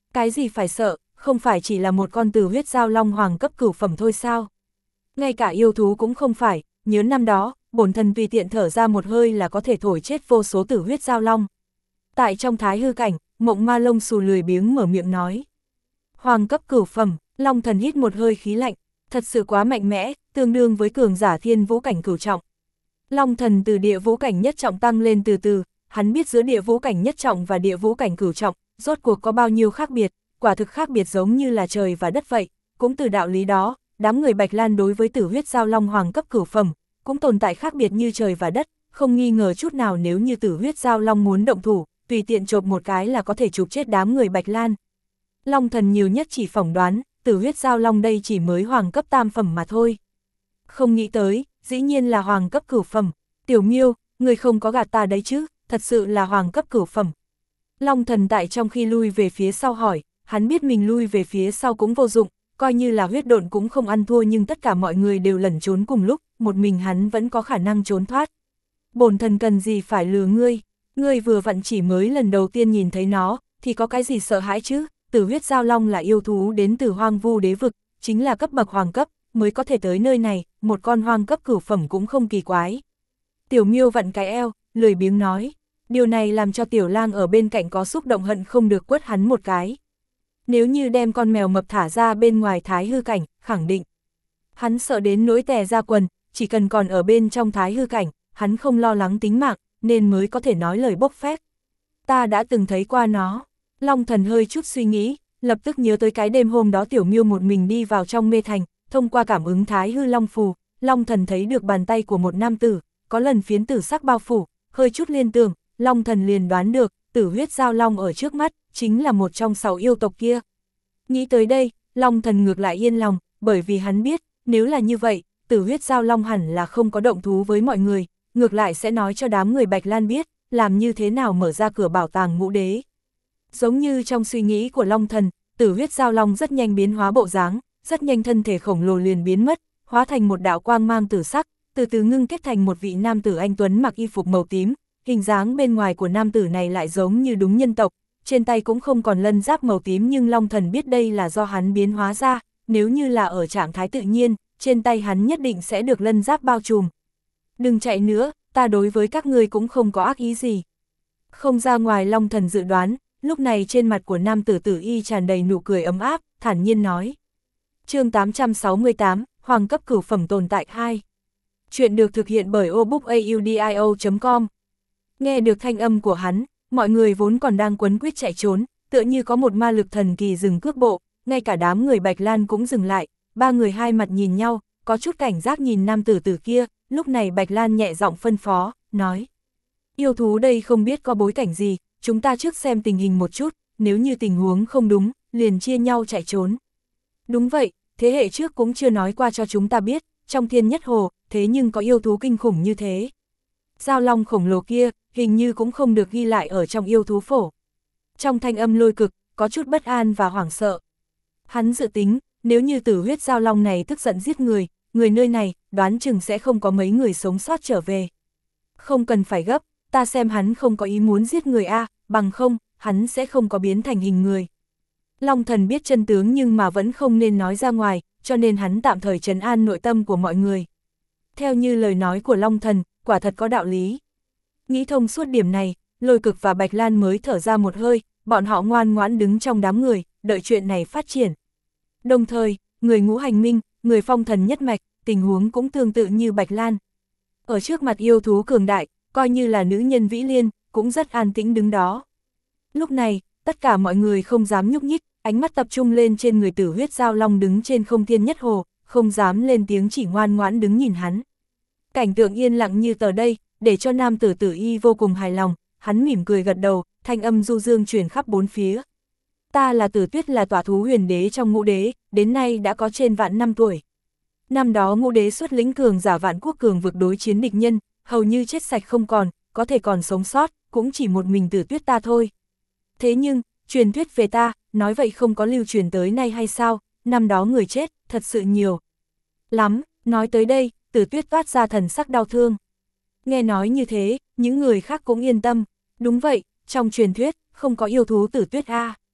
Cái gì phải sợ, không phải chỉ là một con tử huyết giao long hoàng cấp cửu phẩm thôi sao? Ngay cả yêu thú cũng không phải, nhớ năm đó, bổn thần tùy tiện thở ra một hơi là có thể thổi chết vô số tử huyết giao long. Tại trong thái hư cảnh, Mộng Ma lông xù lười biếng mở miệng nói. Hoàng cấp cửu phẩm, Long thần hít một hơi khí lạnh, thật sự quá mạnh mẽ, tương đương với cường giả thiên vũ cảnh cửu trọng. Long thần từ địa vũ cảnh nhất trọng tăng lên từ từ, hắn biết giữa địa vũ cảnh nhất trọng và địa vũ cảnh cửu trọng, rốt cuộc có bao nhiêu khác biệt, quả thực khác biệt giống như là trời và đất vậy. Cũng từ đạo lý đó, đám người Bạch Lan đối với tử huyết giao long hoàng cấp cửu phẩm, cũng tồn tại khác biệt như trời và đất, không nghi ngờ chút nào nếu như tử huyết giao long muốn động thủ, tùy tiện chộp một cái là có thể chụp chết đám người Bạch Lan. Long thần nhiều nhất chỉ phỏng đoán, tử huyết giao long đây chỉ mới hoàng cấp tam phẩm mà thôi. Không nghĩ tới, dĩ nhiên là hoàng cấp cửu phẩm. Tiểu Miêu, người không có gạt ta đấy chứ, thật sự là hoàng cấp cửu phẩm. Long thần tại trong khi lui về phía sau hỏi, hắn biết mình lui về phía sau cũng vô dụng, coi như là huyết độn cũng không ăn thua, nhưng tất cả mọi người đều lẩn trốn cùng lúc, một mình hắn vẫn có khả năng trốn thoát. Bổn thần cần gì phải lừa ngươi, ngươi vừa vặn chỉ mới lần đầu tiên nhìn thấy nó, thì có cái gì sợ hãi chứ, tử huyết giao long là yêu thú đến từ hoang vu đế vực, chính là cấp bậc hoàng cấp, mới có thể tới nơi này, một con hoang cấp cửu phẩm cũng không kỳ quái. Tiểu Miêu vặn cái eo, lười biếng nói, điều này làm cho Tiểu Lang ở bên cạnh có xúc động hận không được quất hắn một cái. Nếu như đem con mèo mập thả ra bên ngoài thái hư cảnh, khẳng định. Hắn sợ đến nỗi tè ra quần, chỉ cần còn ở bên trong thái hư cảnh, hắn không lo lắng tính mạng, nên mới có thể nói lời bốc phét. Ta đã từng thấy qua nó. Long thần hơi chút suy nghĩ, lập tức nhớ tới cái đêm hôm đó Tiểu Miêu một mình đi vào trong mê thành, thông qua cảm ứng thái hư long phù, Long thần thấy được bàn tay của một nam tử, có lần phiến tử sắc bao phủ, hơi chút liên tưởng, Long thần liền đoán được, tử huyết giao long ở trước mắt, chính là một trong sáu yêu tộc kia. Nghĩ tới đây, Long thần ngược lại yên lòng, bởi vì hắn biết, nếu là như vậy, tử huyết giao long hẳn là không có động thú với mọi người, ngược lại sẽ nói cho đám người Bạch Lan biết, làm như thế nào mở ra cửa bảo tàng ngũ đế. Giống như trong suy nghĩ của Long thần, tử huyết giao long rất nhanh biến hóa bộ dáng, rất nhanh thân thể khổng lồ liền biến mất, hóa thành một đạo quang mang tử sắc, từ từ ngưng kết thành một vị nam tử anh tuấn mặc y phục màu tím, hình dáng bên ngoài của nam tử này lại giống như đúng nhân tộc, trên tay cũng không còn lân giáp màu tím, nhưng Long thần biết đây là do hắn biến hóa ra, nếu như là ở trạng thái tự nhiên, trên tay hắn nhất định sẽ được lân giáp bao trùm. Đừng chạy nữa, ta đối với các ngươi cũng không có ác ý gì. Không ra ngoài Long thần dự đoán, lúc này trên mặt của nam tử Tử Y tràn đầy nụ cười ấm áp, thản nhiên nói. Chương tám trăm sáu mươi tám, Hoàng cấp cửu phẩm tồn tại hai. Chuyện được thực hiện bởi obookaudio chấm com. Nghe được thanh âm của hắn, mọi người vốn còn đang quấn quýt chạy trốn, tựa như có một ma lực thần kỳ dừng cước bộ, ngay cả đám người Bạch Lan cũng dừng lại, ba người hai mặt nhìn nhau, có chút cảnh giác nhìn nam tử tử kia, lúc này Bạch Lan nhẹ giọng phân phó, nói. Yêu thú đây không biết có bối cảnh gì, chúng ta trước xem tình hình một chút, nếu như tình huống không đúng, liền chia nhau chạy trốn. Đúng vậy, thế hệ trước cũng chưa nói qua cho chúng ta biết, trong thiên nhất hồ, thế nhưng có yêu thú kinh khủng như thế. Giao long khổng lồ kia, hình như cũng không được ghi lại ở trong yêu thú phổ. Trong thanh âm Lôi Cực, có chút bất an và hoảng sợ. Hắn dự tính, nếu như tử huyết giao long này tức giận giết người, người nơi này, đoán chừng sẽ không có mấy người sống sót trở về. Không cần phải gấp, ta xem hắn không có ý muốn giết người a, bằng không, hắn sẽ không có biến thành hình người. Long thần biết chân tướng nhưng mà vẫn không nên nói ra ngoài, cho nên hắn tạm thời trấn an nội tâm của mọi người. Theo như lời nói của Long thần, quả thật có đạo lý. Nghĩ thông suốt điểm này, Lôi Cực và Bạch Lan mới thở ra một hơi, bọn họ ngoan ngoãn đứng trong đám người, đợi chuyện này phát triển. Đồng thời, người ngũ hành minh, người phong thần nhất mạch, tình huống cũng tương tự như Bạch Lan. Ở trước mặt yêu thú cường đại, coi như là nữ nhân Vĩ Liên, cũng rất an tĩnh đứng đó. Lúc này, tất cả mọi người không dám nhúc nhích, ánh mắt tập trung lên trên người tử huyết giao long đứng trên không thiên nhất hồ, không dám lên tiếng, chỉ ngoan ngoãn đứng nhìn hắn. Cảnh tượng yên lặng như tờ đây, để cho nam tử Tử Y vô cùng hài lòng, hắn mỉm cười gật đầu, thanh âm du dương truyền khắp bốn phía. Ta là Tử Tuyết, là tỏa thú huyền đế trong ngũ đế, đến nay đã có trên vạn năm tuổi. Năm đó ngũ đế xuất lĩnh cường giả vạn quốc cường vực đối chiến địch nhân, hầu như chết sạch không còn, có thể còn sống sót, cũng chỉ một mình Tử Tuyết ta thôi. Thế nhưng, truyền thuyết về ta, nói vậy không có lưu truyền tới nay hay sao, năm đó người chết, thật sự nhiều. Lắm, nói tới đây, Tử Tuyết toát ra thần sắc đau thương. Nghe nói như thế, những người khác cũng yên tâm, đúng vậy, trong truyền thuyết, không có yêu thú Tử Tuyết a.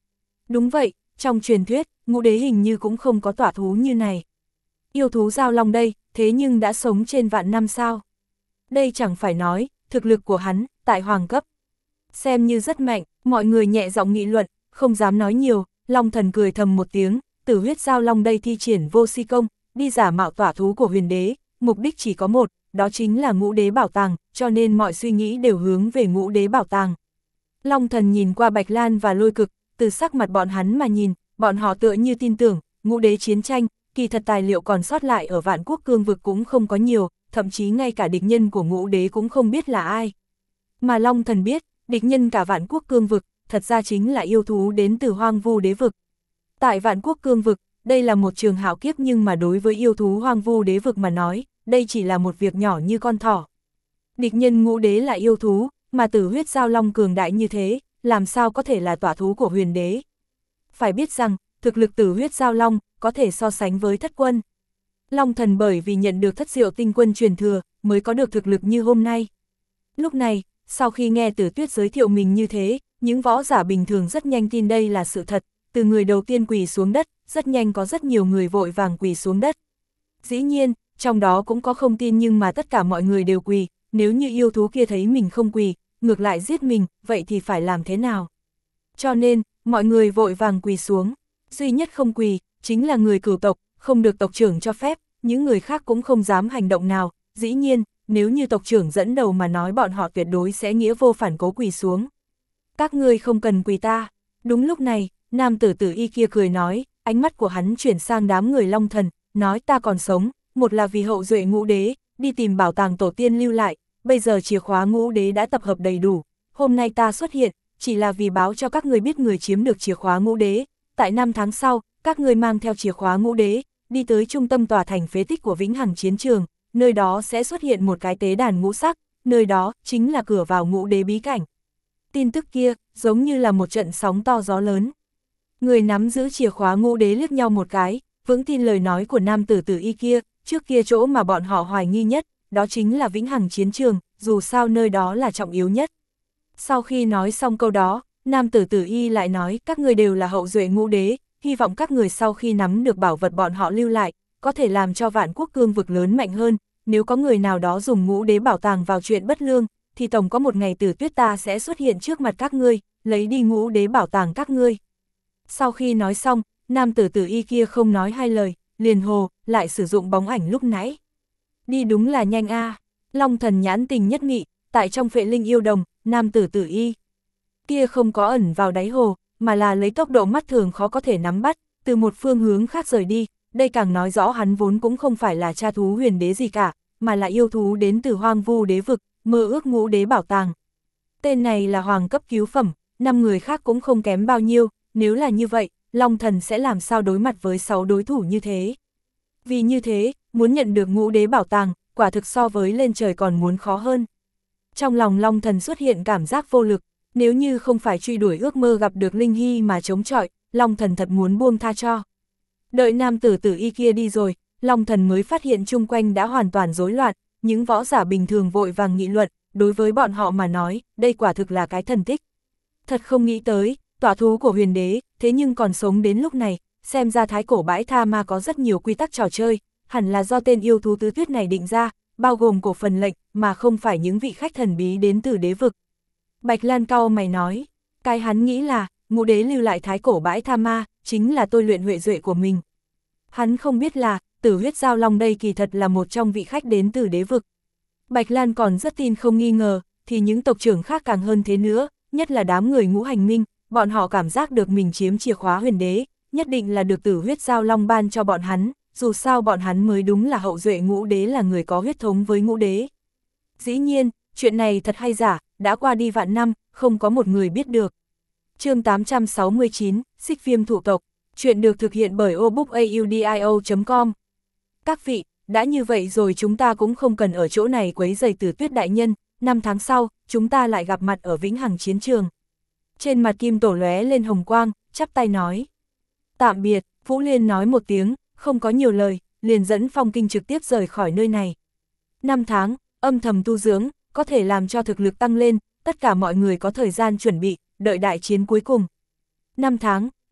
Đúng vậy, trong truyền thuyết, ngũ đế hình như cũng không có tỏa thú như này. Yêu thú giao long đây, thế nhưng đã sống trên vạn năm sao? Đây chẳng phải nói, thực lực của hắn, tại hoàng cấp. Xem như rất mạnh, mọi người nhẹ giọng nghị luận, không dám nói nhiều, Long Thần cười thầm một tiếng, Tử huyết giao long đây thi triển vô si công, đi giả mạo tỏa thú của huyền đế, mục đích chỉ có một, đó chính là ngũ đế bảo tàng, cho nên mọi suy nghĩ đều hướng về ngũ đế bảo tàng. Long Thần nhìn qua Bạch Lan và Lôi Cực, từ sắc mặt bọn hắn mà nhìn, bọn họ tựa như tin tưởng, ngũ đế chiến tranh, kỳ thật tài liệu còn sót lại ở Vạn Quốc cương vực cũng không có nhiều, thậm chí ngay cả địch nhân của ngũ đế cũng không biết là ai. Mà Long Thần biết, địch nhân cả Vạn Quốc cương vực, thật ra chính là yêu thú đến từ Hoang Vu đế vực. Tại Vạn Quốc cương vực, đây là một trường hạo kiếp, nhưng mà đối với yêu thú Hoang Vu đế vực mà nói, đây chỉ là một việc nhỏ như con thỏ. Địch nhân ngũ đế là yêu thú, mà Tử huyết giao long cường đại như thế, làm sao có thể là tỏa thú của huyền đế. Phải biết rằng, thực lực Tử huyết giao long có thể so sánh với thất quân. Long Thần bởi vì nhận được thất diệu tinh quân truyền thừa, mới có được thực lực như hôm nay. Lúc này, sau khi nghe Tử Tuyết giới thiệu mình như thế, những võ giả bình thường rất nhanh tin đây là sự thật, từ người đầu tiên quỳ xuống đất, rất nhanh có rất nhiều người vội vàng quỳ xuống đất. Dĩ nhiên, trong đó cũng có không tin, nhưng mà tất cả mọi người đều quỳ, nếu như yêu thú kia thấy mình không quỳ, ngược lại giết mình, vậy thì phải làm thế nào? Cho nên, mọi người vội vàng quỳ xuống, duy nhất không quỳ, chính là người cửu tộc, không được tộc trưởng cho phép, những người khác cũng không dám hành động nào, dĩ nhiên, nếu như tộc trưởng dẫn đầu mà nói, bọn họ tuyệt đối sẽ nghĩa vô phản cố quỳ xuống. Các ngươi không cần quỳ ta. Đúng lúc này, nam tử Tử Y kia cười nói, ánh mắt của hắn chuyển sang đám người Long Thần, nói ta còn sống, một là vì hậu duệ ngũ đế, đi tìm bảo tàng tổ tiên lưu lại, bây giờ chìa khóa ngũ đế đã tập hợp đầy đủ, hôm nay ta xuất hiện, chỉ là vì báo cho các ngươi biết người chiếm được chìa khóa ngũ đế, tại năm tháng sau, các ngươi mang theo chìa khóa ngũ đế, đi tới trung tâm tòa thành phế tích của Vĩnh Hằng chiến trường, nơi đó sẽ xuất hiện một cái tế đàn ngũ sắc, nơi đó chính là cửa vào ngũ đế bí cảnh. Tin tức kia, giống như là một trận sóng to gió lớn. Người nắm giữ chìa khóa ngũ đế liếc nhau một cái, vững tin lời nói của nam tử Tử Y kia, trước kia chỗ mà bọn họ hoài nghi nhất, đó chính là Vĩnh Hằng chiến trường, dù sao nơi đó là trọng yếu nhất. Sau khi nói xong câu đó, nam tử Tử Y lại nói, các người đều là hậu duệ ngũ đế, hy vọng các người sau khi nắm được bảo vật bọn họ lưu lại, có thể làm cho Vạn Quốc cương vực lớn mạnh hơn, nếu có người nào đó dùng ngũ đế bảo tàng vào chuyện bất lương, thì tổng có một ngày Tử Tuyết ta sẽ xuất hiện trước mặt các ngươi, lấy đi ngũ đế bảo tàng các ngươi. Sau khi nói xong, nam tử Tử Y kia không nói hai lời, liền hồ, lại sử dụng bóng ảnh lúc nãy. Đi đúng là nhanh a. À. Long Thần nhãn tình nhất mị, tại trong Phệ Linh yêu đồng, nam tử Tử Y kia không có ẩn vào đáy hồ, mà là lấy tốc độ mắt thường khó có thể nắm bắt, từ một phương hướng khác rời đi, đây càng nói rõ hắn vốn cũng không phải là cha thú huyền đế gì cả, mà là yêu thú đến từ Hoang Vu đế vực, mơ ước ngũ đế bảo tàng. Tên này là hoàng cấp cứu phẩm, năm người khác cũng không kém bao nhiêu, nếu là như vậy, Long Thần sẽ làm sao đối mặt với sáu đối thủ như thế. Vì như thế, muốn nhận được ngũ đế bảo tàng, quả thực so với lên trời còn muốn khó hơn. Trong lòng Long Thần xuất hiện cảm giác vô lực, nếu như không phải truy đuổi ước mơ gặp được Linh Hy mà chống chọi, Long Thần thật muốn buông tha cho. Đợi nam tử Tử Y kia đi rồi, Long Thần mới phát hiện chung quanh đã hoàn toàn rối loạn, những võ giả bình thường vội vàng nghị luận, đối với bọn họ mà nói, đây quả thực là cái thần tích. Thật không nghĩ tới, tỏa thú của huyền đế, thế nhưng còn sống đến lúc này, xem ra thái cổ bãi tha ma có rất nhiều quy tắc trò chơi, hẳn là do tên yêu thú tứ tuyết này định ra, bao gồm cổ phần lệnh, mà không phải những vị khách thần bí đến từ đế vực. Bạch Lan cau mày nói, cái hắn nghĩ là, ngũ đế lưu lại thái cổ bãi tha ma, chính là tôi luyện huệ duệ của mình. Hắn không biết là, Tử huyết giao long đây kỳ thật là một trong vị khách đến từ đế vực. Bạch Lan còn rất tin không nghi ngờ, thì những tộc trưởng khác càng hơn thế nữa, nhất là đám người ngũ hành minh, bọn họ cảm giác được mình chiếm chìa khóa huyền đế, nhất định là được Tử huyết giao long ban cho bọn hắn, dù sao bọn hắn mới đúng là hậu duệ ngũ đế, là người có huyết thống với ngũ đế. Dĩ nhiên, chuyện này thật hay giả, đã qua đi vạn năm, không có một người biết được. Chương tám trăm sáu mươi chín, Xích Viêm thụ tộc, chuyện được thực hiện bởi obookaudio chấm com. Các vị, đã như vậy rồi chúng ta cũng không cần ở chỗ này quấy rầy Tử Tuyết đại nhân, năm tháng sau, chúng ta lại gặp mặt ở Vĩnh Hằng chiến trường. Trên mặt Kim Tổ lóe lên hồng quang, chắp tay nói. Tạm biệt, Vũ Liên nói một tiếng, không có nhiều lời, liền dẫn Phong Kinh trực tiếp rời khỏi nơi này. Năm tháng, âm thầm tu dưỡng, có thể làm cho thực lực tăng lên, tất cả mọi người có thời gian chuẩn bị, đợi đại chiến cuối cùng. Năm tháng,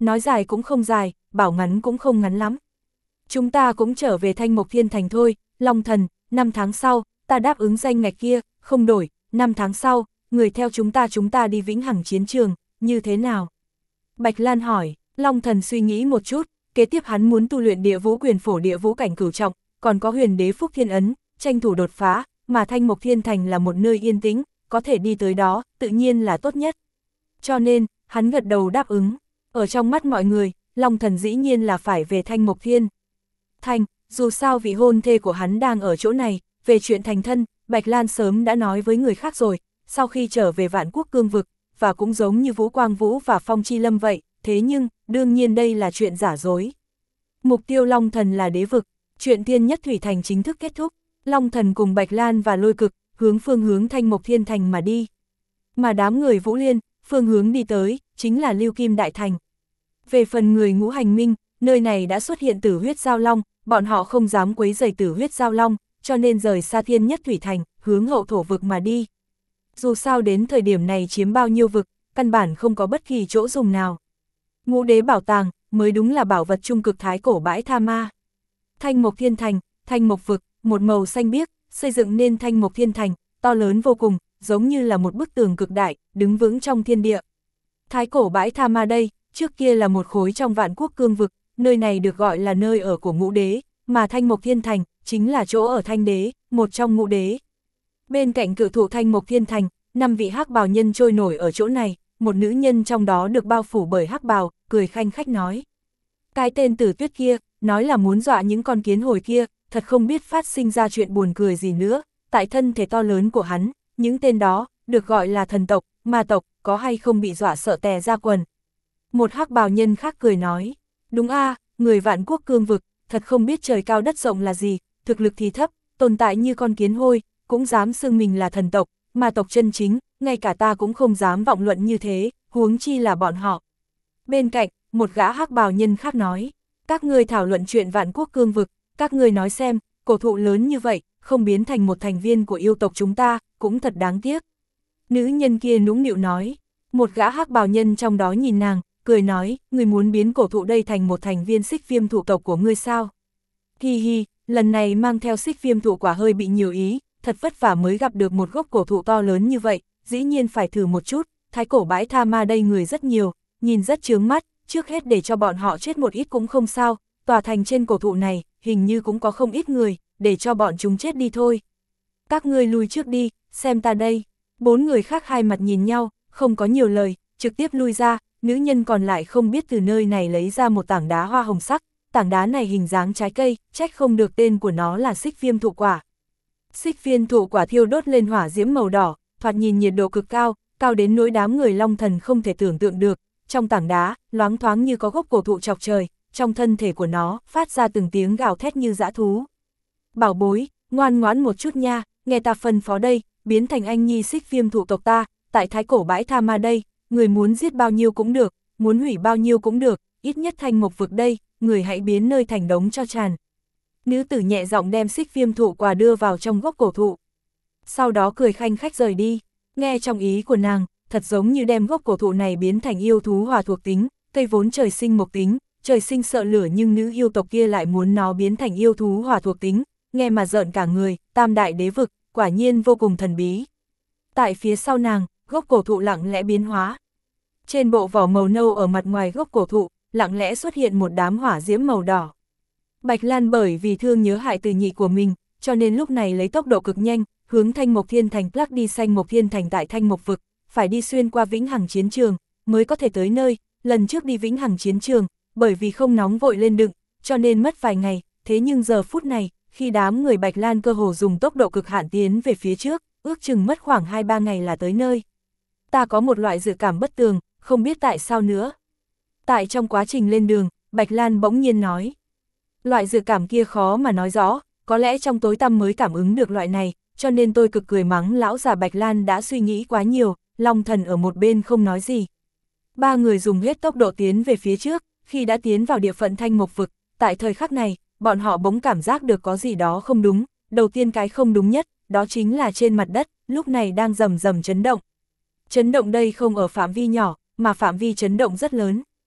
nói dài cũng không dài, bảo ngắn cũng không ngắn lắm. Chúng ta cũng trở về Thanh Mộc Thiên Thành thôi, Long Thần, năm tháng sau, ta đáp ứng danh ngạch kia, không đổi, năm tháng sau, người theo chúng ta chúng ta đi vĩnh hằng chiến trường, như thế nào? Bạch Lan hỏi, Long Thần suy nghĩ một chút, kế tiếp hắn muốn tu luyện địa vũ quyền phổ địa vũ cảnh cửu trọng, còn có huyền đế phúc thiên ấn, tranh thủ đột phá, mà Thanh Mộc Thiên Thành là một nơi yên tĩnh, có thể đi tới đó, tự nhiên là tốt nhất. Cho nên, hắn gật đầu đáp ứng, ở trong mắt mọi người, Long Thần dĩ nhiên là phải về Thanh Mộc Thiên Thành, dù sao vị hôn thê của hắn đang ở chỗ này, về chuyện thành thân, Bạch Lan sớm đã nói với người khác rồi, sau khi trở về Vạn Quốc Cương Vực, và cũng giống như Vũ Quang Vũ và Phong Chi Lâm vậy, thế nhưng, đương nhiên đây là chuyện giả dối. Mục tiêu Long Thần là đế vực, chuyện Thiên Nhất Thủy Thành chính thức kết thúc, Long Thần cùng Bạch Lan và Lôi Cực, hướng phương hướng Thanh Mộc Thiên Thành mà đi. Mà đám người Vũ Liên, phương hướng đi tới, chính là Lưu Kim Đại Thành. Về phần người Ngũ Hành Minh, nơi này đã xuất hiện Tử Huyết Giao Long, bọn họ không dám quấy rầy Tử Huyết Giao Long, cho nên rời xa Thiên Nhất Thủy Thành, hướng hậu thổ vực mà đi. Dù sao đến thời điểm này chiếm bao nhiêu vực, căn bản không có bất kỳ chỗ dùng nào. Ngũ đế bảo tàng, mới đúng là bảo vật trung cực thái cổ bãi tha ma. Thanh Mộc Thiên Thành, Thanh Mộc vực, một màu xanh biếc, xây dựng nên Thanh Mộc Thiên Thành, to lớn vô cùng, giống như là một bức tường cực đại, đứng vững trong thiên địa. Thái cổ bãi tha ma đây, trước kia là một khối trong Vạn Quốc Cương vực, nơi này được gọi là nơi ở của ngũ đế, mà Thanh Mộc Thiên Thành, chính là chỗ ở Thanh đế, một trong ngũ đế. Bên cạnh cự thụ Thanh Mộc Thiên Thành, năm vị hắc bào nhân trôi nổi ở chỗ này, một nữ nhân trong đó được bao phủ bởi hắc bào, cười khanh khách nói. Cái tên Tử Tuyết kia, nói là muốn dọa những con kiến hồi kia, thật không biết phát sinh ra chuyện buồn cười gì nữa, tại thân thể to lớn của hắn, những tên đó, được gọi là thần tộc, ma tộc, có hay không bị dọa sợ tè ra quần. Một hắc bào nhân khác cười nói, đúng a, người Vạn Quốc Cương vực, thật không biết trời cao đất rộng là gì, thực lực thì thấp, tồn tại như con kiến hôi, cũng dám xưng mình là thần tộc, ma tộc chân chính, ngay cả ta cũng không dám vọng luận như thế, huống chi là bọn họ. Bên cạnh, một gã hắc bào nhân khác nói, các ngươi thảo luận chuyện Vạn Quốc Cương vực, các ngươi nói xem, cổ thụ lớn như vậy, không biến thành một thành viên của yêu tộc chúng ta, cũng thật đáng tiếc. Nữ nhân kia nũng nịu nói, một gã hắc bào nhân trong đó nhìn nàng, cười nói, ngươi muốn biến cổ thụ đây thành một thành viên xích viêm thụ tộc của ngươi sao? Hi hi, lần này mang theo xích viêm thụ quả hơi bị nhiều ý, thật vất vả mới gặp được một gốc cổ thụ to lớn như vậy, dĩ nhiên phải thử một chút, thái cổ bãi tha ma đây người rất nhiều, nhìn rất chướng mắt, trước hết để cho bọn họ chết một ít cũng không sao, tòa thành trên cổ thụ này, hình như cũng có không ít người, để cho bọn chúng chết đi thôi. Các ngươi lui trước đi, xem ta đây. Bốn người khác hai mặt nhìn nhau, không có nhiều lời, trực tiếp lui ra, nữ nhân còn lại không biết từ nơi này lấy ra một tảng đá hoa hồng sắc, tảng đá này hình dáng trái cây, trách không được tên của nó là xích viêm thụ quả. Xích viêm thụ quả thiêu đốt lên hỏa diễm màu đỏ, thoạt nhìn nhiệt độ cực cao, cao đến nỗi đám người Long Thần không thể tưởng tượng được, trong tảng đá, loáng thoáng như có gốc cổ thụ chọc trời, trong thân thể của nó, phát ra từng tiếng gào thét như dã thú. Bảo bối, ngoan ngoãn một chút nha, nghe ta phân phó đây, biến thành anh nhi xích viêm thụ tộc ta, tại thái cổ bãi tha ma đây, người muốn giết bao nhiêu cũng được, muốn hủy bao nhiêu cũng được, ít nhất Thanh Mộc vực đây, người hãy biến nơi thành đống cho tràn. Nữ tử nhẹ giọng đem xích viêm thụ quả đưa vào trong gốc cổ thụ. Sau đó cười khanh khách rời đi, nghe trong ý của nàng, thật giống như đem gốc cổ thụ này biến thành yêu thú hỏa thuộc tính, cây vốn trời sinh mộc tính, trời sinh sợ lửa nhưng nữ yêu tộc kia lại muốn nó biến thành yêu thú hỏa thuộc tính, nghe mà rợn cả người, tam đại đế vực, quả nhiên vô cùng thần bí. Tại phía sau nàng, gốc cổ thụ lặng lẽ biến hóa. Trên bộ vỏ màu nâu ở mặt ngoài gốc cổ thụ, lặng lẽ xuất hiện một đám hỏa diễm màu đỏ. Bạch Lan bởi vì thương nhớ hại từ nhị của mình, cho nên lúc này lấy tốc độ cực nhanh, hướng Thanh Mộc Thiên Thành plug đi Xanh Mộc Thiên Thành tại Thanh Mộc vực, phải đi xuyên qua Vĩnh Hằng chiến trường, mới có thể tới nơi, lần trước đi Vĩnh Hằng chiến trường, bởi vì không nóng vội lên đựng, cho nên mất vài ngày, thế nhưng giờ phút này, khi đám người Bạch Lan cơ hồ dùng tốc độ cực hạn tiến về phía trước, ước chừng mất khoảng hai ba ngày là tới nơi. Ta có một loại dự cảm bất tường, không biết tại sao nữa. Tại trong quá trình lên đường, Bạch Lan bỗng nhiên nói. Loại dự cảm kia khó mà nói rõ, có lẽ trong tối tăm mới cảm ứng được loại này, cho nên tôi cực cười mắng lão già Bạch Lan đã suy nghĩ quá nhiều, Long Thần ở một bên không nói gì. Ba người dùng hết tốc độ tiến về phía trước, khi đã tiến vào địa phận Thanh Mộc vực, tại thời khắc này, bọn họ bỗng cảm giác được có gì đó không đúng, đầu tiên cái không đúng nhất, đó chính là trên mặt đất, lúc này đang rầm rầm chấn động. Chấn động đây không ở phạm vi nhỏ, mà phạm vi chấn động rất lớn.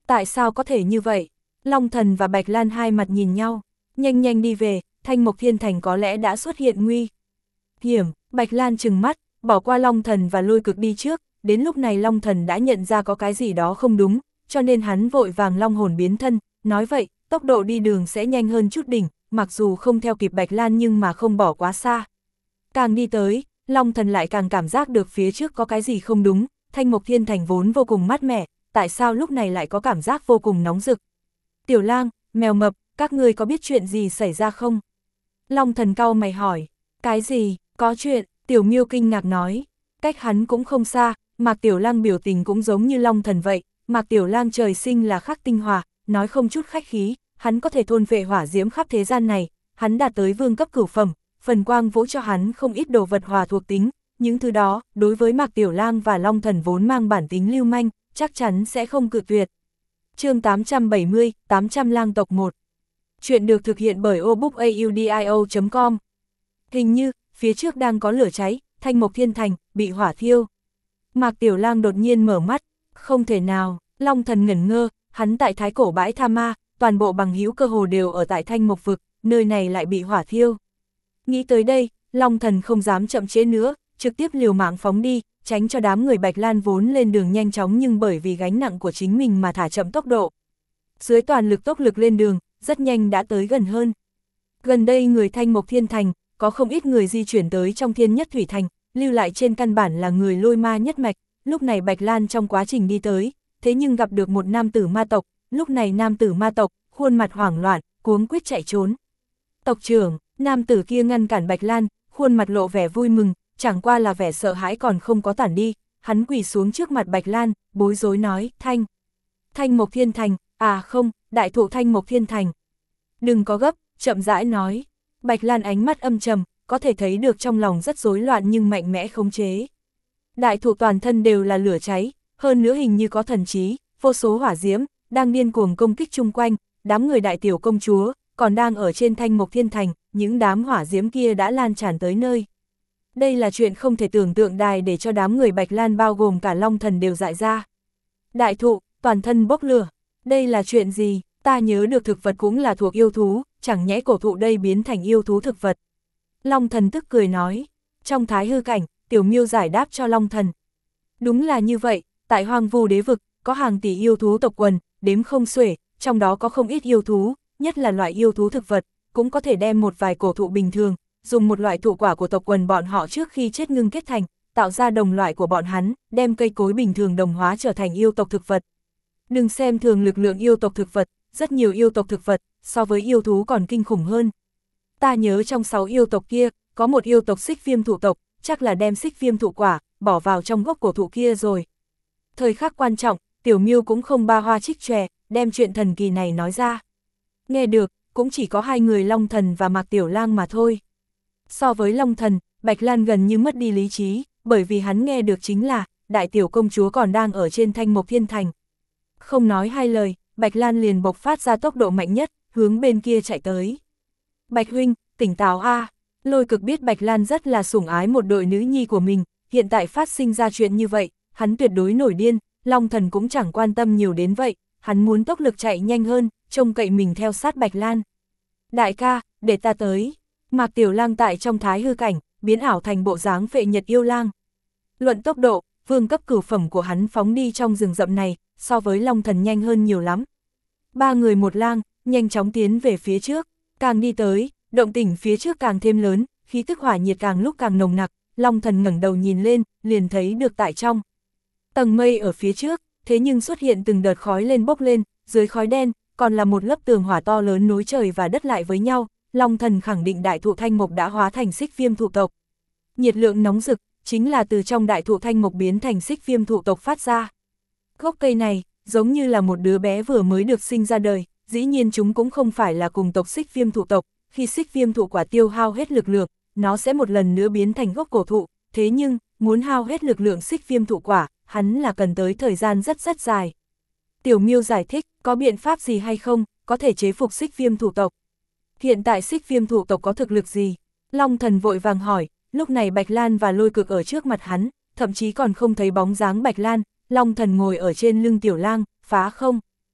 Tại sao có thể như vậy? Long Thần và Bạch Lan hai mặt nhìn nhau, nhanh nhanh đi về, Thanh Mộc Thiên Thành có lẽ đã xuất hiện nguy hiểm. Bạch Lan trừng mắt, bỏ qua Long Thần và Lôi Cực đi trước, đến lúc này Long Thần đã nhận ra có cái gì đó không đúng, cho nên hắn vội vàng long hồn biến thân, nói vậy, tốc độ đi đường sẽ nhanh hơn chút đỉnh, mặc dù không theo kịp Bạch Lan nhưng mà không bỏ quá xa. Càng đi tới, Long Thần lại càng cảm giác được phía trước có cái gì không đúng, Thanh Mộc Thiên Thành vốn vô cùng mát mẻ, tại sao lúc này lại có cảm giác vô cùng nóng rực? Tiểu Lang, Mèo Mập, các ngươi có biết chuyện gì xảy ra không? Long Thần cau mày hỏi. Cái gì? Có chuyện, Tiểu Miêu kinh ngạc nói. Cách hắn cũng không xa, Mạc Tiểu Lang biểu tình cũng giống như Long Thần vậy, Mạc Tiểu Lang trời sinh là khắc tinh hỏa, nói không chút khách khí, hắn có thể thôn vệ hỏa diễm khắp thế gian này, hắn đạt tới vương cấp cửu phẩm, phần quang vũ cho hắn không ít đồ vật hòa thuộc tính, những thứ đó, đối với Mạc Tiểu Lang và Long Thần vốn mang bản tính lưu manh, chắc chắn sẽ không cự tuyệt. Chương tám trăm bảy mươi, tám trăm lang tộc một. Chuyện được thực hiện bởi obookaudio chấm com. Hình như, phía trước đang có lửa cháy, Thanh Mộc Thiên Thành, bị hỏa thiêu. Mạc Tiểu Lang đột nhiên mở mắt, không thể nào, Long Thần ngẩn ngơ, hắn tại Thái Cổ bãi Tha Ma, toàn bộ bằng hữu cơ hồ đều ở tại Thanh Mộc vực, nơi này lại bị hỏa thiêu. Nghĩ tới đây, Long Thần không dám chậm trễ nữa, trực tiếp liều mạng phóng đi, tránh cho đám người Bạch Lan vốn lên đường nhanh chóng nhưng bởi vì gánh nặng của chính mình mà thả chậm tốc độ. Dưới toàn lực tốc lực lên đường, rất nhanh đã tới gần hơn. Gần đây người Thanh Mộc Thiên Thành, có không ít người di chuyển tới trong Thiên Nhất Thủy Thành, lưu lại trên căn bản là người Lôi Ma nhất mạch, lúc này Bạch Lan trong quá trình đi tới, thế nhưng gặp được một nam tử ma tộc, lúc này nam tử ma tộc, khuôn mặt hoảng loạn, cuống quýt chạy trốn. Tộc trưởng, nam tử kia ngăn cản Bạch Lan, khuôn mặt lộ vẻ vui mừng, chẳng qua là vẻ sợ hãi còn không có tản đi, hắn quỳ xuống trước mặt Bạch Lan, bối rối nói, Thanh, Thanh Mộc Thiên Thành, à không, đại thụ Thanh Mộc Thiên Thành. Đừng có gấp, chậm rãi nói. Bạch Lan ánh mắt âm trầm, có thể thấy được trong lòng rất rối loạn nhưng mạnh mẽ khống chế. Đại thụ toàn thân đều là lửa cháy, hơn nữa hình như có thần trí, vô số hỏa diễm, đang điên cuồng công kích chung quanh, đám người đại tiểu công chúa, còn đang ở trên Thanh Mộc Thiên Thành, những đám hỏa diễm kia đã lan tràn tới nơi. Đây là chuyện không thể tưởng tượng đài để cho đám người Bạch Lan bao gồm cả Long Thần đều dại ra. Đại thụ, toàn thân bốc lửa, đây là chuyện gì, ta nhớ được thực vật cũng là thuộc yêu thú, chẳng nhẽ cổ thụ đây biến thành yêu thú thực vật. Long Thần tức cười nói, trong thái hư cảnh, Tiểu Miêu giải đáp cho Long Thần. Đúng là như vậy, tại Hoang Vu Đế vực, có hàng tỷ yêu thú tộc quần, đếm không xuể, trong đó có không ít yêu thú, nhất là loại yêu thú thực vật, cũng có thể đem một vài cổ thụ bình thường, dùng một loại thụ quả của tộc quần bọn họ trước khi chết ngưng kết thành, tạo ra đồng loại của bọn hắn, đem cây cối bình thường đồng hóa trở thành yêu tộc thực vật. Đừng xem thường lực lượng yêu tộc thực vật, rất nhiều yêu tộc thực vật, so với yêu thú còn kinh khủng hơn. Ta nhớ trong sáu yêu tộc kia, có một yêu tộc xích viêm thụ tộc, chắc là đem xích viêm thụ quả, bỏ vào trong gốc cổ thụ kia rồi. Thời khắc quan trọng, Tiểu Miêu cũng không ba hoa trích tròe, đem chuyện thần kỳ này nói ra. Nghe được, cũng chỉ có hai người Long Thần và Mạc Tiểu Lang mà thôi. So với Long Thần, Bạch Lan gần như mất đi lý trí, bởi vì hắn nghe được chính là, đại tiểu công chúa còn đang ở trên Thanh Mộc Thiên Thành. Không nói hai lời, Bạch Lan liền bộc phát ra tốc độ mạnh nhất, hướng bên kia chạy tới. Bạch huynh, tỉnh táo a. Lôi Cực biết Bạch Lan rất là sủng ái một đội nữ nhi của mình, hiện tại phát sinh ra chuyện như vậy, hắn tuyệt đối nổi điên, Long Thần cũng chẳng quan tâm nhiều đến vậy, hắn muốn tốc lực chạy nhanh hơn, trông cậy mình theo sát Bạch Lan. Đại ca, để ta tới. Mạc Tiểu Lang tại trong thái hư cảnh, biến ảo thành bộ dáng Phệ Nhật yêu lang. Luận tốc độ, vương cấp cửu phẩm của hắn phóng đi trong rừng rậm này, so với Long Thần nhanh hơn nhiều lắm. Ba người một lang, nhanh chóng tiến về phía trước, càng đi tới, động tĩnh phía trước càng thêm lớn, khí tức hỏa nhiệt càng lúc càng nồng nặc, Long Thần ngẩng đầu nhìn lên, liền thấy được tại trong tầng mây ở phía trước, thế nhưng xuất hiện từng đợt khói lên bốc lên, dưới khói đen, còn là một lớp tường hỏa to lớn nối trời và đất lại với nhau, Long Thần khẳng định đại thụ Thanh Mộc đã hóa thành xích viêm thụ tộc. Nhiệt lượng nóng rực, chính là từ trong đại thụ Thanh Mộc biến thành xích viêm thụ tộc phát ra. Gốc cây này, giống như là một đứa bé vừa mới được sinh ra đời, dĩ nhiên chúng cũng không phải là cùng tộc xích viêm thụ tộc, khi xích viêm thụ quả tiêu hao hết lực lượng, nó sẽ một lần nữa biến thành gốc cổ thụ, thế nhưng, muốn hao hết lực lượng xích viêm thụ quả, hắn là cần tới thời gian rất rất dài. Tiểu Miêu giải thích, có biện pháp gì hay không, có thể chế phục xích viêm thụ tộc. Hiện tại xích viêm thụ tộc có thực lực gì? Long Thần vội vàng hỏi, lúc này Bạch Lan và Lôi Cực ở trước mặt hắn, thậm chí còn không thấy bóng dáng Bạch Lan, Long Thần ngồi ở trên lưng Tiểu Lang, phá không.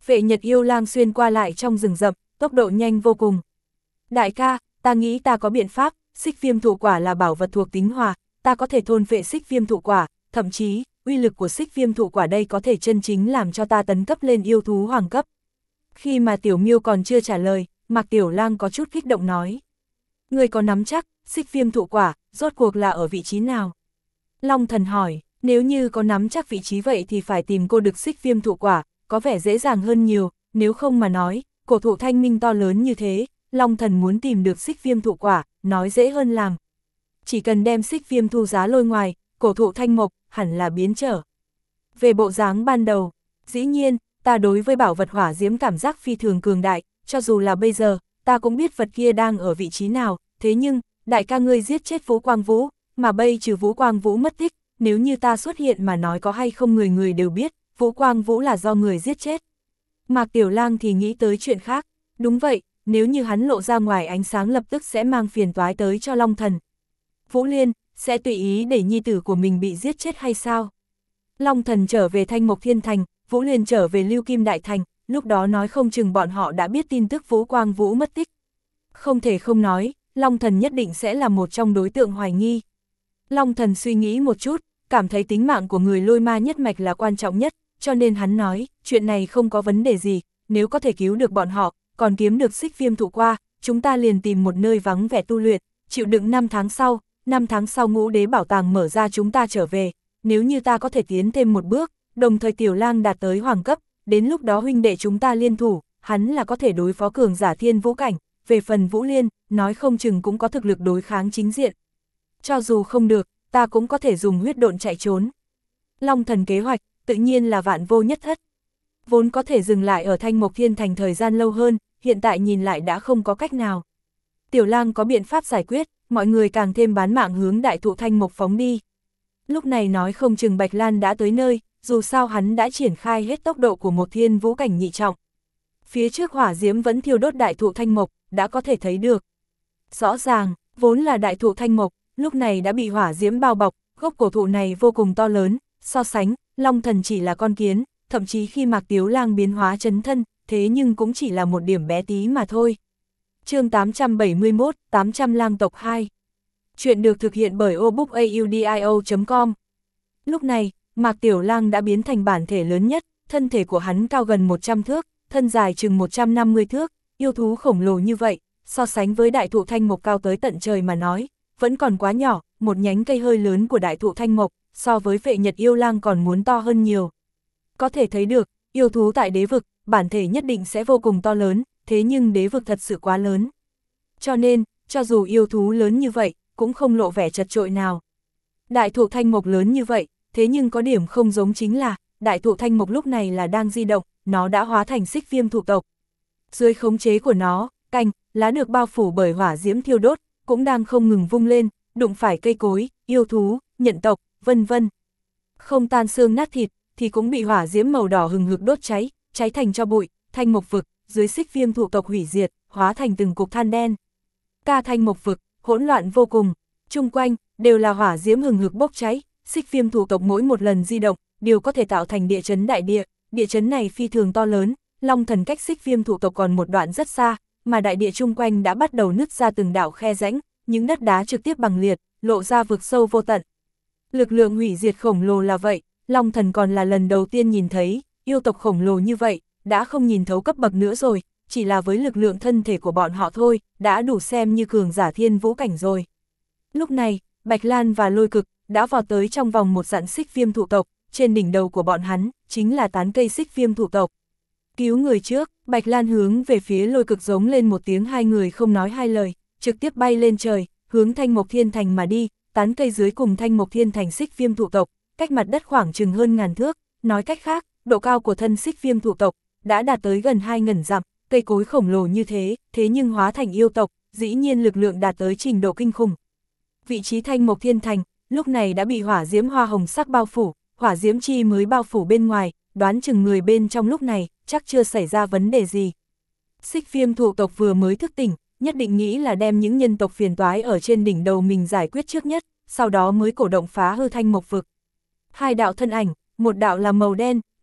Vệ Nhật yêu lang xuyên qua lại trong rừng rậm, tốc độ nhanh vô cùng. Đại ca, ta nghĩ ta có biện pháp, xích viêm thụ quả là bảo vật thuộc tính hỏa, ta có thể thôn phệ xích viêm thụ quả, thậm chí, uy lực của xích viêm thụ quả đây có thể chân chính làm cho ta tấn cấp lên yêu thú hoàng cấp. Khi mà Tiểu Miêu còn chưa trả lời, Mạc Tiểu Lang có chút kích động nói. Người có nắm chắc, xích viêm thụ quả, rốt cuộc là ở vị trí nào? Long Thần hỏi, nếu như có nắm chắc vị trí vậy thì phải tìm cô được xích viêm thụ quả, có vẻ dễ dàng hơn nhiều, nếu không mà nói, cổ thụ thanh minh to lớn như thế, Long Thần muốn tìm được xích viêm thụ quả, nói dễ hơn làm. Chỉ cần đem xích viêm thu giá lôi ngoài, cổ thụ thanh mộc, hẳn là biến trở. Về bộ dáng ban đầu, dĩ nhiên, ta đối với bảo vật hỏa diễm cảm giác phi thường cường đại, cho dù là bây giờ, ta cũng biết vật kia đang ở vị trí nào, thế nhưng, đại ca ngươi giết chết Vũ Quang Vũ, mà bây trừ Vũ Quang Vũ mất tích, nếu như ta xuất hiện mà nói có hay không người người đều biết, Vũ Quang Vũ là do người giết chết. Mạc Tiểu Lang thì nghĩ tới chuyện khác, đúng vậy, nếu như hắn lộ ra ngoài ánh sáng lập tức sẽ mang phiền toái tới cho Long Thần. Vũ Liên, sẽ tùy ý để nhi tử của mình bị giết chết hay sao? Long Thần trở về Thanh Mộc Thiên Thành, Vũ Liên trở về Lưu Kim Đại Thành, lúc đó nói không chừng bọn họ đã biết tin tức Vũ Quang Vũ mất tích. Không thể không nói, Long Thần nhất định sẽ là một trong đối tượng hoài nghi. Long Thần suy nghĩ một chút, cảm thấy tính mạng của người Lôi Ma nhất mạch là quan trọng nhất, cho nên hắn nói, chuyện này không có vấn đề gì, nếu có thể cứu được bọn họ, còn kiếm được xích viêm thụ qua, chúng ta liền tìm một nơi vắng vẻ tu luyện, chịu đựng năm tháng sau, năm tháng sau Ngũ Đế bảo tàng mở ra chúng ta trở về, nếu như ta có thể tiến thêm một bước, đồng thời Tiểu Lang đạt tới hoàng cấp, đến lúc đó huynh đệ chúng ta liên thủ, hắn là có thể đối phó cường giả thiên vũ cảnh, về phần Vũ Liên, nói không chừng cũng có thực lực đối kháng chính diện. Cho dù không được, ta cũng có thể dùng huyết độn chạy trốn. Long Thần kế hoạch, tự nhiên là vạn vô nhất thất. Vốn có thể dừng lại ở Thanh Mộc Thiên Thành thời gian lâu hơn, hiện tại nhìn lại đã không có cách nào. Tiểu Lang có biện pháp giải quyết, mọi người càng thêm bán mạng hướng đại thụ Thanh Mộc phóng đi. Lúc này nói không chừng Bạch Lan đã tới nơi, dù sao hắn đã triển khai hết tốc độ của một thiên vũ cảnh nhị trọng. Phía trước hỏa diễm vẫn thiêu đốt đại thụ Thanh Mộc, đã có thể thấy được. Rõ ràng, vốn là đại thụ Thanh Mộc, lúc này đã bị hỏa diễm bao bọc, gốc cổ thụ này vô cùng to lớn, so sánh, Long Thần chỉ là con kiến, thậm chí khi Mạc Tiếu Lang biến hóa chấn thân, thế nhưng cũng chỉ là một điểm bé tí mà thôi. Chương tám trăm bảy mươi mốt, tám trăm Lang tộc hai. Chuyện được thực hiện bởi obookaudio chấm com. Lúc này, Mạc Tiểu Lang đã biến thành bản thể lớn nhất, thân thể của hắn cao gần một trăm thước, thân dài chừng một trăm năm mươi thước, yêu thú khổng lồ như vậy, so sánh với đại thụ Thanh Mộc cao tới tận trời mà nói, vẫn còn quá nhỏ, một nhánh cây hơi lớn của đại thụ Thanh Mộc, so với Vệ Nhật yêu lang còn muốn to hơn nhiều. Có thể thấy được, yêu thú tại đế vực, bản thể nhất định sẽ vô cùng to lớn, thế nhưng đế vực thật sự quá lớn. Cho nên, cho dù yêu thú lớn như vậy, cũng không lộ vẻ chật chội nào. Đại thụ Thanh Mộc lớn như vậy, thế nhưng có điểm không giống chính là, đại thụ Thanh Mộc lúc này là đang di động, nó đã hóa thành xích viêm thụ tộc. Dưới khống chế của nó, cành, lá được bao phủ bởi hỏa diễm thiêu đốt, cũng đang không ngừng vung lên, đụng phải cây cối, yêu thú, nhận tộc, vân vân. Không tan xương nát thịt, thì cũng bị hỏa diễm màu đỏ hừng hực đốt cháy, cháy thành tro bụi, Thanh Mộc vực, dưới xích viêm thụ tộc hủy diệt, hóa thành từng cục than đen. Ca Thanh Mộc vực, hỗn loạn vô cùng, chung quanh, đều là hỏa diễm hừng hực bốc cháy, xích viêm thụ tộc mỗi một lần di động, đều có thể tạo thành địa chấn đại địa, địa chấn này phi thường to lớn, Long Thần cách xích viêm thụ tộc còn một đoạn rất xa, mà đại địa chung quanh đã bắt đầu nứt ra từng đạo khe rãnh, những đất đá trực tiếp bằng liệt, lộ ra vực sâu vô tận. Lực lượng hủy diệt khổng lồ là vậy, Long Thần còn là lần đầu tiên nhìn thấy, yêu tộc khổng lồ như vậy, đã không nhìn thấu cấp bậc nữa rồi, chỉ là với lực lượng thân thể của bọn họ thôi, đã đủ xem như cường giả thiên vũ cảnh rồi. Lúc này, Bạch Lan và Lôi Cực, đã vào tới trong vòng một dặn xích viêm thụ tộc, trên đỉnh đầu của bọn hắn, chính là tán cây xích viêm thụ tộc. Cứu người trước, Bạch Lan hướng về phía Lôi Cực giống lên một tiếng, hai người không nói hai lời, trực tiếp bay lên trời, hướng Thanh Mộc Thiên Thành mà đi, tán cây dưới cùng Thanh Mộc Thiên Thành xích viêm thụ tộc, cách mặt đất khoảng chừng hơn ngàn thước, nói cách khác, độ cao của thân xích viêm thụ tộc, đã đạt tới gần hai ngàn dặm, cây cối khổng lồ như thế, thế nhưng hóa thành yêu tộc, dĩ nhiên lực lượng đạt tới trình độ kinh khủng. Vị trí Thanh Mộc Thiên Thành, lúc này đã bị hỏa diễm hoa hồng sắc bao phủ, hỏa diễm chi mới bao phủ bên ngoài, đoán chừng người bên trong lúc này, chắc chưa xảy ra vấn đề gì. Xích viêm thụ tộc vừa mới thức tỉnh, nhất định nghĩ là đem những nhân tộc phiền toái ở trên đỉnh đầu mình giải quyết trước nhất, sau đó mới cổ động phá hư Thanh Mộc vực. Hai đạo thân ảnh, một đạo là màu đen,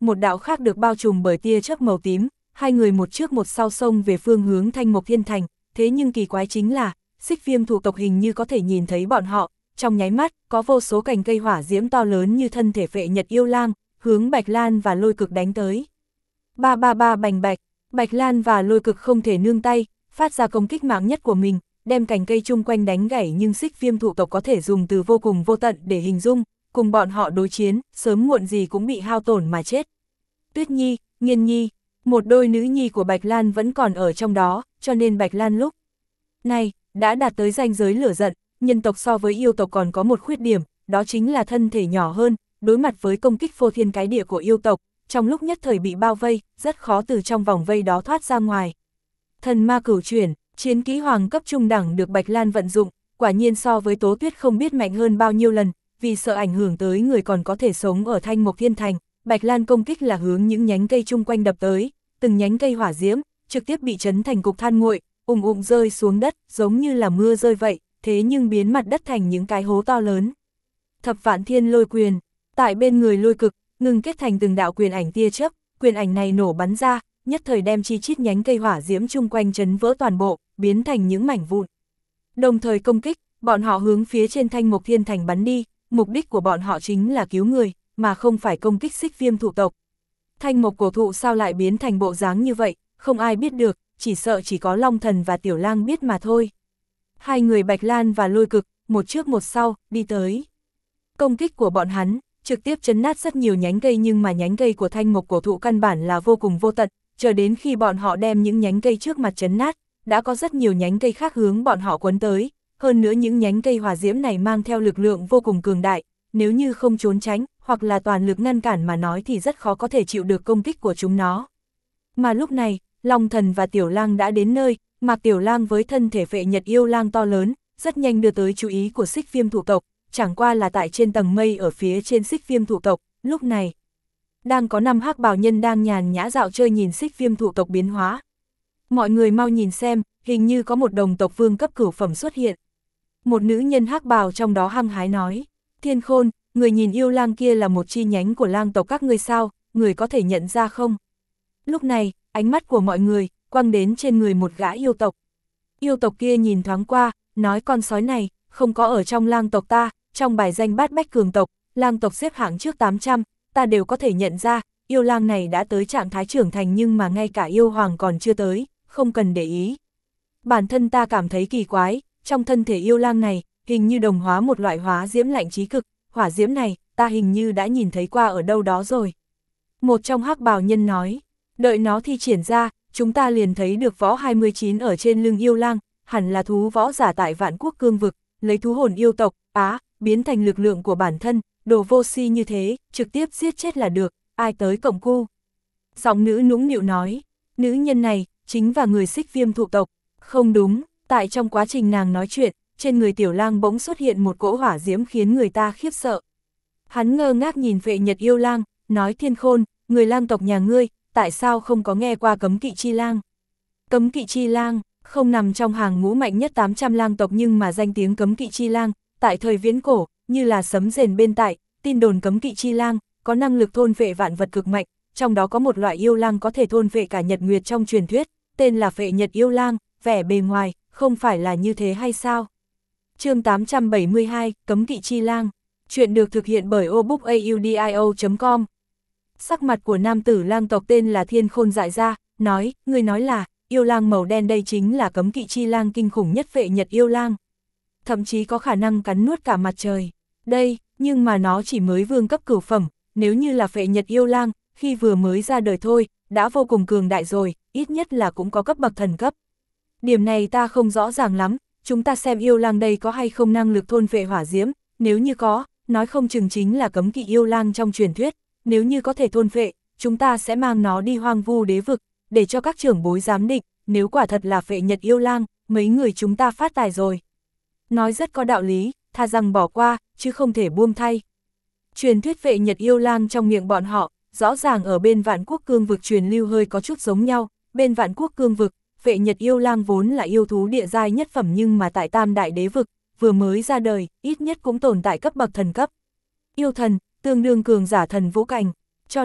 một đạo khác được bao trùm bởi tia chớp màu tím, hai người một trước một sau xông về phương hướng Thanh Mộc Thiên Thành, thế nhưng kỳ quái chính là, Xích Viêm thụ tộc hình như có thể nhìn thấy bọn họ, trong nháy mắt, có vô số cành cây hỏa diễm to lớn như thân thể Phệ Nhật Yêu Lang, hướng Bạch Lan và Lôi Cực đánh tới. Ba ba ba bành bạch, Bạch Lan và Lôi Cực không thể nương tay, phát ra công kích mạnh nhất của mình, đem cành cây chung quanh đánh gãy, nhưng Xích Viêm thụ tộc có thể dùng từ vô cùng vô tận để hình dung, cùng bọn họ đối chiến, sớm muộn gì cũng bị hao tổn mà chết. Tuyết Nhi, Nghiên Nhi, một đôi nữ nhi của Bạch Lan vẫn còn ở trong đó, cho nên Bạch Lan lúc này đã đạt tới ranh giới lửa giận. Nhân tộc so với yêu tộc còn có một khuyết điểm, đó chính là thân thể nhỏ hơn, đối mặt với công kích phô thiên cái địa của yêu tộc, trong lúc nhất thời bị bao vây, rất khó từ trong vòng vây đó thoát ra ngoài. Thần ma cửu chuyển, chiến kỹ hoàng cấp trung đẳng được Bạch Lan vận dụng, quả nhiên so với Tố Tuyết không biết mạnh hơn bao nhiêu lần, vì sợ ảnh hưởng tới người còn có thể sống ở Thanh Mộc Thiên Thành, Bạch Lan công kích là hướng những nhánh cây chung quanh đập tới, từng nhánh cây hỏa diễm, trực tiếp bị chấn thành cục than nguội, ùng ùng rơi xuống đất, giống như là mưa rơi vậy, thế nhưng biến mặt đất thành những cái hố to lớn. Thập Vạn Thiên Lôi Quyền, tại bên người Lôi Cực, ngừng kết thành từng đạo quyền ảnh tia chớp, quyền ảnh này nổ bắn ra, nhất thời đem chi chít nhánh cây hỏa diễm chung quanh chấn vỡ toàn bộ, biến thành những mảnh vụn. Đồng thời công kích, bọn họ hướng phía trên Thanh Mộc Thiên Thành bắn đi, mục đích của bọn họ chính là cứu người, mà không phải công kích Xích Viêm thụ tộc. Thanh Mộc cổ thụ sao lại biến thành bộ dáng như vậy, không ai biết được, chỉ sợ chỉ có Long Thần và Tiểu Lang biết mà thôi. Hai người Bạch Lan và Lôi Cực, một trước một sau, đi tới. Công kích của bọn hắn, trực tiếp chấn nát rất nhiều nhánh cây, nhưng mà nhánh cây của Thanh Mộc cổ thụ căn bản là vô cùng vô tận, chờ đến khi bọn họ đem những nhánh cây trước mặt chấn nát, đã có rất nhiều nhánh cây khác hướng bọn họ quấn tới, hơn nữa những nhánh cây hỏa diễm này mang theo lực lượng vô cùng cường đại, nếu như không trốn tránh, hoặc là toàn lực ngăn cản mà nói thì rất khó có thể chịu được công kích của chúng nó. Mà lúc này, Long Thần và Tiểu Lang đã đến nơi, Mạc Tiểu Lang với thân thể Phệ Nhật Yêu Lang to lớn, rất nhanh đưa tới chú ý của Xích Viêm thụ tộc, chẳng qua là tại trên tầng mây ở phía trên Xích Viêm thụ tộc, lúc này đang có năm hắc bào nhân đang nhàn nhã dạo chơi nhìn Xích Viêm thụ tộc biến hóa. Mọi người mau nhìn xem, hình như có một đồng tộc vương cấp cửu phẩm xuất hiện. Một nữ nhân hắc bào trong đó hăng hái nói, Thiên Khôn, người nhìn yêu lang kia là một chi nhánh của lang tộc các ngươi sao, người có thể nhận ra không? Lúc này, ánh mắt của mọi người quăng đến trên người một gã yêu tộc. Yêu tộc kia nhìn thoáng qua, nói con sói này không có ở trong lang tộc ta, trong bài danh bát bách cường tộc, lang tộc xếp hạng trước tám trăm, ta đều có thể nhận ra, yêu lang này đã tới trạng thái trưởng thành nhưng mà ngay cả yêu hoàng còn chưa tới, không cần để ý. Bản thân ta cảm thấy kỳ quái, trong thân thể yêu lang này, hình như đồng hóa một loại hóa diễm lạnh trí cực, hỏa diễm này, ta hình như đã nhìn thấy qua ở đâu đó rồi. Một trong hắc bào nhân nói, đợi nó thi triển ra, chúng ta liền thấy được võ hai mươi chín ở trên lưng yêu lang, hẳn là thú võ giả tại Vạn Quốc cương vực, lấy thú hồn yêu tộc, á, biến thành lực lượng của bản thân, đồ vô si như thế, trực tiếp giết chết là được, ai tới cổng cu. Giọng nữ nũng nịu nói, nữ nhân này, chính là người Xích Viêm thụ tộc, không đúng, tại trong quá trình nàng nói chuyện, trên người Tiểu Lang bỗng xuất hiện một cỗ hỏa diễm khiến người ta khiếp sợ. Hắn ngơ ngác nhìn Phệ Nhật Yêu Lang, nói Thiên Khôn, người lang tộc nhà ngươi, tại sao không có nghe qua cấm kỵ chi lang? Cấm kỵ chi lang, không nằm trong hàng ngũ mạnh nhất tám trăm lang tộc nhưng mà danh tiếng cấm kỵ chi lang, tại thời viễn cổ, như là sấm rền bên tại, tin đồn cấm kỵ chi lang, có năng lực thôn phệ vạn vật cực mạnh, trong đó có một loại yêu lang có thể thôn phệ cả nhật nguyệt trong truyền thuyết, tên là Phệ Nhật Yêu Lang, vẻ bề ngoài, không phải là như thế hay sao? Chương tám trăm bảy mươi hai, Cấm kỵ chi lang. Chuyện được thực hiện bởi obookaudio chấm com. Sắc mặt của nam tử lang tộc tên là Thiên Khôn dại ra, nói, người nói là, yêu lang màu đen đây chính là cấm kỵ chi lang kinh khủng nhất Phệ Nhật Yêu Lang. Thậm chí có khả năng cắn nuốt cả mặt trời. Đây, nhưng mà nó chỉ mới vương cấp cửu phẩm, nếu như là Phệ Nhật Yêu Lang, khi vừa mới ra đời thôi, đã vô cùng cường đại rồi, ít nhất là cũng có cấp bậc thần cấp. Điểm này ta không rõ ràng lắm, chúng ta xem yêu lang đây có hay không năng lực thôn phệ hỏa diễm, nếu như có, nói không chừng chính là cấm kỵ yêu lang trong truyền thuyết, nếu như có thể thôn phệ, chúng ta sẽ mang nó đi hoang vu đế vực, để cho các trưởng bối giám định, nếu quả thật là Phệ Nhật Yêu Lang, mấy người chúng ta phát tài rồi. Nói rất có đạo lý, tha rằng bỏ qua, chứ không thể buông thay. Truyền thuyết Phệ Nhật Yêu Lang trong miệng bọn họ, rõ ràng ở bên Vạn Quốc cương vực truyền lưu hơi có chút giống nhau, bên Vạn Quốc cương vực, Phệ Nhật Yêu Lang vốn là yêu thú địa giai nhất phẩm nhưng mà tại Tam Đại Đế vực, vừa mới ra đời, ít nhất cũng tồn tại cấp bậc thần cấp. Yêu thần, tương đương cường giả thần vũ cảnh, cho nên,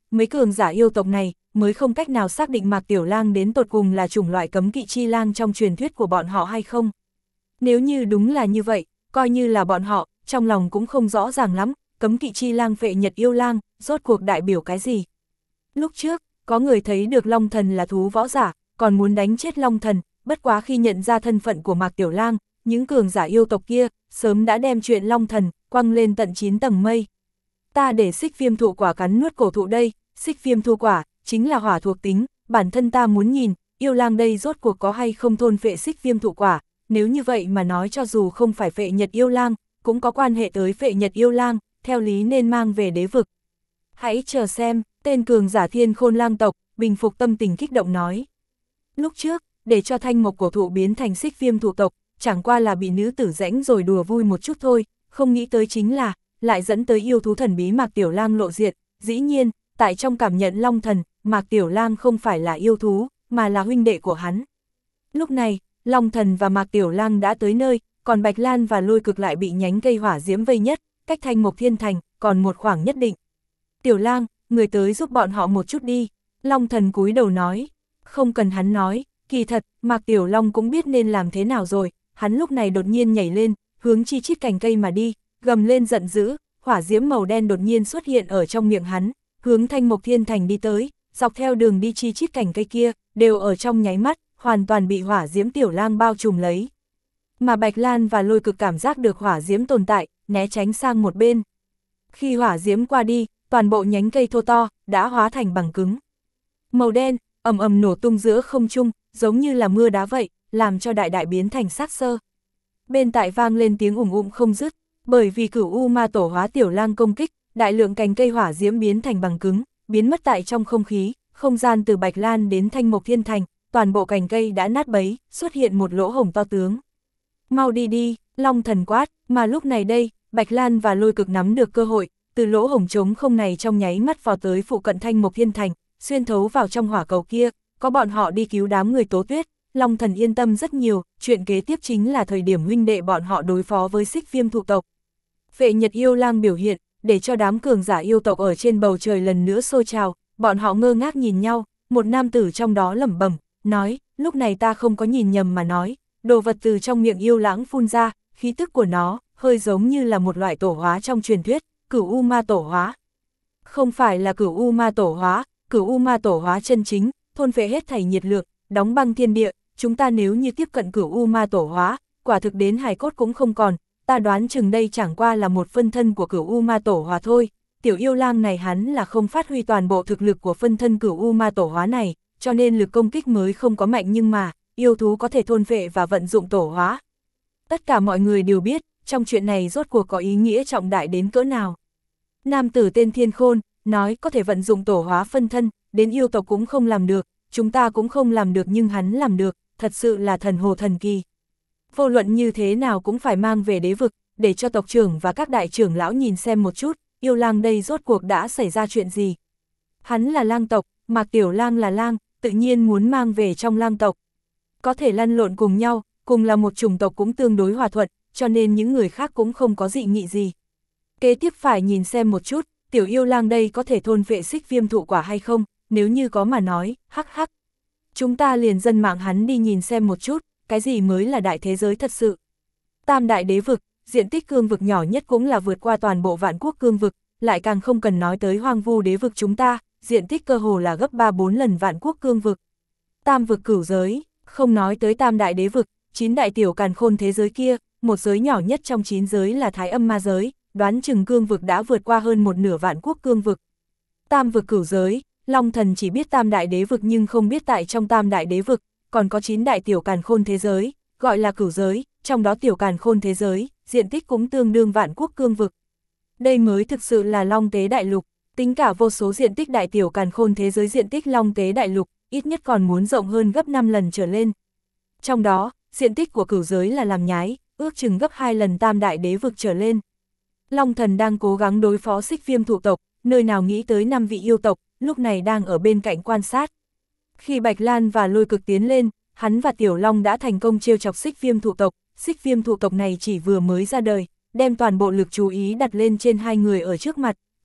mấy cường giả yêu tộc này mới không cách nào xác định Mạc Tiểu Lang đến tột cùng là chủng loại cấm kỵ chi lang trong truyền thuyết của bọn họ hay không. Nếu như đúng là như vậy, coi như là bọn họ, trong lòng cũng không rõ ràng lắm, cấm kỵ chi lang Phệ Nhật yêu lang, rốt cuộc đại biểu cái gì. Lúc trước, có người thấy được Long Thần là thú võ giả, còn muốn đánh chết Long Thần, bất quá khi nhận ra thân phận của Mạc Tiểu Lang, những cường giả yêu tộc kia, sớm đã đem chuyện Long Thần, quăng lên tận chín tầng mây. Ta để xích viêm thụ quả cắn nuốt cổ thụ đây, xích viêm thu quả, chính là hỏa thuộc tính, bản thân ta muốn nhìn, yêu lang đây rốt cuộc có hay không thôn phệ xích viêm thụ quả, nếu như vậy mà nói cho dù không phải Phệ Nhật yêu lang, cũng có quan hệ tới Phệ Nhật yêu lang, theo lý nên mang về đế vực. Hãy chờ xem, tên cường giả Thiên Khôn lang tộc, bình phục tâm tình kích động nói. Lúc trước, để cho thanh mộc cổ thụ biến thành xích viêm thụ tộc, chẳng qua là bị nữ tử rãnh rồi đùa vui một chút thôi, không nghĩ tới chính là, lại dẫn tới yêu thú thần bí Mạc Tiểu Lang lộ diện. Dĩ nhiên, tại trong cảm nhận Long Thần, Mạc Tiểu Lang không phải là yêu thú, mà là huynh đệ của hắn. Lúc này, Long Thần và Mạc Tiểu Lang đã tới nơi, còn Bạch Lan và Lôi Cực lại bị nhánh cây hỏa diễm vây nhất, cách thanh mộc thiên thành, còn một khoảng nhất định. Tiểu Lang, người tới giúp bọn họ một chút đi, Long Thần cúi đầu nói. Không cần hắn nói, kỳ thật, Mạc Tiểu Long cũng biết nên làm thế nào rồi, hắn lúc này đột nhiên nhảy lên, hướng chi chít cành cây mà đi, gầm lên giận dữ, hỏa diễm màu đen đột nhiên xuất hiện ở trong miệng hắn, hướng thanh mộc thiên thành đi tới, dọc theo đường đi chi chít cành cây kia, đều ở trong nháy mắt, hoàn toàn bị hỏa diễm Tiểu Lang bao trùm lấy. Mà Bạch Lan và Lôi Cực cảm giác được hỏa diễm tồn tại, né tránh sang một bên. Khi hỏa diễm qua đi, toàn bộ nhánh cây thô to, đã hóa thành bằng cứng. Màu đen, ầm ầm nổ tung giữa không trung, giống như là mưa đá vậy, làm cho đại đại biến thành xác xơ. Bên tại vang lên tiếng ủng ủng không dứt, bởi vì Cửu U Ma Tổ hóa Tiểu Lang công kích, đại lượng cành cây hỏa diễm biến thành bằng cứng, biến mất tại trong không khí, không gian từ Bạch Lan đến thanh mộc thiên thành, toàn bộ cành cây đã nát bấy, xuất hiện một lỗ hổng to tướng. Mau đi đi, Long Thần quát, mà lúc này đây, Bạch Lan và Lôi Cực nắm được cơ hội, từ lỗ hổng trống không này trong nháy mắt vào tới phụ cận thanh mộc thiên thành, xuyên thấu vào trong hỏa cầu kia, có bọn họ đi cứu đám người Tố Tuyết, Long Thần yên tâm rất nhiều, chuyện kế tiếp chính là thời điểm huynh đệ bọn họ đối phó với xích viêm thụ tộc. Phệ Nhật yêu lang biểu hiện, để cho đám cường giả yêu tộc ở trên bầu trời lần nữa sôi trào, bọn họ ngơ ngác nhìn nhau, một nam tử trong đó lẩm bẩm, nói, lúc này ta không có nhìn nhầm mà nói, đồ vật từ trong miệng yêu lãng phun ra, khí tức của nó, hơi giống như là một loại tổ hóa trong truyền thuyết, Cửu U Ma Tổ hóa. Không phải là Cửu U Ma Tổ hóa, Cửu U Ma Tổ hóa chân chính, thôn phệ hết thảy nhiệt lượng, đóng băng thiên địa, chúng ta nếu như tiếp cận Cửu U Ma Tổ hóa, quả thực đến hài cốt cũng không còn, ta đoán chừng đây chẳng qua là một phân thân của Cửu U Ma Tổ hóa thôi, tiểu yêu lang này hắn là không phát huy toàn bộ thực lực của phân thân Cửu U Ma Tổ hóa này, cho nên lực công kích mới không có mạnh, nhưng mà, yêu thú có thể thôn phệ và vận dụng tổ hóa. Tất cả mọi người đều biết, trong chuyện này rốt cuộc có ý nghĩa trọng đại đến cỡ nào. Nam tử tên Thiên Khôn, nói có thể vận dụng tổ hóa phân thân, đến yêu tộc cũng không làm được, chúng ta cũng không làm được nhưng hắn làm được, thật sự là thần hồ thần kỳ. Vô luận như thế nào cũng phải mang về đế vực, để cho tộc trưởng và các đại trưởng lão nhìn xem một chút, yêu lang đây rốt cuộc đã xảy ra chuyện gì. Hắn là lang tộc, Mạc Tiểu Lang là lang, tự nhiên muốn mang về trong lang tộc. Có thể lăn lộn cùng nhau, cùng là một chủng tộc cũng tương đối hòa thuận, cho nên những người khác cũng không có dị nghị gì. Kế tiếp phải nhìn xem một chút, tiểu yêu lang đây có thể thôn phệ xích viêm thụ quả hay không, nếu như có mà nói, hắc hắc. Chúng ta liền dân mạng hắn đi nhìn xem một chút, cái gì mới là đại thế giới thật sự. Tam đại đế vực, diện tích cương vực nhỏ nhất cũng là vượt qua toàn bộ vạn quốc cương vực, lại càng không cần nói tới hoang vu đế vực chúng ta, diện tích cơ hồ là gấp ba bốn lần vạn quốc cương vực. Tam vực cửu giới, không nói tới tam đại đế vực, chín đại tiểu càn khôn thế giới kia, một giới nhỏ nhất trong chín giới là Thái Âm Ma giới, đoán chừng cương vực đã vượt qua hơn một nửa vạn quốc cương vực. Tam vực cửu giới, Long Thần chỉ biết tam đại đế vực nhưng không biết tại trong tam đại đế vực, còn có chín đại tiểu càn khôn thế giới, gọi là cửu giới, trong đó tiểu càn khôn thế giới, diện tích cũng tương đương vạn quốc cương vực. Đây mới thực sự là Long Tế Đại Lục, tính cả vô số diện tích đại tiểu càn khôn thế giới, diện tích Long Tế Đại Lục, ít nhất còn muốn rộng hơn gấp năm lần trở lên. Trong đó, diện tích của cửu giới là làm nhái, ước chừng gấp hai lần tam đại đế vực trở lên. Long Thần đang cố gắng đối phó xích viêm thụ tộc, nơi nào nghĩ tới năm vị yêu tộc, lúc này đang ở bên cạnh quan sát. Khi Bạch Lan và Lôi Cực tiến lên, hắn và Tiểu Long đã thành công trêu chọc xích viêm thụ tộc, xích viêm thụ tộc này chỉ vừa mới ra đời, đem toàn bộ lực chú ý đặt lên trên hai người ở trước mặt,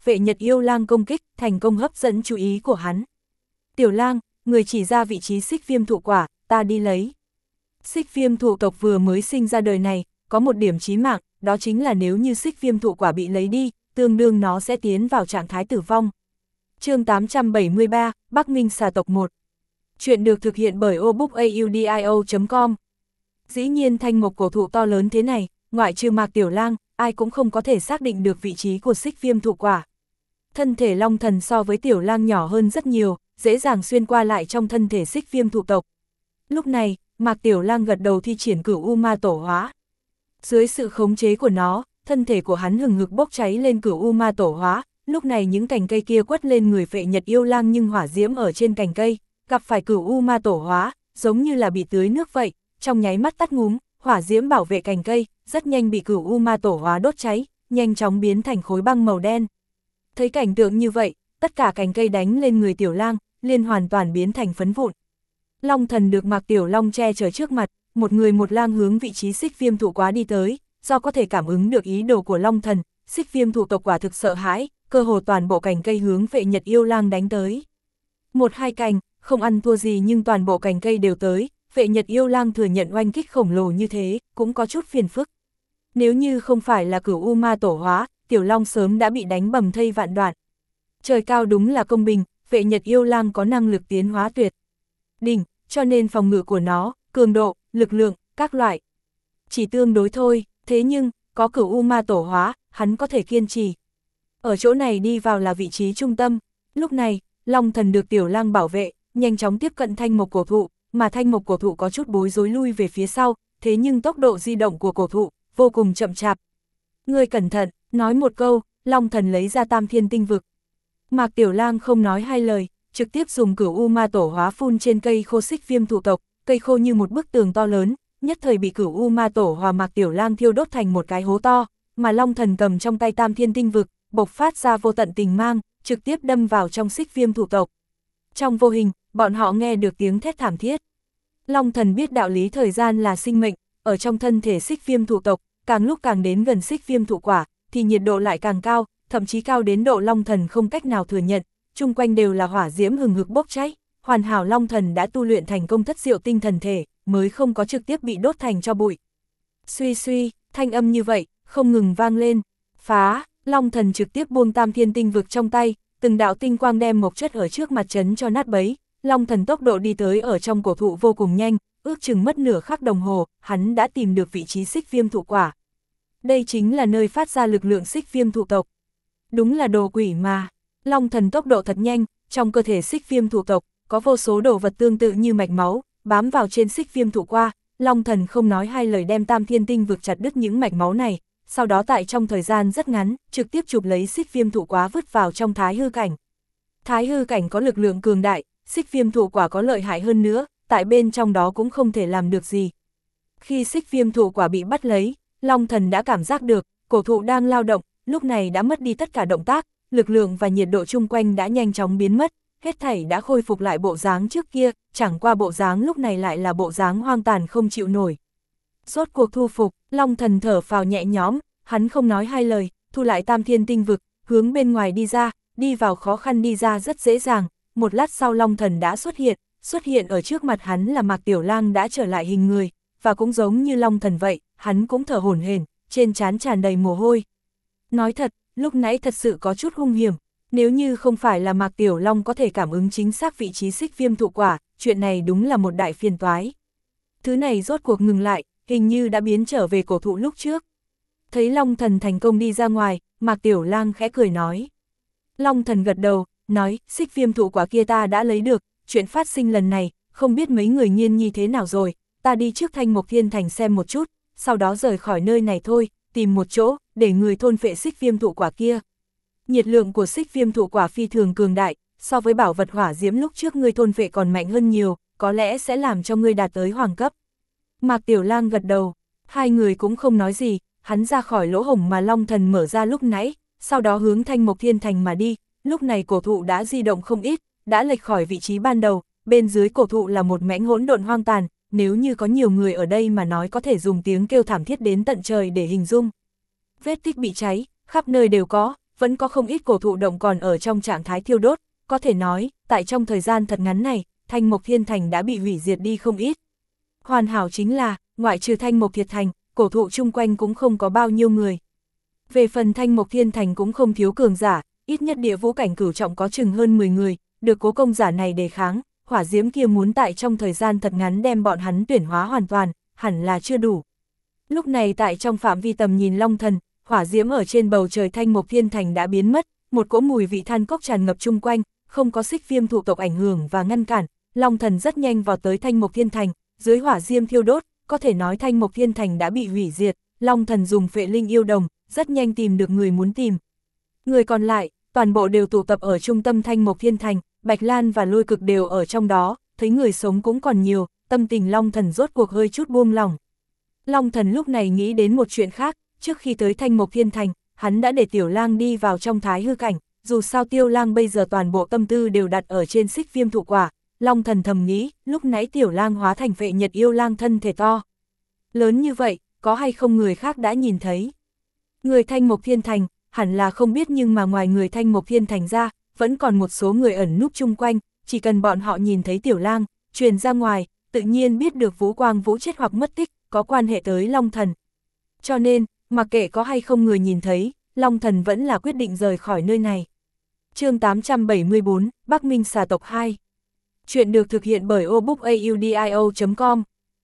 vệ nhật yêu lang công kích, thành công hấp dẫn chú ý của hắn. Tiểu lang, người chỉ ra vị trí xích viêm thụ quả, ta đi lấy. Xích viêm thụ tộc vừa mới sinh ra đời này, có một điểm chí mạng, đó chính là nếu như xích viêm thụ quả bị lấy đi, tương đương nó sẽ tiến vào trạng thái tử vong. Chương tám trăm bảy mươi ba, Bắc Minh xà tộc một. Chuyện được thực hiện bởi obookaudio chấm com. Dĩ nhiên thanh mộc cổ thụ to lớn thế này, ngoại trừ Mạc Tiểu Lang, ai cũng không có thể xác định được vị trí của xích viêm thụ quả. Thân thể Long Thần so với Tiểu Lang nhỏ hơn rất nhiều, dễ dàng xuyên qua lại trong thân thể xích viêm thụ tộc. Lúc này, Mạc Tiểu Lang gật đầu thi triển cửu u ma tổ hóa. Dưới sự khống chế của nó, thân thể của hắn hừng hực bốc cháy lên cửu u ma tổ hóa, lúc này những cành cây kia quất lên người vệ nhật yêu lang nhưng hỏa diễm ở trên cành cây, gặp phải cửu u ma tổ hóa, giống như là bị tưới nước vậy, trong nháy mắt tắt ngúm, hỏa diễm bảo vệ cành cây, rất nhanh bị cửu u ma tổ hóa đốt cháy, nhanh chóng biến thành khối băng màu đen. Thấy cảnh tượng như vậy, tất cả cành cây đánh lên người Tiểu Lang, liền hoàn toàn biến thành phấn vụn. Long Thần được Mạc Tiểu Long che chở trước mặt, một người một lang hướng vị trí xích viêm thụ quá đi tới, do có thể cảm ứng được ý đồ của Long Thần, xích viêm thụ tộc quả thực sợ hãi, cơ hồ toàn bộ cành cây hướng vệ nhật yêu lang đánh tới. Một hai cành, không ăn thua gì nhưng toàn bộ cành cây đều tới, vệ nhật yêu lang thừa nhận oanh kích khổng lồ như thế, cũng có chút phiền phức. Nếu như không phải là cửu u ma tổ hóa, Tiểu Long sớm đã bị đánh bầm thây vạn đoạn. Trời cao đúng là công bình, vệ nhật yêu lang có năng lực tiến hóa tuyệt đỉnh, cho nên phòng ngự của nó, cường độ, lực lượng, các loại chỉ tương đối thôi, thế nhưng, có cửu u ma tổ hóa, hắn có thể kiên trì. Ở chỗ này đi vào là vị trí trung tâm, lúc này, Long Thần được Tiểu Lang bảo vệ, nhanh chóng tiếp cận thanh mộc cổ thụ, mà thanh mộc cổ thụ có chút bối rối lui về phía sau, thế nhưng tốc độ di động của cổ thụ, vô cùng chậm chạp. Ngươi cẩn thận, nói một câu, Long Thần lấy ra tam thiên tinh vực. Mạc Tiểu Lang không nói hai lời, trực tiếp dùng cửu u ma tổ hóa phun trên cây khô xích viêm thụ tộc, cây khô như một bức tường to lớn, nhất thời bị cửu u ma tổ hòa Mạc Tiểu Lang thiêu đốt thành một cái hố to, mà Long Thần cầm trong tay tam thiên tinh vực, bộc phát ra vô tận tình mang, trực tiếp đâm vào trong xích viêm thụ tộc. Trong vô hình, bọn họ nghe được tiếng thét thảm thiết. Long Thần biết đạo lý thời gian là sinh mệnh, ở trong thân thể xích viêm thụ tộc, càng lúc càng đến gần xích viêm thụ quả, thì nhiệt độ lại càng cao, thậm chí cao đến độ Long Thần không cách nào thừa nhận, chung quanh đều là hỏa diễm hừng hực bốc cháy, hoàn hảo Long Thần đã tu luyện thành công thất diệu tinh thần thể, mới không có trực tiếp bị đốt thành tro bụi. Suy suy, thanh âm như vậy, không ngừng vang lên, phá, Long Thần trực tiếp buông tam thiên tinh vực trong tay, từng đạo tinh quang đem mộc chất ở trước mặt trấn cho nát bấy, Long Thần tốc độ đi tới ở trong cổ thụ vô cùng nhanh, ước chừng mất nửa khắc đồng hồ, hắn đã tìm được vị trí xích viêm thụ quả. Đây chính là nơi phát ra lực lượng xích viêm thụ tộc. Đúng là đồ quỷ mà. Long Thần tốc độ thật nhanh, trong cơ thể xích viêm thụ tộc, có vô số đồ vật tương tự như mạch máu, bám vào trên xích viêm thụ qua, Long Thần không nói hai lời đem tam thiên tinh vực chặt đứt những mạch máu này, sau đó tại trong thời gian rất ngắn, trực tiếp chụp lấy xích viêm thụ quá vứt vào trong thái hư cảnh. Thái hư cảnh có lực lượng cường đại, xích viêm thụ quả có lợi hại hơn nữa, tại bên trong đó cũng không thể làm được gì. Khi xích viêm thụ quả bị bắt lấy, Long Thần đã cảm giác được, cổ thụ đang lao động, lúc này đã mất đi tất cả động tác, lực lượng và nhiệt độ chung quanh đã nhanh chóng biến mất, hết thảy đã khôi phục lại bộ dáng trước kia, chẳng qua bộ dáng lúc này lại là bộ dáng hoang tàn không chịu nổi. Rốt cuộc thu phục, Long Thần thở phào nhẹ nhõm, hắn không nói hai lời, thu lại tam thiên tinh vực, hướng bên ngoài đi ra, đi vào khó khăn đi ra rất dễ dàng, một lát sau Long Thần đã xuất hiện, xuất hiện ở trước mặt hắn là Mạc Tiểu Lang đã trở lại hình người, và cũng giống như Long Thần vậy, hắn cũng thở hổn hển, trên trán tràn đầy mồ hôi. Nói thật, lúc nãy thật sự có chút hung hiểm, nếu như không phải là Mạc Tiểu Long có thể cảm ứng chính xác vị trí xích viêm thụ quả, chuyện này đúng là một đại phiền toái. Thứ này rốt cuộc ngừng lại, hình như đã biến trở về cổ thụ lúc trước. Thấy Long Thần thành công đi ra ngoài, Mạc Tiểu Lang khẽ cười nói. Long Thần gật đầu, nói, xích viêm thụ quả kia ta đã lấy được, chuyện phát sinh lần này, không biết mấy người Nhiên Nhi thế nào rồi, ta đi trước Thanh Mộc Thiên Thành xem một chút, sau đó rời khỏi nơi này thôi, tìm một chỗ, để người thôn phệ xích viêm thụ quả kia. Nhiệt lượng của xích viêm thụ quả phi thường cường đại, so với bảo vật hỏa diễm lúc trước ngươi thôn phệ còn mạnh hơn nhiều, có lẽ sẽ làm cho ngươi đạt tới hoàng cấp. Mạc Tiểu Lang gật đầu, hai người cũng không nói gì, hắn ra khỏi lỗ hổng mà Long Thần mở ra lúc nãy, sau đó hướng Thanh Mộc Thiên Thành mà đi, lúc này cổ thụ đã di động không ít, đã lệch khỏi vị trí ban đầu, bên dưới cổ thụ là một mảnh hỗn độn hoang tàn, nếu như có nhiều người ở đây mà nói có thể dùng tiếng kêu thảm thiết đến tận trời để hình dung. Vết tích bị cháy, khắp nơi đều có, vẫn có không ít cổ thụ động còn ở trong trạng thái thiêu đốt, có thể nói, tại trong thời gian thật ngắn này, Thanh Mộc Thiên Thành đã bị hủy diệt đi không ít. Hoàn hảo chính là, ngoại trừ Thanh Mộc Thiệt Thành, cổ thụ chung quanh cũng không có bao nhiêu người. Về phần Thanh Mộc Thiên Thành cũng không thiếu cường giả, ít nhất địa vũ cảnh cửu trọng có chừng hơn mười người, được cố công giả này đề kháng, hỏa diễm kia muốn tại trong thời gian thật ngắn đem bọn hắn tuyển hóa hoàn toàn, hẳn là chưa đủ. Lúc này tại trong phạm vi tầm nhìn Long Thần, hỏa diễm ở trên bầu trời Thanh Mộc Thiên Thành đã biến mất, một cỗ mùi vị than cốc tràn ngập chung quanh, không có xích viêm thụ tộc ảnh hưởng và ngăn cản, Long Thần rất nhanh vào tới Thanh Mộc Thiên Thành, dưới hỏa diễm thiêu đốt, có thể nói Thanh Mộc Thiên Thành đã bị hủy diệt, Long Thần dùng phệ linh yêu đồng, rất nhanh tìm được người muốn tìm. Người còn lại, toàn bộ đều tụ tập ở trung tâm Thanh Mộc Thiên Thành, Bạch Lan và Lôi Cực đều ở trong đó, thấy người sống cũng còn nhiều, tâm tình Long Thần rốt cuộc hơi chút buông lỏng. Long Thần lúc này nghĩ đến một chuyện khác, trước khi tới Thanh Mộc Thiên Thành, hắn đã để Tiểu Lang đi vào trong thái hư cảnh, dù sao Tiêu Lang bây giờ toàn bộ tâm tư đều đặt ở trên xích viêm thụ quả, Long Thần thầm nghĩ, lúc nãy Tiểu Lang hóa thành Vệ Nhật yêu lang thân thể to. Lớn như vậy, có hay không người khác đã nhìn thấy? Người Thanh Mộc Thiên Thành, hẳn là không biết nhưng mà ngoài người Thanh Mộc Thiên Thành ra, vẫn còn một số người ẩn núp chung quanh, chỉ cần bọn họ nhìn thấy Tiểu Lang, truyền ra ngoài, tự nhiên biết được Vũ Quang Vũ chết hoặc mất tích, có quan hệ tới Long Thần. Cho nên, mặc kệ có hay không người nhìn thấy, Long Thần vẫn là quyết định rời khỏi nơi này. Chương tám trăm bảy mươi tư, Bắc Minh xà tộc hai. Chuyện được thực hiện bởi o book audio chấm com.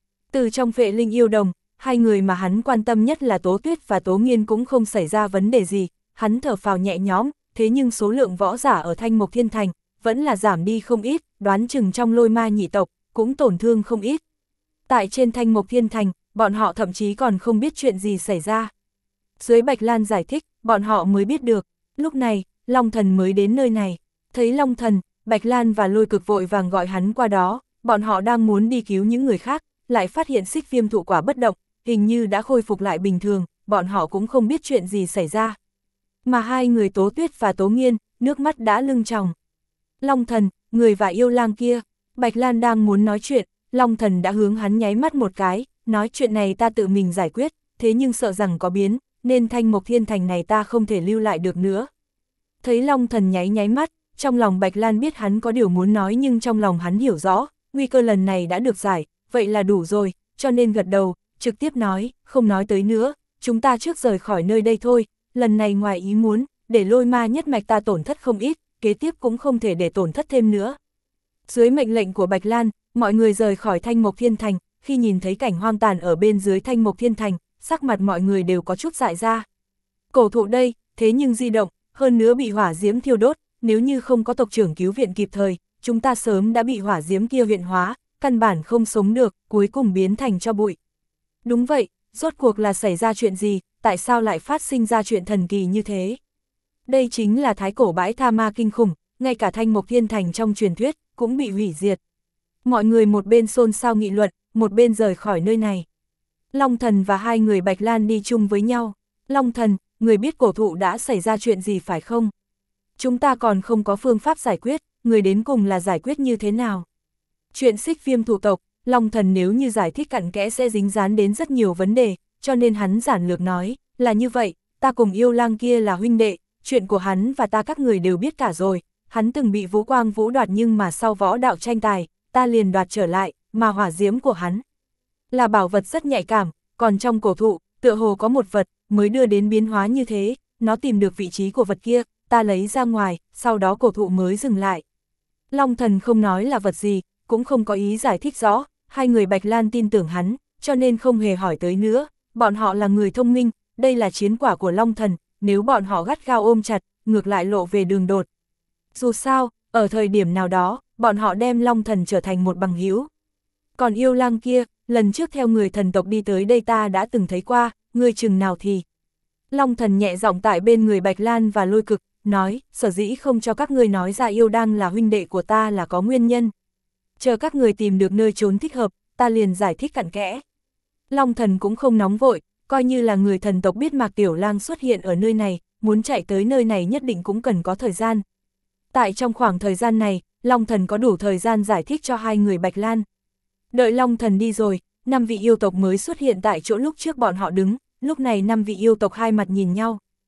Từ trong phệ linh yêu đồng, hai người mà hắn quan tâm nhất là Tố Tuyết và Tố Nghiên cũng không xảy ra vấn đề gì, hắn thở phào nhẹ nhõm, thế nhưng số lượng võ giả ở Thanh Mộc Thiên Thành vẫn là giảm đi không ít, đoán chừng trong Lôi Ma nhị tộc cũng tổn thương không ít. Tại trên Thanh Mộc Thiên Thành, bọn họ thậm chí còn không biết chuyện gì xảy ra. Dưới Bạch Lan giải thích, bọn họ mới biết được, lúc này, Long Thần mới đến nơi này, thấy Long Thần, Bạch Lan và Lôi Cực vội vàng gọi hắn qua đó, bọn họ đang muốn đi cứu những người khác, lại phát hiện xích viêm thụ quả bất động, hình như đã khôi phục lại bình thường, bọn họ cũng không biết chuyện gì xảy ra. Mà hai người Tố Tuyết và Tố Nghiên, nước mắt đã lưng tròng. Long Thần, người và yêu lang kia, Bạch Lan đang muốn nói chuyện, Long Thần đã hướng hắn nháy mắt một cái, nói chuyện này ta tự mình giải quyết, thế nhưng sợ rằng có biến, nên Thanh Mộc Thiên Thành này ta không thể lưu lại được nữa. Thấy Long Thần nháy nháy mắt, trong lòng Bạch Lan biết hắn có điều muốn nói nhưng trong lòng hắn hiểu rõ, nguy cơ lần này đã được giải, vậy là đủ rồi, cho nên gật đầu, trực tiếp nói, không nói tới nữa, chúng ta trước rời khỏi nơi đây thôi, lần này ngoài ý muốn, để Lôi Ma nhất mạch ta tổn thất không ít, kế tiếp cũng không thể để tổn thất thêm nữa. Dưới mệnh lệnh của Bạch Lan, mọi người rời khỏi Thanh Mộc Thiên Thành, khi nhìn thấy cảnh hoang tàn ở bên dưới Thanh Mộc Thiên Thành, sắc mặt mọi người đều có chút dại ra. Cổ thụ đây, thế nhưng di động, hơn nữa bị hỏa diễm thiêu đốt, nếu như không có tộc trưởng cứu viện kịp thời, chúng ta sớm đã bị hỏa diễm kia huyện hóa, căn bản không sống được, cuối cùng biến thành tro bụi. Đúng vậy, rốt cuộc là xảy ra chuyện gì, tại sao lại phát sinh ra chuyện thần kỳ như thế? Đây chính là thái cổ bãi tha ma kinh khủng, ngay cả Thanh Mộc Thiên Thành trong truyền thuyết, cũng bị hủy diệt. Mọi người một bên xôn xao nghị luận, một bên rời khỏi nơi này. Long Thần và hai người Bạch Lan đi chung với nhau. Long Thần, người biết cổ thụ đã xảy ra chuyện gì phải không? Chúng ta còn không có phương pháp giải quyết, người đến cùng là giải quyết như thế nào? Chuyện xích viêm thụ tộc, Long Thần nếu như giải thích cặn kẽ sẽ dính dán đến rất nhiều vấn đề, cho nên hắn giản lược nói, là như vậy, ta cùng yêu lang kia là huynh đệ, chuyện của hắn và ta các người đều biết cả rồi, hắn từng bị Vũ Quang Vũ đoạt nhưng mà sau võ đạo tranh tài, ta liền đoạt trở lại, mà hỏa diễm của hắn là bảo vật rất nhạy cảm, còn trong cổ thụ, tựa hồ có một vật, mới đưa đến biến hóa như thế, nó tìm được vị trí của vật kia, ta lấy ra ngoài, sau đó cổ thụ mới dừng lại. Long Thần không nói là vật gì, cũng không có ý giải thích rõ, hai người Bạch Lan tin tưởng hắn, cho nên không hề hỏi tới nữa, bọn họ là người thông minh, đây là chiến quả của Long Thần, nếu bọn họ gắt gao ôm chặt, ngược lại lộ về đường đột. Dù sao, ở thời điểm nào đó, bọn họ đem Long Thần trở thành một bằng hữu. Còn yêu lang kia, lần trước theo người thần tộc đi tới đây ta đã từng thấy qua, người chừng nào thì. Long Thần nhẹ giọng tại bên người Bạch Lan và Lôi Cực, nói, sở dĩ không cho các ngươi nói ra yêu đang là huynh đệ của ta là có nguyên nhân. Chờ các người tìm được nơi trốn thích hợp, ta liền giải thích cặn kẽ. Long Thần cũng không nóng vội, coi như là người thần tộc biết Mạc Tiểu Lang xuất hiện ở nơi này, muốn chạy tới nơi này nhất định cũng cần có thời gian. Tại trong khoảng thời gian này, Long Thần có đủ thời gian giải thích cho hai người Bạch Lan. Đợi Long Thần đi rồi, năm vị yêu tộc mới xuất hiện tại chỗ lúc trước bọn họ đứng, lúc này năm vị yêu tộc hai mặt nhìn nhau.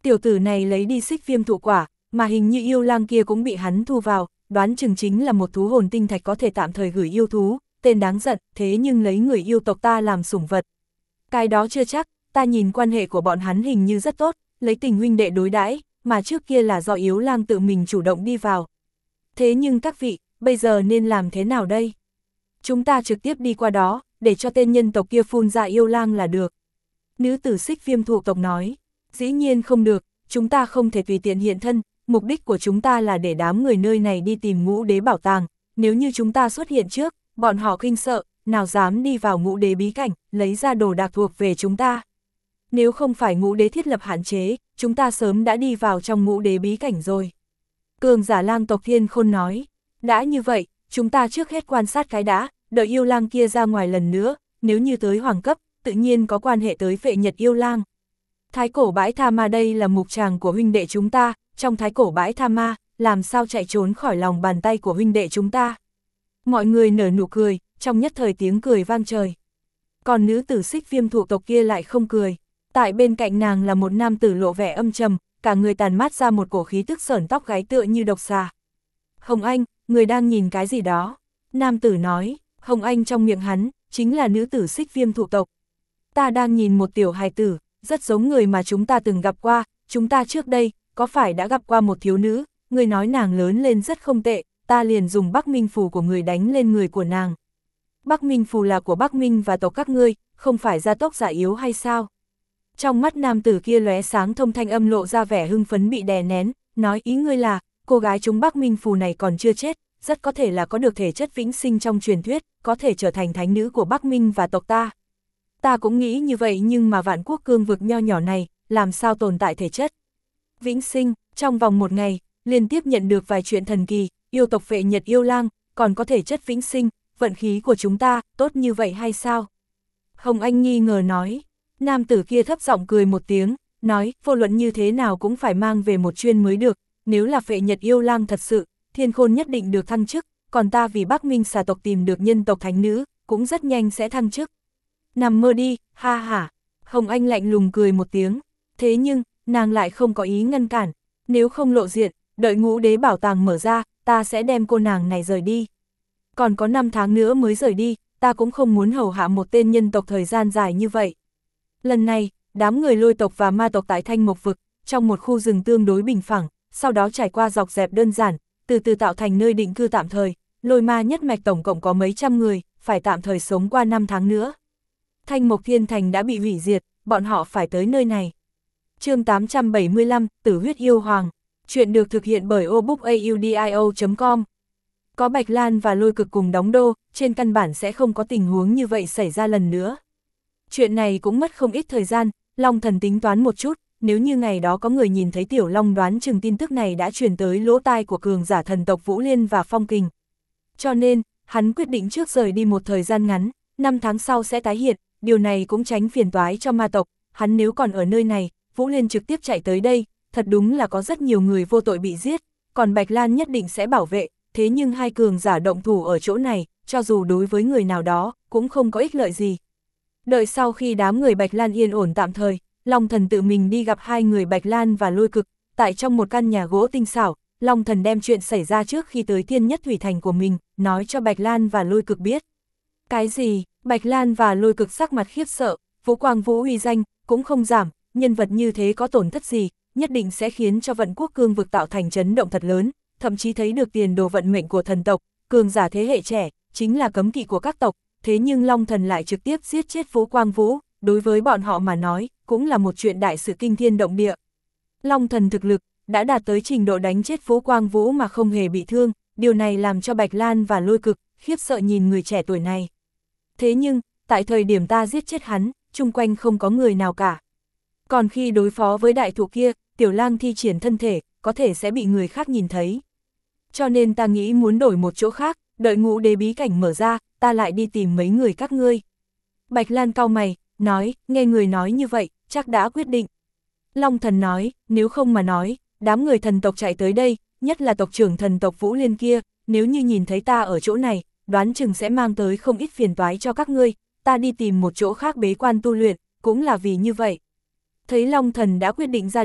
Tiểu tử này lấy đi xích viêm thụ quả, mà hình như yêu lang kia cũng bị hắn thu vào, đoán chừng chính là một thú hồn tinh thạch có thể tạm thời gửi yêu thú, tên đáng giận, thế nhưng lấy người yêu tộc ta làm sủng vật. Cái đó chưa chắc, ta nhìn quan hệ của bọn hắn hình như rất tốt, lấy tình huynh đệ đối đãi, mà trước kia là do yếu lang tự mình chủ động đi vào. Thế nhưng các vị, bây giờ nên làm thế nào đây? Chúng ta trực tiếp đi qua đó, để cho tên nhân tộc kia phun ra yêu lang là được. Nữ tử xích viêm thụ tộc nói, dĩ nhiên không được, chúng ta không thể tùy tiện hiện thân, mục đích của chúng ta là để đám người nơi này đi tìm ngũ đế bảo tàng, nếu như chúng ta xuất hiện trước, bọn họ kinh sợ, nào dám đi vào ngũ đế bí cảnh, lấy ra đồ đạc thuộc về chúng ta. Nếu không phải ngũ đế thiết lập hạn chế, chúng ta sớm đã đi vào trong ngũ đế bí cảnh rồi. Cường giả lang tộc Thiên Khôn nói, đã như vậy, chúng ta trước hết quan sát cái đã, đợi yêu lang kia ra ngoài lần nữa, nếu như tới hoàng cấp, tự nhiên có quan hệ tới Phệ Nhật yêu lang. Thái cổ bãi tha ma đây là mục tràng của huynh đệ chúng ta, trong thái cổ bãi tha ma, làm sao chạy trốn khỏi lòng bàn tay của huynh đệ chúng ta. Mọi người nở nụ cười, trong nhất thời tiếng cười vang trời. Còn nữ tử xích viêm thụ tộc kia lại không cười. Tại bên cạnh nàng là một nam tử lộ vẻ âm trầm, cả người tàn mát ra một cổ khí tức sởn tóc gáy tựa như độc xà. Hồng Anh, người đang nhìn cái gì đó? Nam tử nói, Hồng Anh trong miệng hắn, chính là nữ tử xích viêm thụ tộc. Ta đang nhìn một tiểu hài tử, rất giống người mà chúng ta từng gặp qua, chúng ta trước đây, có phải đã gặp qua một thiếu nữ, người nói nàng lớn lên rất không tệ, ta liền dùng Bắc Minh phù của người đánh lên người của nàng. Bắc Minh phù là của Bắc Minh và tộc các ngươi, không phải gia tốc giả yếu hay sao? Trong mắt nam tử kia lóe sáng thông thanh âm lộ ra vẻ hưng phấn bị đè nén, nói ý ngươi là, cô gái chúng Bắc Minh phù này còn chưa chết, rất có thể là có được thể chất vĩnh sinh trong truyền thuyết, có thể trở thành thánh nữ của Bắc Minh và tộc ta. Ta cũng nghĩ như vậy nhưng mà vạn quốc cương vực nho nhỏ này, làm sao tồn tại thể chất vĩnh sinh, trong vòng một ngày, liên tiếp nhận được vài chuyện thần kỳ, yêu tộc Phệ Nhật yêu lang, còn có thể chất vĩnh sinh, vận khí của chúng ta, tốt như vậy hay sao? Hồng Anh nghi ngờ nói, nam tử kia thấp giọng cười một tiếng, nói, vô luận như thế nào cũng phải mang về một chuyên mới được, nếu là Phệ Nhật yêu lang thật sự, Thiên Khôn nhất định được thăng chức, còn ta vì Bắc Minh xà tộc tìm được nhân tộc thánh nữ, cũng rất nhanh sẽ thăng chức. Nằm mơ đi, ha ha. Hồng Anh lạnh lùng cười một tiếng, thế nhưng, nàng lại không có ý ngăn cản, nếu không lộ diện, đợi ngũ đế bảo tàng mở ra, ta sẽ đem cô nàng này rời đi. Còn có năm tháng nữa mới rời đi, ta cũng không muốn hầu hạ một tên nhân tộc thời gian dài như vậy. Lần này, đám người lôi tộc và ma tộc tại Thanh Mộc Vực, trong một khu rừng tương đối bình phẳng, sau đó trải qua dọc dẹp đơn giản, từ từ tạo thành nơi định cư tạm thời, lôi ma nhất mạch tổng cộng có mấy trăm người, phải tạm thời sống qua năm tháng nữa. Thanh Mộc Thiên Thành đã bị hủy diệt, bọn họ phải tới nơi này. Chương tám trăm bảy mươi lăm, Tử huyết yêu hoàng. Chuyện được thực hiện bởi obookaudio chấm com. Có Bạch Lan và Lôi Cực cùng đóng đô, trên căn bản sẽ không có tình huống như vậy xảy ra lần nữa. Chuyện này cũng mất không ít thời gian, Long Thần tính toán một chút, nếu như ngày đó có người nhìn thấy Tiểu Long đoán chừng tin tức này đã truyền tới lỗ tai của cường giả thần tộc Vũ Liên và Phong Kình. Cho nên, hắn quyết định trước rời đi một thời gian ngắn, năm tháng sau sẽ tái hiện, điều này cũng tránh phiền toái cho ma tộc, hắn nếu còn ở nơi này, Vũ Liên trực tiếp chạy tới đây, thật đúng là có rất nhiều người vô tội bị giết, còn Bạch Lan nhất định sẽ bảo vệ, thế nhưng hai cường giả động thủ ở chỗ này, cho dù đối với người nào đó, cũng không có ích lợi gì. Đợi sau khi đám người Bạch Lan yên ổn tạm thời, Long Thần tự mình đi gặp hai người Bạch Lan và Lôi Cực, tại trong một căn nhà gỗ tinh xảo, Long Thần đem chuyện xảy ra trước khi tới Thiên Nhất Thủy Thành của mình, nói cho Bạch Lan và Lôi Cực biết. Cái gì? Bạch Lan và Lôi Cực sắc mặt khiếp sợ, Vũ Quang Vũ uy danh, cũng không giảm, nhân vật như thế có tổn thất gì, nhất định sẽ khiến cho vận quốc cương vực tạo thành chấn động thật lớn, thậm chí thấy được tiền đồ vận mệnh của thần tộc, cường giả thế hệ trẻ, chính là cấm kỵ của các tộc, thế nhưng Long Thần lại trực tiếp giết chết Vũ Quang Vũ, đối với bọn họ mà nói, cũng là một chuyện đại sự kinh thiên động địa. Long Thần thực lực, đã đạt tới trình độ đánh chết Vũ Quang Vũ mà không hề bị thương, điều này làm cho Bạch Lan và Lôi Cực, khiếp sợ nhìn người trẻ tuổi này. Thế nhưng, tại thời điểm ta giết chết hắn, chung quanh không có người nào cả. Còn khi đối phó với đại thụ kia, Tiểu Lang thi triển thân thể, có thể sẽ bị người khác nhìn thấy. Cho nên ta nghĩ muốn đổi một chỗ khác, đợi ngũ đế bí cảnh mở ra, ta lại đi tìm mấy người các ngươi. Bạch Lan cau mày, nói, nghe người nói như vậy, chắc đã quyết định. Long Thần nói, nếu không mà nói, đám người thần tộc chạy tới đây, nhất là tộc trưởng thần tộc Vũ Liên kia, nếu như nhìn thấy ta ở chỗ này, đoán chừng sẽ mang tới không ít phiền toái cho các ngươi, ta đi tìm một chỗ khác bế quan tu luyện, cũng là vì như vậy. Thấy Long Thần đã quyết định ra đi,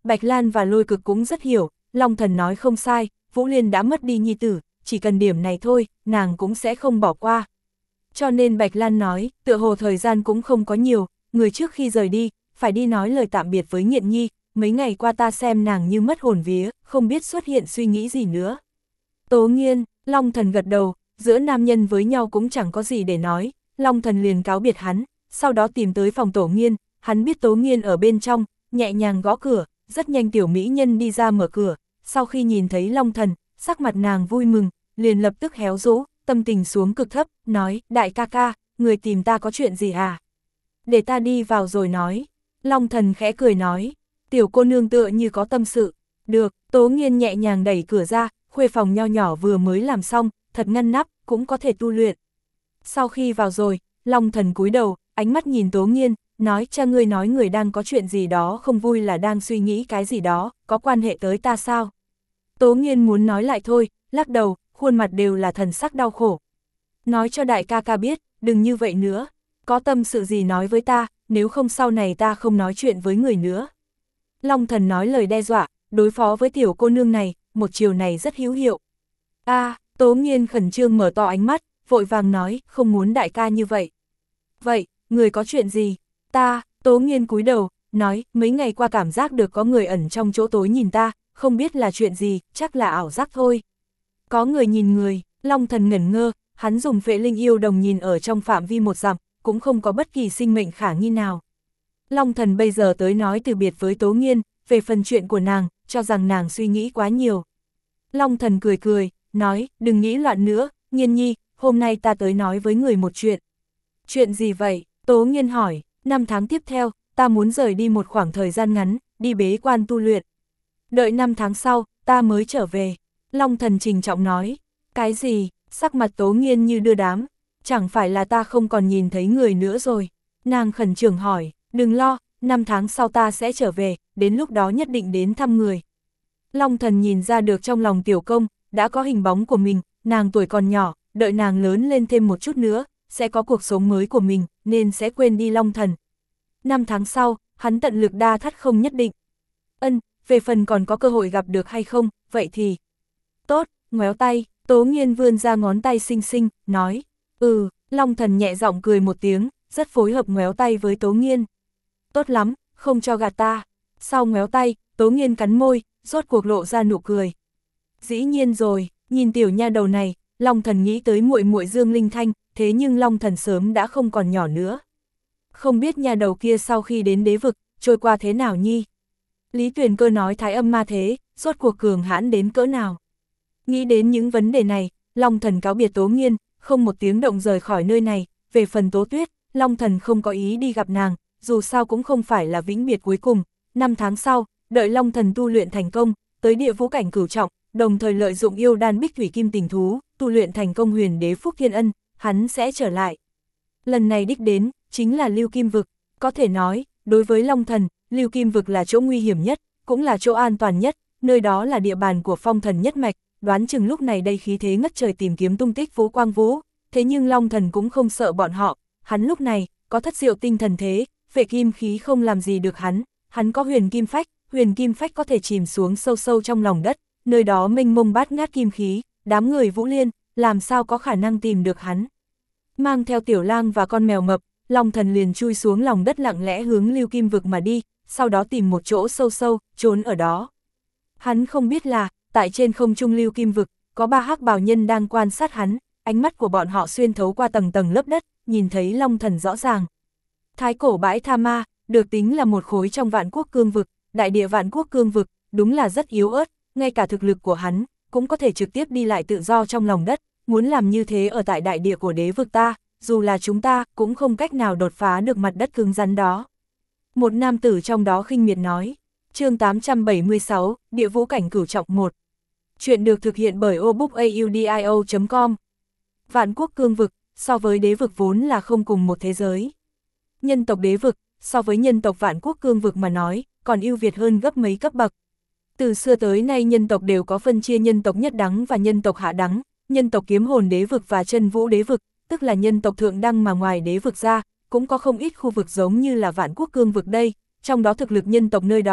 Bạch Lan và Lôi Cực cũng rất hiểu, Long Thần nói không sai, Vũ Liên đã mất đi nhi tử, chỉ cần điểm này thôi, nàng cũng sẽ không bỏ qua. Cho nên Bạch Lan nói, tựa hồ thời gian cũng không có nhiều, người trước khi rời đi, phải đi nói lời tạm biệt với Nghiện Nhi, mấy ngày qua ta xem nàng như mất hồn vía, không biết xuất hiện suy nghĩ gì nữa. Tố Nghiên, Long Thần gật đầu, giữa nam nhân với nhau cũng chẳng có gì để nói, Long Thần liền cáo biệt hắn, sau đó tìm tới phòng Tổ Nghiên, hắn biết Tố Nghiên ở bên trong, nhẹ nhàng gõ cửa, rất nhanh tiểu mỹ nhân đi ra mở cửa, sau khi nhìn thấy Long Thần, sắc mặt nàng vui mừng, liền lập tức héo rũ, tâm tình xuống cực thấp, nói, đại ca ca, người tìm ta có chuyện gì à? Để ta đi vào rồi nói. Long Thần khẽ cười nói, tiểu cô nương tựa như có tâm sự. Được, Tố Nghiên nhẹ nhàng đẩy cửa ra, khuê phòng nho nhỏ vừa mới làm xong, thật ngăn nắp, cũng có thể tu luyện. Sau khi vào rồi, Long Thần cúi đầu, ánh mắt nhìn Tố Nghiên, nói, cha ngươi nói người đang có chuyện gì đó không vui là đang suy nghĩ cái gì đó, có quan hệ tới ta sao? Tố Nghiên muốn nói lại thôi, lắc đầu, khuôn mặt đều là thần sắc đau khổ. Nói cho đại ca ca biết, đừng như vậy nữa, có tâm sự gì nói với ta, nếu không sau này ta không nói chuyện với người nữa. Long Thần nói lời đe dọa, đối phó với tiểu cô nương này, một chiều này rất hữu hiệu. A, à, Tố Nghiên khẩn trương mở to ánh mắt, vội vàng nói, không muốn đại ca như vậy. Vậy, người có chuyện gì? Ta, Tố Nghiên cúi đầu, nói, mấy ngày qua cảm giác được có người ẩn trong chỗ tối nhìn ta, không biết là chuyện gì, chắc là ảo giác thôi. Có người nhìn người, Long Thần ngẩn ngơ, hắn dùng phệ linh yêu đồng nhìn ở trong phạm vi một dặm, cũng không có bất kỳ sinh mệnh khả nghi nào. Long Thần bây giờ tới nói từ biệt với Tố Nghiên, về phần chuyện của nàng, cho rằng nàng suy nghĩ quá nhiều. Long Thần cười cười, nói, đừng nghĩ loạn nữa, Nghiên Nhi, hôm nay ta tới nói với người một chuyện. Chuyện gì vậy? Tố Nghiên hỏi, năm tháng tiếp theo, ta muốn rời đi một khoảng thời gian ngắn, đi bế quan tu luyện. Đợi năm tháng sau, ta mới trở về. Long Thần trình trọng nói, cái gì? Sắc mặt Tố Nghiên như đưa đám, chẳng phải là ta không còn nhìn thấy người nữa rồi. Nàng khẩn trương hỏi, đừng lo, năm tháng sau ta sẽ trở về, đến lúc đó nhất định đến thăm người. Long Thần nhìn ra được trong lòng tiểu công, đã có hình bóng của mình, nàng tuổi còn nhỏ, đợi nàng lớn lên thêm một chút nữa, sẽ có cuộc sống mới của mình, nên sẽ quên đi Long Thần. Năm tháng sau, hắn tận lực đa thắt không nhất định. Ân, về phần còn có cơ hội gặp được hay không, vậy thì... Tốt, ngoéo tay, Tố Nghiên vươn ra ngón tay xinh xinh, nói, ừ, Long Thần nhẹ giọng cười một tiếng, rất phối hợp ngoéo tay với Tố Nghiên. Tốt lắm, không cho gạt ta. Sau ngoéo tay, Tố Nghiên cắn môi, rốt cuộc lộ ra nụ cười. Dĩ nhiên rồi, nhìn tiểu nha đầu này, Long Thần nghĩ tới muội muội Dương Linh Thanh, thế nhưng Long Thần sớm đã không còn nhỏ nữa. Không biết nha đầu kia sau khi đến đế vực, trôi qua thế nào nhi? Lý Tuyền Cơ nói Thái Âm ma thế, rốt cuộc cường hãn đến cỡ nào? Nghĩ đến những vấn đề này, Long Thần cáo biệt Tố Nghiên, không một tiếng động rời khỏi nơi này. Về phần Tố Tuyết, Long Thần không có ý đi gặp nàng, dù sao cũng không phải là vĩnh biệt cuối cùng. Năm tháng sau, đợi Long Thần tu luyện thành công, tới địa vũ cảnh cửu trọng, đồng thời lợi dụng yêu đan bích thủy kim tình thú, tu luyện thành công huyền đế phúc thiên ân, hắn sẽ trở lại. Lần này đích đến, chính là Lưu Kim Vực. Có thể nói, đối với Long Thần, Lưu Kim Vực là chỗ nguy hiểm nhất, cũng là chỗ an toàn nhất, nơi đó là địa bàn của phong thần nhất mạch. Đoán chừng lúc này đây khí thế ngất trời tìm kiếm tung tích Vũ Quang Vũ, thế nhưng Long Thần cũng không sợ bọn họ, hắn lúc này, có thất diệu tinh thần thế, vệ kim khí không làm gì được hắn, hắn có huyền kim phách, huyền kim phách có thể chìm xuống sâu sâu trong lòng đất, nơi đó mênh mông bát ngát kim khí, đám người Vũ Liên, làm sao có khả năng tìm được hắn. Mang theo Tiểu Lang và con mèo mập, Long Thần liền chui xuống lòng đất lặng lẽ hướng Lưu Kim Vực mà đi, sau đó tìm một chỗ sâu sâu, trốn ở đó. Hắn không biết là, tại trên không trung Lưu Kim Vực, có ba hắc bào nhân đang quan sát hắn, ánh mắt của bọn họ xuyên thấu qua tầng tầng lớp đất, nhìn thấy Long Thần rõ ràng. Thái cổ bãi Tha Ma, được tính là một khối trong Vạn Quốc Cương Vực, đại địa Vạn Quốc Cương Vực, đúng là rất yếu ớt, ngay cả thực lực của hắn, cũng có thể trực tiếp đi lại tự do trong lòng đất, muốn làm như thế ở tại đại địa của đế vực ta, dù là chúng ta, cũng không cách nào đột phá được mặt đất cứng rắn đó. Một nam tử trong đó khinh miệt nói, chương tám trăm bảy mươi sáu, Địa Vũ Cảnh Cửu Trọng một. Chuyện được thực hiện bởi obookaudio chấm com. Vạn Quốc Cương Vực, so với đế vực vốn là không cùng một thế giới. Nhân tộc đế vực, so với nhân tộc Vạn Quốc Cương Vực mà nói, còn ưu việt hơn gấp mấy cấp bậc. Từ xưa tới nay nhân tộc đều có phân chia nhân tộc nhất đẳng và nhân tộc hạ đẳng, nhân tộc kiếm hồn đế vực và chân vũ đế vực, tức là nhân tộc thượng đẳng mà ngoài đế vực ra, cũng có không ít khu vực giống như là Vạn Quốc Cương Vực đây, trong đó thực lực nhân tộc nơi đó,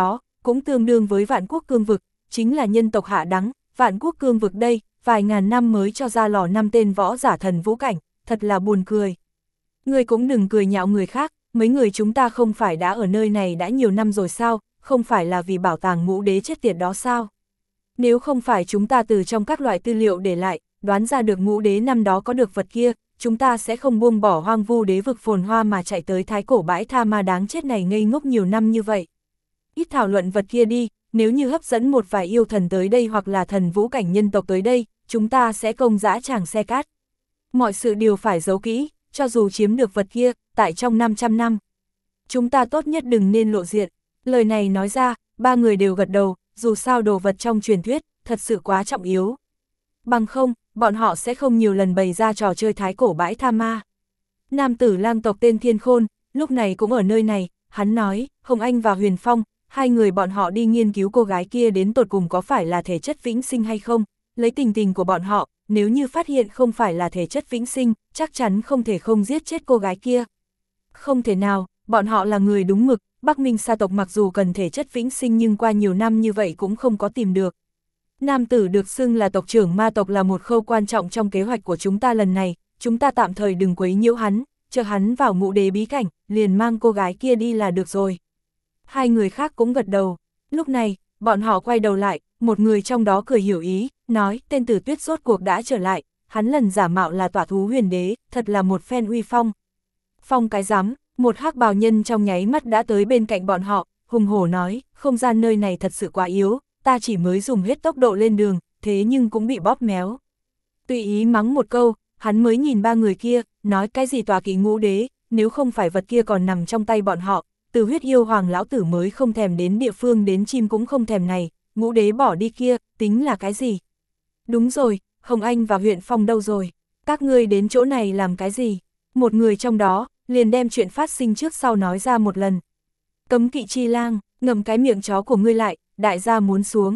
cũng tương đương với vạn quốc cương vực, chính là nhân tộc hạ đắng, vạn quốc cương vực đây, vài ngàn năm mới cho ra lò năm tên võ giả thần vũ cảnh, thật là buồn cười. Ngươi cũng đừng cười nhạo người khác, mấy người chúng ta không phải đã ở nơi này đã nhiều năm rồi sao, không phải là vì bảo tàng ngũ đế chết tiệt đó sao? Nếu không phải chúng ta từ trong các loại tư liệu để lại, đoán ra được ngũ đế năm đó có được vật kia, chúng ta sẽ không buông bỏ hoang vu đế vực phồn hoa mà chạy tới thái cổ bãi tha ma đáng chết này ngây ngốc nhiều năm như vậy. Ít thảo luận vật kia đi, nếu như hấp dẫn một vài yêu thần tới đây hoặc là thần vũ cảnh nhân tộc tới đây, chúng ta sẽ công dã tràng xe cát. Mọi sự đều phải giấu kỹ, cho dù chiếm được vật kia, tại trong năm trăm năm. Chúng ta tốt nhất đừng nên lộ diện. Lời này nói ra, ba người đều gật đầu, dù sao đồ vật trong truyền thuyết, thật sự quá trọng yếu. Bằng không, bọn họ sẽ không nhiều lần bày ra trò chơi thái cổ bãi tha ma. Nam tử lang tộc tên Thiên Khôn, lúc này cũng ở nơi này, hắn nói, Hồng Anh và Huyền Phong, hai người bọn họ đi nghiên cứu cô gái kia đến tột cùng có phải là thể chất vĩnh sinh hay không, lấy tình tình của bọn họ, nếu như phát hiện không phải là thể chất vĩnh sinh, chắc chắn không thể không giết chết cô gái kia. Không thể nào, bọn họ là người đúng mực, Bắc Minh Sa tộc mặc dù cần thể chất vĩnh sinh nhưng qua nhiều năm như vậy cũng không có tìm được. Nam tử được xưng là tộc trưởng ma tộc là một khâu quan trọng trong kế hoạch của chúng ta lần này, chúng ta tạm thời đừng quấy nhiễu hắn, chờ hắn vào ngũ đế bí cảnh, liền mang cô gái kia đi là được rồi. Hai người khác cũng gật đầu, lúc này, bọn họ quay đầu lại, một người trong đó cười hiểu ý, nói tên Tử Tuyết rốt cuộc đã trở lại, hắn lần giả mạo là tỏa thú huyền đế, thật là một phen uy phong. Phong cái rắm, một hắc bào nhân trong nháy mắt đã tới bên cạnh bọn họ, hùng hổ nói, không gian nơi này thật sự quá yếu, ta chỉ mới dùng hết tốc độ lên đường, thế nhưng cũng bị bóp méo. Tùy ý mắng một câu, hắn mới nhìn ba người kia, nói cái gì tòa kỵ ngũ đế, nếu không phải vật kia còn nằm trong tay bọn họ, từ huyết yêu hoàng lão tử mới không thèm đến địa phương đến chim cũng không thèm này, ngũ đế bỏ đi kia, tính là cái gì? Đúng rồi, Hồng Anh và Huyện Phong đâu rồi? Các ngươi đến chỗ này làm cái gì? Một người trong đó, liền đem chuyện phát sinh trước sau nói ra một lần. Cấm kỵ chi lang, ngậm cái miệng chó của ngươi lại, đại gia muốn xuống.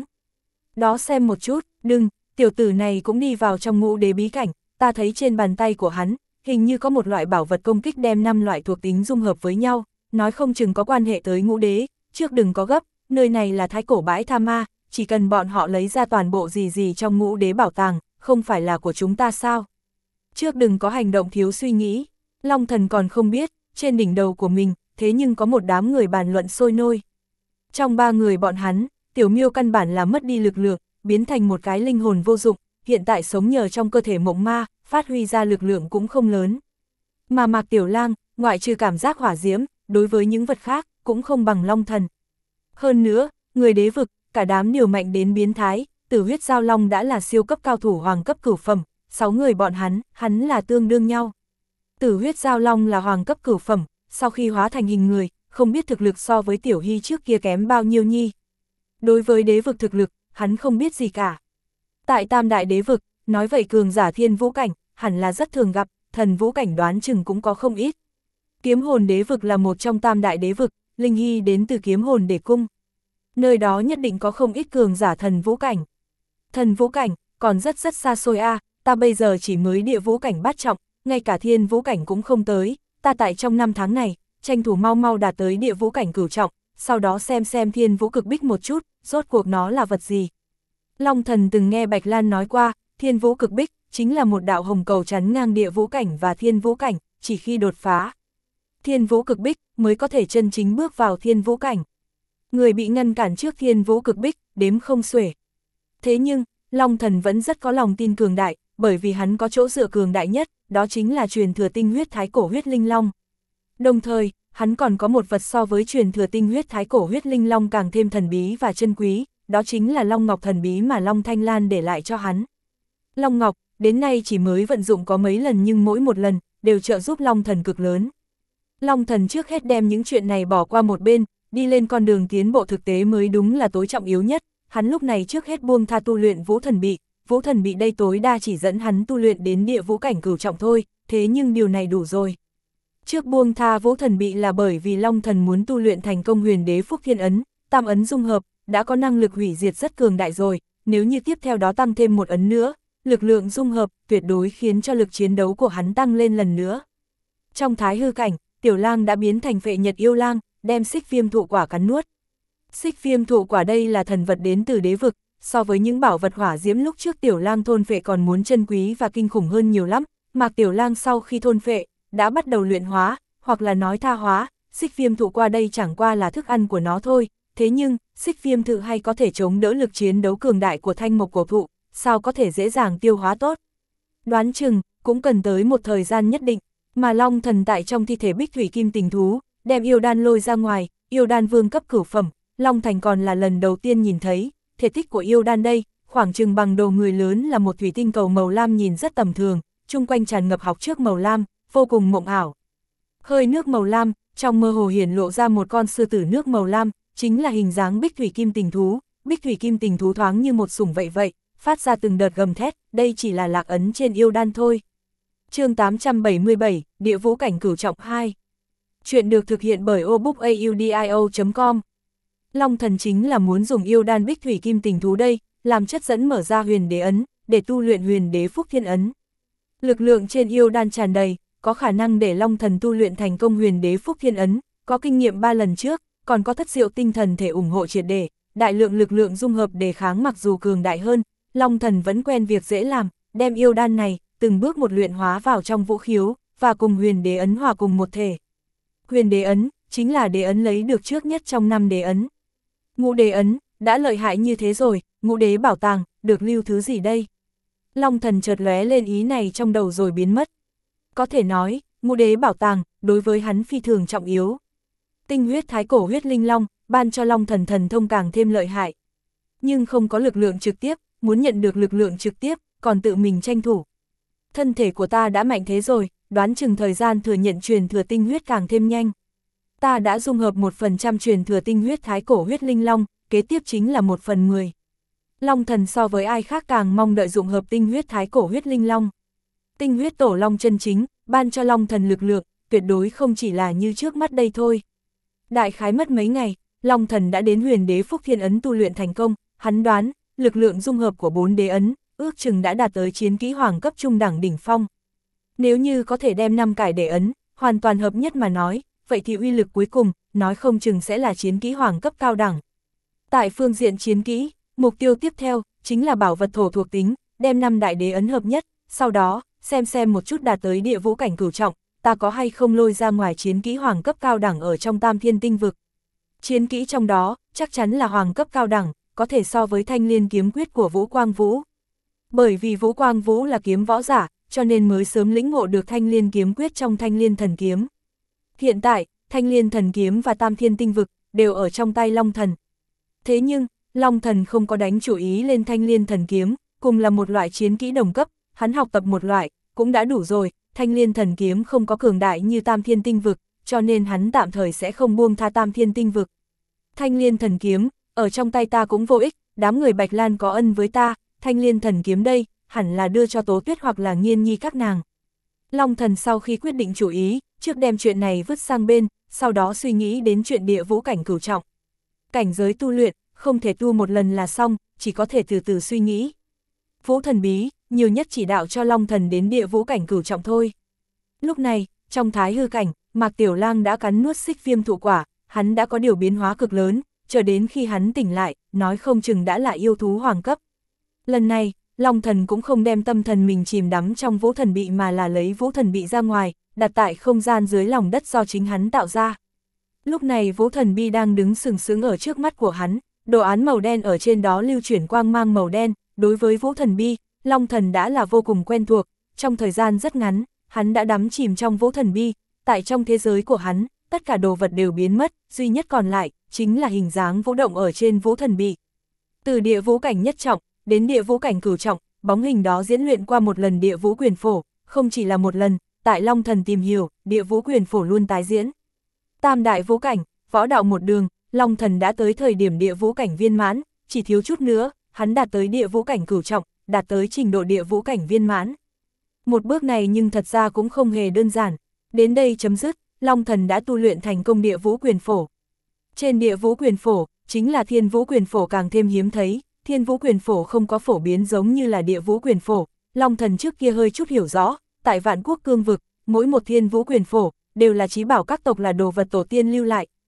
Đó xem một chút, đừng, tiểu tử này cũng đi vào trong ngũ đế bí cảnh, ta thấy trên bàn tay của hắn, hình như có một loại bảo vật công kích đem năm loại thuộc tính dung hợp với nhau, nói không chừng có quan hệ tới ngũ đế, trước đừng có gấp, nơi này là thái cổ bãi tha ma, chỉ cần bọn họ lấy ra toàn bộ gì gì trong ngũ đế bảo tàng, không phải là của chúng ta sao? Trước đừng có hành động thiếu suy nghĩ, Long Thần còn không biết, trên đỉnh đầu của mình, thế nhưng có một đám người bàn luận sôi nôi. Trong ba người bọn hắn, Tiểu Miêu căn bản là mất đi lực lượng, biến thành một cái linh hồn vô dụng, hiện tại sống nhờ trong cơ thể mộng ma, phát huy ra lực lượng cũng không lớn. Mà Mạc Tiểu Lang, ngoại trừ cảm giác hỏa diễm, đối với những vật khác, cũng không bằng Long Thần. Hơn nữa, người đế vực, cả đám điều mạnh đến biến thái, Tử Huyết Giao Long đã là siêu cấp cao thủ hoàng cấp cửu phẩm, sáu người bọn hắn, hắn là tương đương nhau. Tử Huyết Giao Long là hoàng cấp cửu phẩm, sau khi hóa thành hình người, không biết thực lực so với Tiểu Hy trước kia kém bao nhiêu nhi. Đối với đế vực thực lực, hắn không biết gì cả. Tại Tam Đại đế vực, nói vậy cường giả thiên vũ cảnh, hẳn là rất thường gặp, thần vũ cảnh đoán chừng cũng có không ít. Kiếm hồn đế vực là một trong Tam Đại đế vực, Linh Hy đến từ kiếm hồn đế cung. Nơi đó nhất định có không ít cường giả thần vũ cảnh. Thần vũ cảnh, còn rất rất xa xôi a, à, ta bây giờ chỉ mới địa vũ cảnh bát trọng, ngay cả thiên vũ cảnh cũng không tới, ta tại trong năm tháng này, tranh thủ mau mau đạt tới địa vũ cảnh cửu trọng, sau đó xem xem thiên vũ cực bích một chút, rốt cuộc nó là vật gì. Long Thần từng nghe Bạch Lan nói qua, thiên vũ cực bích, chính là một đạo hồng cầu chắn ngang địa vũ cảnh và thiên vũ cảnh, chỉ khi đột phá thiên vũ cực bích mới có thể chân chính bước vào thiên vũ cảnh. Người bị ngăn cản trước thiên vũ cực bích, đếm không xuể. Thế nhưng, Long Thần vẫn rất có lòng tin cường đại, bởi vì hắn có chỗ dựa cường đại nhất, đó chính là truyền thừa tinh huyết thái cổ huyết linh long. Đồng thời, hắn còn có một vật so với truyền thừa tinh huyết thái cổ huyết linh long càng thêm thần bí và chân quý, đó chính là Long Ngọc thần bí mà Long Thanh Lan để lại cho hắn. Long Ngọc, đến nay chỉ mới vận dụng có mấy lần nhưng mỗi một lần, đều trợ giúp Long Thần cực lớn. Long Thần trước hết đem những chuyện này bỏ qua một bên, đi lên con đường tiến bộ thực tế mới đúng là tối trọng yếu nhất, hắn lúc này trước hết buông tha tu luyện vũ thần bị, vũ thần bị đây tối đa chỉ dẫn hắn tu luyện đến địa vũ cảnh cửu trọng thôi, thế nhưng điều này đủ rồi. Trước buông tha vũ thần bị là bởi vì Long Thần muốn tu luyện thành công huyền đế phúc thiên ấn, tam ấn dung hợp, đã có năng lực hủy diệt rất cường đại rồi, nếu như tiếp theo đó tăng thêm một ấn nữa, lực lượng dung hợp tuyệt đối khiến cho lực chiến đấu của hắn tăng lên lần nữa. Trong thái hư cảnh, Tiểu Lang đã biến thành Phệ Nhật yêu lang, đem Xích Viêm thụ quả cắn nuốt. Xích viêm thụ quả đây là thần vật đến từ đế vực, so với những bảo vật hỏa diễm lúc trước Tiểu Lang thôn phệ còn muốn chân quý và kinh khủng hơn nhiều lắm. Mạc Tiểu Lang sau khi thôn phệ, đã bắt đầu luyện hóa, hoặc là nói tha hóa, xích viêm thụ qua đây chẳng qua là thức ăn của nó thôi. Thế nhưng, xích viêm thụ hay có thể chống đỡ lực chiến đấu cường đại của thanh mộc cổ thụ, sao có thể dễ dàng tiêu hóa tốt. Đoán chừng, cũng cần tới một thời gian nhất định, mà Long Thần tại trong thi thể Bích Thủy Kim Tình Thú, đem yêu đan lôi ra ngoài, yêu đan vương cấp cửu phẩm, Long Thành còn là lần đầu tiên nhìn thấy, thể tích của yêu đan đây, khoảng chừng bằng đầu người lớn là một thủy tinh cầu màu lam nhìn rất tầm thường, chung quanh tràn ngập học trước màu lam, vô cùng mộng ảo. Hơi nước màu lam, trong mơ hồ hiển lộ ra một con sư tử nước màu lam, chính là hình dáng Bích Thủy Kim Tình Thú, Bích Thủy Kim Tình Thú thoáng như một sủng vậy vậy, phát ra từng đợt gầm thét, đây chỉ là lạc ấn trên yêu đan thôi. Chương tám trăm bảy mươi bảy, Địa Vũ Cảnh Cửu Trọng hai. Chuyện được thực hiện bởi obookaudio chấm com. Long Thần chính là muốn dùng yêu đan Bích Thủy Kim Tình Thú đây, làm chất dẫn mở ra huyền đế ấn, để tu luyện huyền đế phúc thiên ấn. Lực lượng trên yêu đan tràn đầy, có khả năng để Long Thần tu luyện thành công huyền đế phúc thiên ấn, có kinh nghiệm ba lần trước, còn có thất diệu tinh thần thể ủng hộ triệt để, đại lượng lực lượng dung hợp đề kháng mặc dù cường đại hơn, Long Thần vẫn quen việc dễ làm, đem yêu đan này, từng bước một luyện hóa vào trong vũ khiếu, và cùng huyền đế ấn hòa cùng một thể. Huyền đế ấn, chính là đế ấn lấy được trước nhất trong năm đế ấn. Ngũ đế ấn, đã lợi hại như thế rồi, ngũ đế bảo tàng, được lưu thứ gì đây? Long Thần chợt lóe lên ý này trong đầu rồi biến mất. Có thể nói, ngũ đế bảo tàng, đối với hắn phi thường trọng yếu. Tinh huyết thái cổ huyết linh long, ban cho Long Thần thần thông càng thêm lợi hại. Nhưng không có lực lượng trực tiếp, muốn nhận được lực lượng trực tiếp, còn tự mình tranh thủ. Thân thể của ta đã mạnh thế rồi, đoán chừng thời gian thừa nhận truyền thừa tinh huyết càng thêm nhanh. Ta đã dung hợp một phần trăm truyền thừa tinh huyết thái cổ huyết linh long, kế tiếp chính là một phần mười. Long Thần so với ai khác càng mong đợi dụng hợp tinh huyết thái cổ huyết linh long. Tinh huyết tổ long chân chính, ban cho Long Thần lực lượng, tuyệt đối không chỉ là như trước mắt đây thôi. Đại khái mất mấy ngày, Long Thần đã đến huyền đế phúc thiên ấn tu luyện thành công, hắn đoán, lực lượng dung hợp của bốn đế ấn, ước chừng đã đạt tới chiến kỹ hoàng cấp trung đẳng đỉnh phong. Nếu như có thể đem năm cải đế ấn, hoàn toàn hợp nhất mà nói, vậy thì uy lực cuối cùng, nói không chừng sẽ là chiến kỹ hoàng cấp cao đẳng. Tại phương diện chiến kỹ, mục tiêu tiếp theo, chính là bảo vật thổ thuộc tính, đem năm đại đế ấn hợp nhất, sau đó, xem xem một chút đạt tới địa vũ cảnh cửu trọng, ta có hay không lôi ra ngoài chiến kỹ hoàng cấp cao đẳng ở trong tam thiên tinh vực. Chiến kỹ trong đó, chắc chắn là hoàng cấp cao đẳng, có thể so với thanh liên kiếm quyết của Vũ Quang Vũ. Bởi vì Vũ Quang Vũ là kiếm võ giả, cho nên mới sớm lĩnh ngộ được thanh liên kiếm quyết trong thanh liên thần kiếm. Hiện tại, thanh liên thần kiếm và tam thiên tinh vực, đều ở trong tay Long Thần. Thế nhưng, Long Thần không có đánh chủ ý lên thanh liên thần kiếm, cùng là một loại chiến kỹ đồng cấp, hắn học tập một loại, cũng đã đủ rồi, thanh liên thần kiếm không có cường đại như tam thiên tinh vực, cho nên hắn tạm thời sẽ không buông tha tam thiên tinh vực. Thanh liên thần kiếm, ở trong tay ta cũng vô ích, đám người Bạch Lan có ân với ta, thanh liên thần kiếm đây, hẳn là đưa cho Tố Tuyết hoặc là Nghiên Nhi các nàng. Long Thần sau khi quyết định chủ ý, trước đem chuyện này vứt sang bên, sau đó suy nghĩ đến chuyện địa vũ cảnh cửu trọng. Cảnh giới tu luyện, không thể tu một lần là xong, chỉ có thể từ từ suy nghĩ. Vũ thần bí, nhiều nhất chỉ đạo cho Long Thần đến địa vũ cảnh cửu trọng thôi. Lúc này, trong thái hư cảnh, Mạc Tiểu Lang đã cắn nuốt xích viêm thụ quả, hắn đã có điều biến hóa cực lớn, chờ đến khi hắn tỉnh lại, nói không chừng đã là yêu thú hoàng cấp. Lần này, Long Thần cũng không đem tâm thần mình chìm đắm trong vũ thần bị mà là lấy vũ thần bị ra ngoài, đặt tại không gian dưới lòng đất do chính hắn tạo ra. Lúc này vũ thần bi đang đứng sừng sững ở trước mắt của hắn, đồ án màu đen ở trên đó lưu chuyển quang mang màu đen, đối với vũ thần bi, Long Thần đã là vô cùng quen thuộc, trong thời gian rất ngắn, hắn đã đắm chìm trong vũ thần bi, tại trong thế giới của hắn, tất cả đồ vật đều biến mất, duy nhất còn lại, chính là hình dáng vũ động ở trên vũ thần bi. Từ địa vũ cảnh nhất trọng, đến địa vũ cảnh cửu trọng, bóng hình đó diễn luyện qua một lần địa vũ quyền phổ, không chỉ là một lần, tại Long Thần tìm hiểu, địa vũ quyền phổ luôn tái diễn. Tam đại vũ cảnh, võ đạo một đường, Long Thần đã tới thời điểm địa vũ cảnh viên mãn, chỉ thiếu chút nữa, hắn đạt tới địa vũ cảnh cửu trọng, đạt tới trình độ địa vũ cảnh viên mãn. Một bước này nhưng thật ra cũng không hề đơn giản, đến đây chấm dứt, Long Thần đã tu luyện thành công địa vũ quyền phổ. Trên địa vũ quyền phổ, chính là thiên vũ quyền phổ càng thêm hiếm thấy, thiên vũ quyền phổ không có phổ biến giống như là địa vũ quyền phổ, Long Thần trước kia hơi chút hiểu rõ, tại Vạn Quốc cương vực, mỗi một thiên vũ quyền phổ, đều là chí bảo các tộc là đồ vật tổ tiên lưu lại,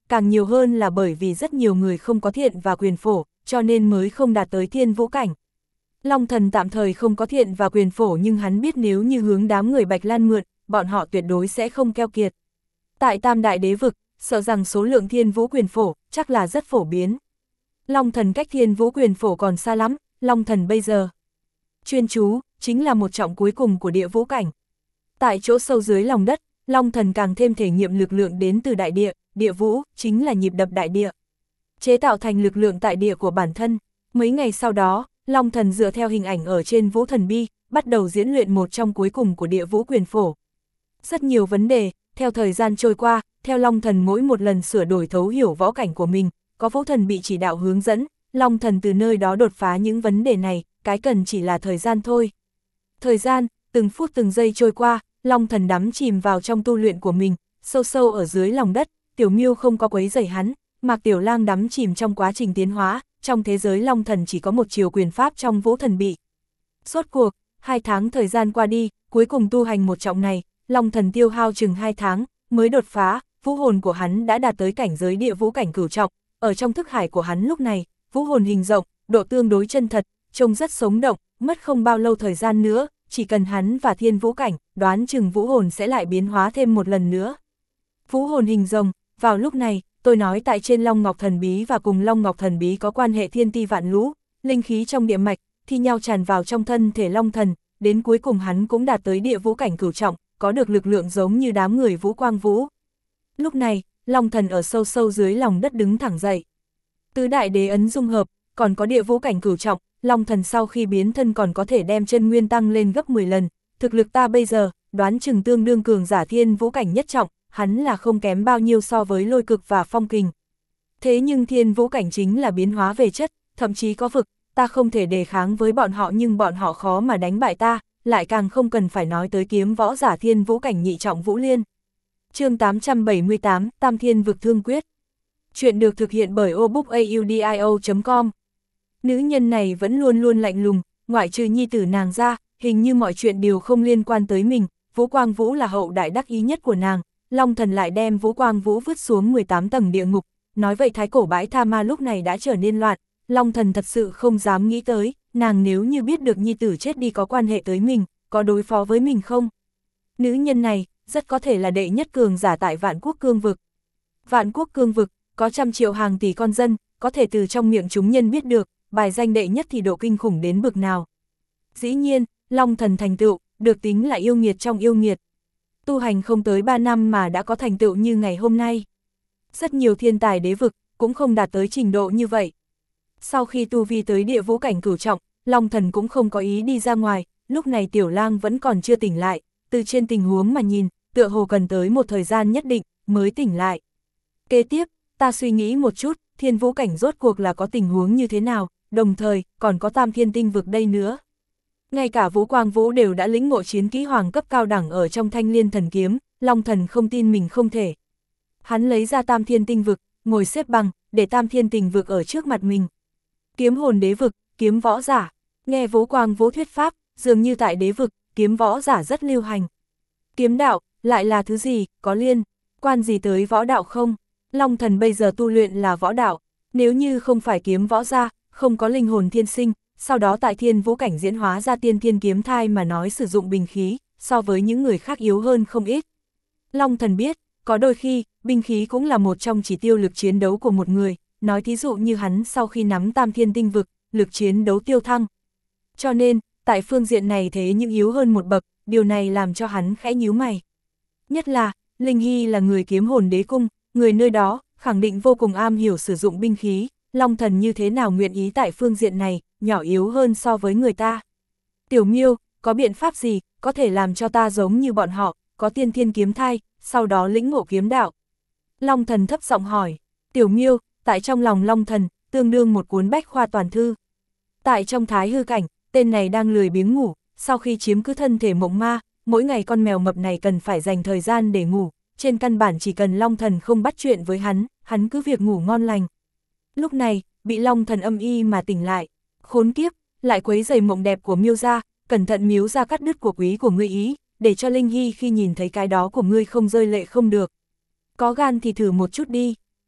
càng nhiều hơn là bởi vì rất nhiều người không có thiện và quyền phổ, cho nên mới không đạt tới thiên vũ cảnh. Long Thần tạm thời không có thiện và quyền phổ nhưng hắn biết nếu như hướng đám người Bạch Lan mượn, bọn họ tuyệt đối sẽ không keo kiệt. Tại Tam Đại Đế Vực, sợ rằng số lượng thiên vũ quyền phổ chắc là rất phổ biến. Long Thần cách thiên vũ quyền phổ còn xa lắm, Long Thần bây giờ chuyên chú, chính là một trọng cuối cùng của địa vũ cảnh. Tại chỗ sâu dưới lòng đất, Long Thần càng thêm thể nghiệm lực lượng đến từ đại địa, địa vũ, chính là nhịp đập đại địa. Chế tạo thành lực lượng tại địa của bản thân. Mấy ngày sau đó, Long Thần dựa theo hình ảnh ở trên Vũ Thần Bi, bắt đầu diễn luyện một trong cuối cùng của địa vũ quyền phổ. Rất nhiều vấn đề, theo thời gian trôi qua, theo Long Thần mỗi một lần sửa đổi thấu hiểu võ cảnh của mình, có Vũ Thần bị chỉ đạo hướng dẫn, Long Thần từ nơi đó đột phá những vấn đề này, cái cần chỉ là thời gian thôi. Thời gian, từng phút từng giây trôi qua, Long Thần đắm chìm vào trong tu luyện của mình, sâu sâu ở dưới lòng đất, Tiểu Miêu không có quấy rầy hắn, Mạc Tiểu Lang đắm chìm trong quá trình tiến hóa, trong thế giới Long Thần chỉ có một chiều quyền pháp trong Vũ Thần Bị. Rốt cuộc, hai tháng thời gian qua đi, cuối cùng tu hành một trọng này, Long Thần tiêu hao chừng hai tháng, mới đột phá, vũ hồn của hắn đã đạt tới cảnh giới địa vũ cảnh cửu trọng, ở trong thức hải của hắn lúc này, vũ hồn hình rộng, độ tương đối chân thật, trông rất sống động, mất không bao lâu thời gian nữa, chỉ cần hắn và thiên vũ cảnh, đoán chừng vũ hồn sẽ lại biến hóa thêm một lần nữa. Vũ hồn hình rồng, vào lúc này, tôi nói tại trên Long Ngọc Thần Bí và cùng Long Ngọc Thần Bí có quan hệ thiên ti vạn lũ, linh khí trong địa mạch, thi nhau tràn vào trong thân thể Long Thần, đến cuối cùng hắn cũng đạt tới địa vũ cảnh cửu trọng, có được lực lượng giống như đám người Vũ Quang Vũ. Lúc này, Long Thần ở sâu sâu dưới lòng đất đứng thẳng dậy. Tứ đại đế ấn dung hợp, còn có địa vũ cảnh cửu trọng, Long Thần sau khi biến thân còn có thể đem chân nguyên tăng lên gấp mười lần, thực lực ta bây giờ, đoán chừng tương đương cường giả thiên vũ cảnh nhất trọng, hắn là không kém bao nhiêu so với Lôi Cực và Phong Kình. Thế nhưng thiên vũ cảnh chính là biến hóa về chất, thậm chí có vực, ta không thể đề kháng với bọn họ nhưng bọn họ khó mà đánh bại ta, lại càng không cần phải nói tới kiếm võ giả thiên vũ cảnh nhị trọng Vũ Liên. Chương tám trăm bảy mươi tám, Tam Thiên Vực Thương Quyết. Chuyện được thực hiện bởi obookaudio chấm com. Nữ nhân này vẫn luôn luôn lạnh lùng, ngoại trừ nhi tử nàng ra, hình như mọi chuyện đều không liên quan tới mình, Vũ Quang Vũ là hậu đại đắc ý nhất của nàng, Long Thần lại đem Vũ Quang Vũ vứt xuống mười tám tầng địa ngục, nói vậy thái cổ bãi tha ma lúc này đã trở nên loạn, Long Thần thật sự không dám nghĩ tới, nàng nếu như biết được nhi tử chết đi có quan hệ tới mình, có đối phó với mình không? Nữ nhân này, rất có thể là đệ nhất cường giả tại Vạn Quốc Cương Vực. Vạn Quốc Cương Vực, có trăm triệu hàng tỷ con dân, có thể từ trong miệng chúng nhân biết được, bài danh đệ nhất thì độ kinh khủng đến bực nào. Dĩ nhiên, Long Thần thành tựu, được tính là yêu nghiệt trong yêu nghiệt. Tu hành không tới ba năm mà đã có thành tựu như ngày hôm nay. Rất nhiều thiên tài đế vực, cũng không đạt tới trình độ như vậy. Sau khi tu vi tới địa vũ cảnh cửu trọng, Long Thần cũng không có ý đi ra ngoài, lúc này Tiểu Lang vẫn còn chưa tỉnh lại, từ trên tình huống mà nhìn, tựa hồ cần tới một thời gian nhất định, mới tỉnh lại. Kế tiếp, ta suy nghĩ một chút, thiên vũ cảnh rốt cuộc là có tình huống như thế nào, đồng thời, còn có Tam Thiên Tinh Vực đây nữa. Ngay cả Vũ Quang Vũ đều đã lĩnh ngộ chiến kỹ hoàng cấp cao đẳng ở trong Thanh Liên Thần Kiếm, Long Thần không tin mình không thể. Hắn lấy ra Tam Thiên Tinh Vực, ngồi xếp bằng, để Tam Thiên Tinh Vực ở trước mặt mình. Kiếm hồn đế vực, kiếm võ giả, nghe Vũ Quang Vũ thuyết pháp, dường như tại đế vực, kiếm võ giả rất lưu hành. Kiếm đạo, lại là thứ gì, có liên quan gì tới võ đạo không? Long Thần bây giờ tu luyện là võ đạo, nếu như không phải kiếm võ gia, không có linh hồn thiên sinh, sau đó tại thiên vũ cảnh diễn hóa ra tiên thiên kiếm thai mà nói sử dụng binh khí, so với những người khác yếu hơn không ít. Long Thần biết, có đôi khi, binh khí cũng là một trong chỉ tiêu lực chiến đấu của một người, nói thí dụ như hắn sau khi nắm Tam Thiên Tinh Vực, lực chiến đấu tiêu thăng. Cho nên, tại phương diện này thế nhưng yếu hơn một bậc, điều này làm cho hắn khẽ nhíu mày. Nhất là, Linh Hy là người kiếm hồn đế cung, người nơi đó, khẳng định vô cùng am hiểu sử dụng binh khí, Long Thần như thế nào nguyện ý tại phương diện này, nhỏ yếu hơn so với người ta. Tiểu Miêu, có biện pháp gì, có thể làm cho ta giống như bọn họ, có tiên thiên kiếm thai, sau đó lĩnh ngộ kiếm đạo? Long Thần thấp giọng hỏi. Tiểu Miêu, tại trong lòng Long Thần, tương đương một cuốn bách khoa toàn thư. Tại trong thái hư cảnh, tên này đang lười biếng ngủ, sau khi chiếm cứ thân thể mộng ma, mỗi ngày con mèo mập này cần phải dành thời gian để ngủ, trên căn bản chỉ cần Long Thần không bắt chuyện với hắn, hắn cứ việc ngủ ngon lành. Lúc này, bị Long Thần âm y mà tỉnh lại, khốn kiếp, lại quấy rầy mộng đẹp của Miêu gia, cẩn thận Miếu gia cắt đứt của quý của ngươi ý, để cho Linh Hy khi nhìn thấy cái đó của ngươi không rơi lệ không được. Có gan thì thử một chút đi.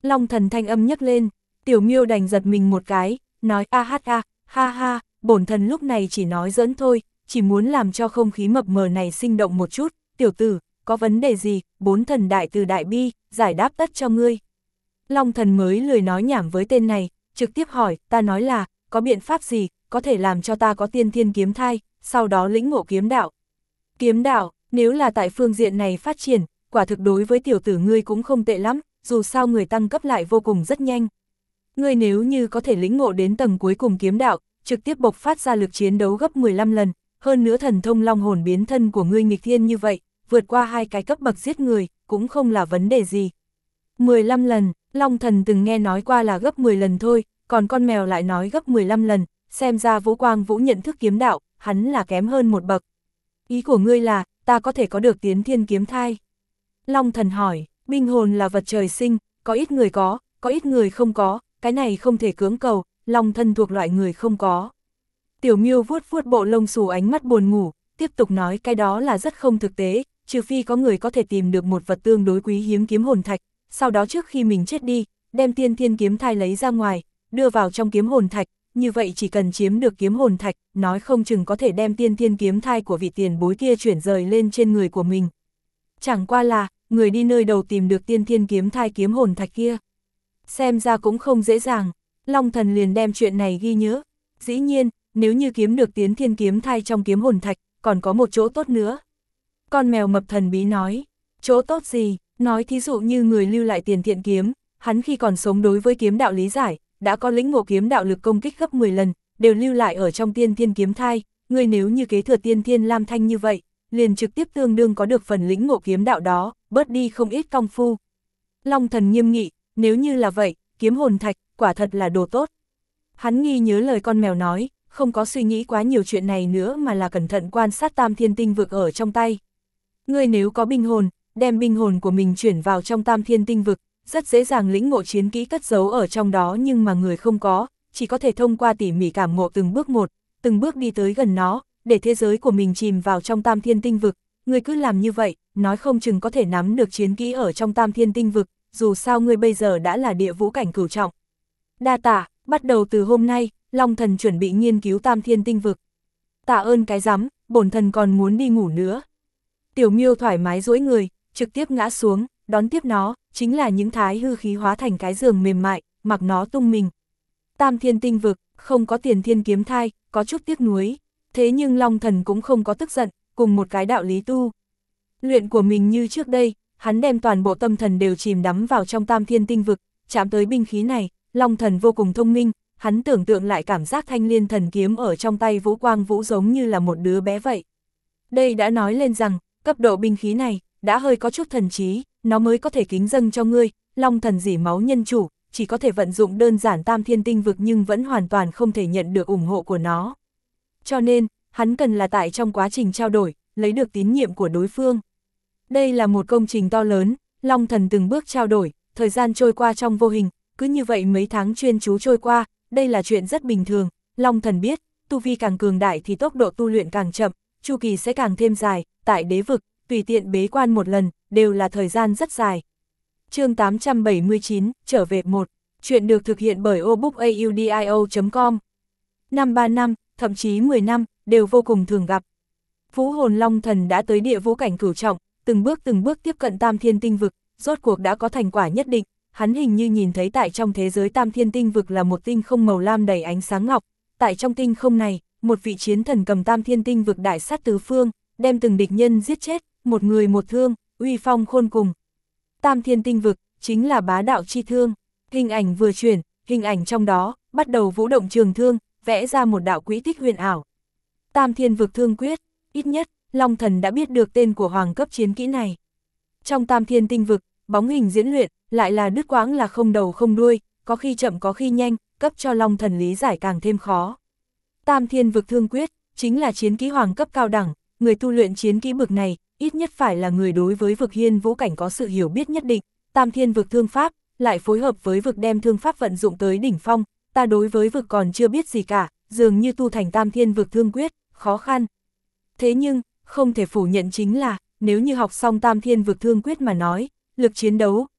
Long Thần thanh âm nhấc lên, Tiểu Miêu đành giật mình một cái, nói a hát a, ha ha, bổn thần lúc này chỉ nói giỡn thôi, chỉ muốn làm cho không khí mập mờ này sinh động một chút, tiểu tử, có vấn đề gì, bốn thần đại từ đại bi, giải đáp tất cho ngươi. Long Thần mới lười nói nhảm với tên này, trực tiếp hỏi, ta nói là, có biện pháp gì, có thể làm cho ta có tiên thiên kiếm thai, sau đó lĩnh ngộ kiếm đạo. Kiếm đạo, nếu là tại phương diện này phát triển, quả thực đối với tiểu tử ngươi cũng không tệ lắm, dù sao người tăng cấp lại vô cùng rất nhanh. Ngươi nếu như có thể lĩnh ngộ đến tầng cuối cùng kiếm đạo, trực tiếp bộc phát ra lực chiến đấu gấp mười lăm lần, hơn nữa thần thông long hồn biến thân của ngươi nghịch thiên như vậy, vượt qua hai cái cấp bậc giết người, cũng không là vấn đề gì. mười lăm lần, Long Thần từng nghe nói qua là gấp mười lần thôi, còn con mèo lại nói gấp mười lăm lần, xem ra Vũ Quang Vũ nhận thức kiếm đạo, hắn là kém hơn một bậc. Ý của ngươi là, ta có thể có được tiến thiên kiếm thai? Long Thần hỏi, binh hồn là vật trời sinh, có ít người có, có ít người không có, cái này không thể cưỡng cầu, Long Thần thuộc loại người không có. Tiểu Miêu vuốt vuốt bộ lông xù ánh mắt buồn ngủ, tiếp tục nói cái đó là rất không thực tế, trừ phi có người có thể tìm được một vật tương đối quý hiếm kiếm hồn thạch, sau đó trước khi mình chết đi, đem tiên thiên kiếm thai lấy ra ngoài, đưa vào trong kiếm hồn thạch, như vậy chỉ cần chiếm được kiếm hồn thạch, nói không chừng có thể đem tiên thiên kiếm thai của vị tiền bối kia chuyển rời lên trên người của mình. Chẳng qua là, người đi nơi đầu tìm được tiên thiên kiếm thai kiếm hồn thạch kia. Xem ra cũng không dễ dàng, Long Thần liền đem chuyện này ghi nhớ. Dĩ nhiên, nếu như kiếm được tiến thiên kiếm thai trong kiếm hồn thạch, còn có một chỗ tốt nữa. Con mèo mập thần bí nói, chỗ tốt gì? Nói thí dụ như người lưu lại tiền thiện kiếm, hắn khi còn sống đối với kiếm đạo lý giải, đã có lĩnh ngộ kiếm đạo lực công kích gấp mười lần, đều lưu lại ở trong tiên thiên kiếm thai, người nếu như kế thừa tiên thiên lam thanh như vậy, liền trực tiếp tương đương có được phần lĩnh ngộ kiếm đạo đó, bớt đi không ít công phu. Long Thần nghiêm nghị, nếu như là vậy, kiếm hồn thạch, quả thật là đồ tốt. Hắn nghi nhớ lời con mèo nói, không có suy nghĩ quá nhiều chuyện này nữa mà là cẩn thận quan sát tam thiên tinh vực ở trong tay. Người nếu có binh hồn, đem binh hồn của mình chuyển vào trong tam thiên tinh vực, rất dễ dàng lĩnh ngộ chiến kỹ cất giấu ở trong đó, nhưng mà người không có, chỉ có thể thông qua tỉ mỉ cảm ngộ từng bước một, từng bước đi tới gần nó, để thế giới của mình chìm vào trong tam thiên tinh vực. Người cứ làm như vậy, nói không chừng có thể nắm được chiến kỹ ở trong tam thiên tinh vực, dù sao người bây giờ đã là địa vũ cảnh cửu trọng. Đa tạ, bắt đầu từ hôm nay, Long Thần chuẩn bị nghiên cứu tam thiên tinh vực. Tạ ơn cái rắm, bổn thần còn muốn đi ngủ nữa. Tiểu Miêu thoải mái duỗi người, trực tiếp ngã xuống, đón tiếp nó, chính là những thái hư khí hóa thành cái giường mềm mại, mặc nó tung mình. Tam thiên tinh vực, không có tiền thiên kiếm thai, có chút tiếc nuối. Thế nhưng Long Thần cũng không có tức giận, cùng một cái đạo lý tu. Luyện của mình như trước đây, hắn đem toàn bộ tâm thần đều chìm đắm vào trong tam thiên tinh vực, chạm tới binh khí này, Long Thần vô cùng thông minh, hắn tưởng tượng lại cảm giác thanh liên thần kiếm ở trong tay Vũ Quang Vũ giống như là một đứa bé vậy. Đây đã nói lên rằng, cấp độ binh khí này, đã hơi có chút thần trí, nó mới có thể kính dâng cho ngươi, Long Thần dỉ máu nhân chủ, chỉ có thể vận dụng đơn giản tam thiên tinh vực nhưng vẫn hoàn toàn không thể nhận được ủng hộ của nó. Cho nên, hắn cần là tại trong quá trình trao đổi, lấy được tín nhiệm của đối phương. Đây là một công trình to lớn, Long Thần từng bước trao đổi, thời gian trôi qua trong vô hình, cứ như vậy mấy tháng chuyên chú trôi qua, đây là chuyện rất bình thường, Long Thần biết, tu vi càng cường đại thì tốc độ tu luyện càng chậm, chu kỳ sẽ càng thêm dài, tại đế vực, tùy tiện bế quan một lần, đều là thời gian rất dài. Chương tám trăm bảy mươi chín, trở về một, chuyện được thực hiện bởi obookaudio chấm com. Năm ba năm, thậm chí mười năm, đều vô cùng thường gặp. Vũ hồn Long Thần đã tới địa vũ cảnh cửu trọng, từng bước từng bước tiếp cận tam thiên tinh vực, rốt cuộc đã có thành quả nhất định, hắn hình như nhìn thấy tại trong thế giới tam thiên tinh vực là một tinh không màu lam đầy ánh sáng ngọc, tại trong tinh không này, một vị chiến thần cầm tam thiên tinh vực đại sát tứ phương, đem từng địch nhân giết chết, một người một thương, uy phong khôn cùng. Tam thiên tinh vực, chính là bá đạo chi thương, hình ảnh vừa chuyển, hình ảnh trong đó, bắt đầu vũ động trường thương, vẽ ra một đạo quỹ tích huyền ảo. Tam thiên vực thương quyết, ít nhất, Long Thần đã biết được tên của hoàng cấp chiến kỹ này. Trong tam thiên tinh vực, bóng hình diễn luyện, lại là đứt quãng là không đầu không đuôi, có khi chậm có khi nhanh, cấp cho Long Thần lý giải càng thêm khó. Tam thiên vực thương quyết, chính là chiến kỹ hoàng cấp cao đẳng, người tu luyện chiến kỹ bực này, ít nhất phải là người đối với vực hiên vũ cảnh có sự hiểu biết nhất định. Tam thiên vực thương pháp, lại phối hợp với vực đem thương pháp vận dụng tới đỉnh phong, ta đối với vực còn chưa biết gì cả, dường như tu thành tam thiên vực thương quyết, khó khăn. Thế nhưng, không thể phủ nhận chính là, nếu như học xong tam thiên vực thương quyết mà nói, lực chiến đấu,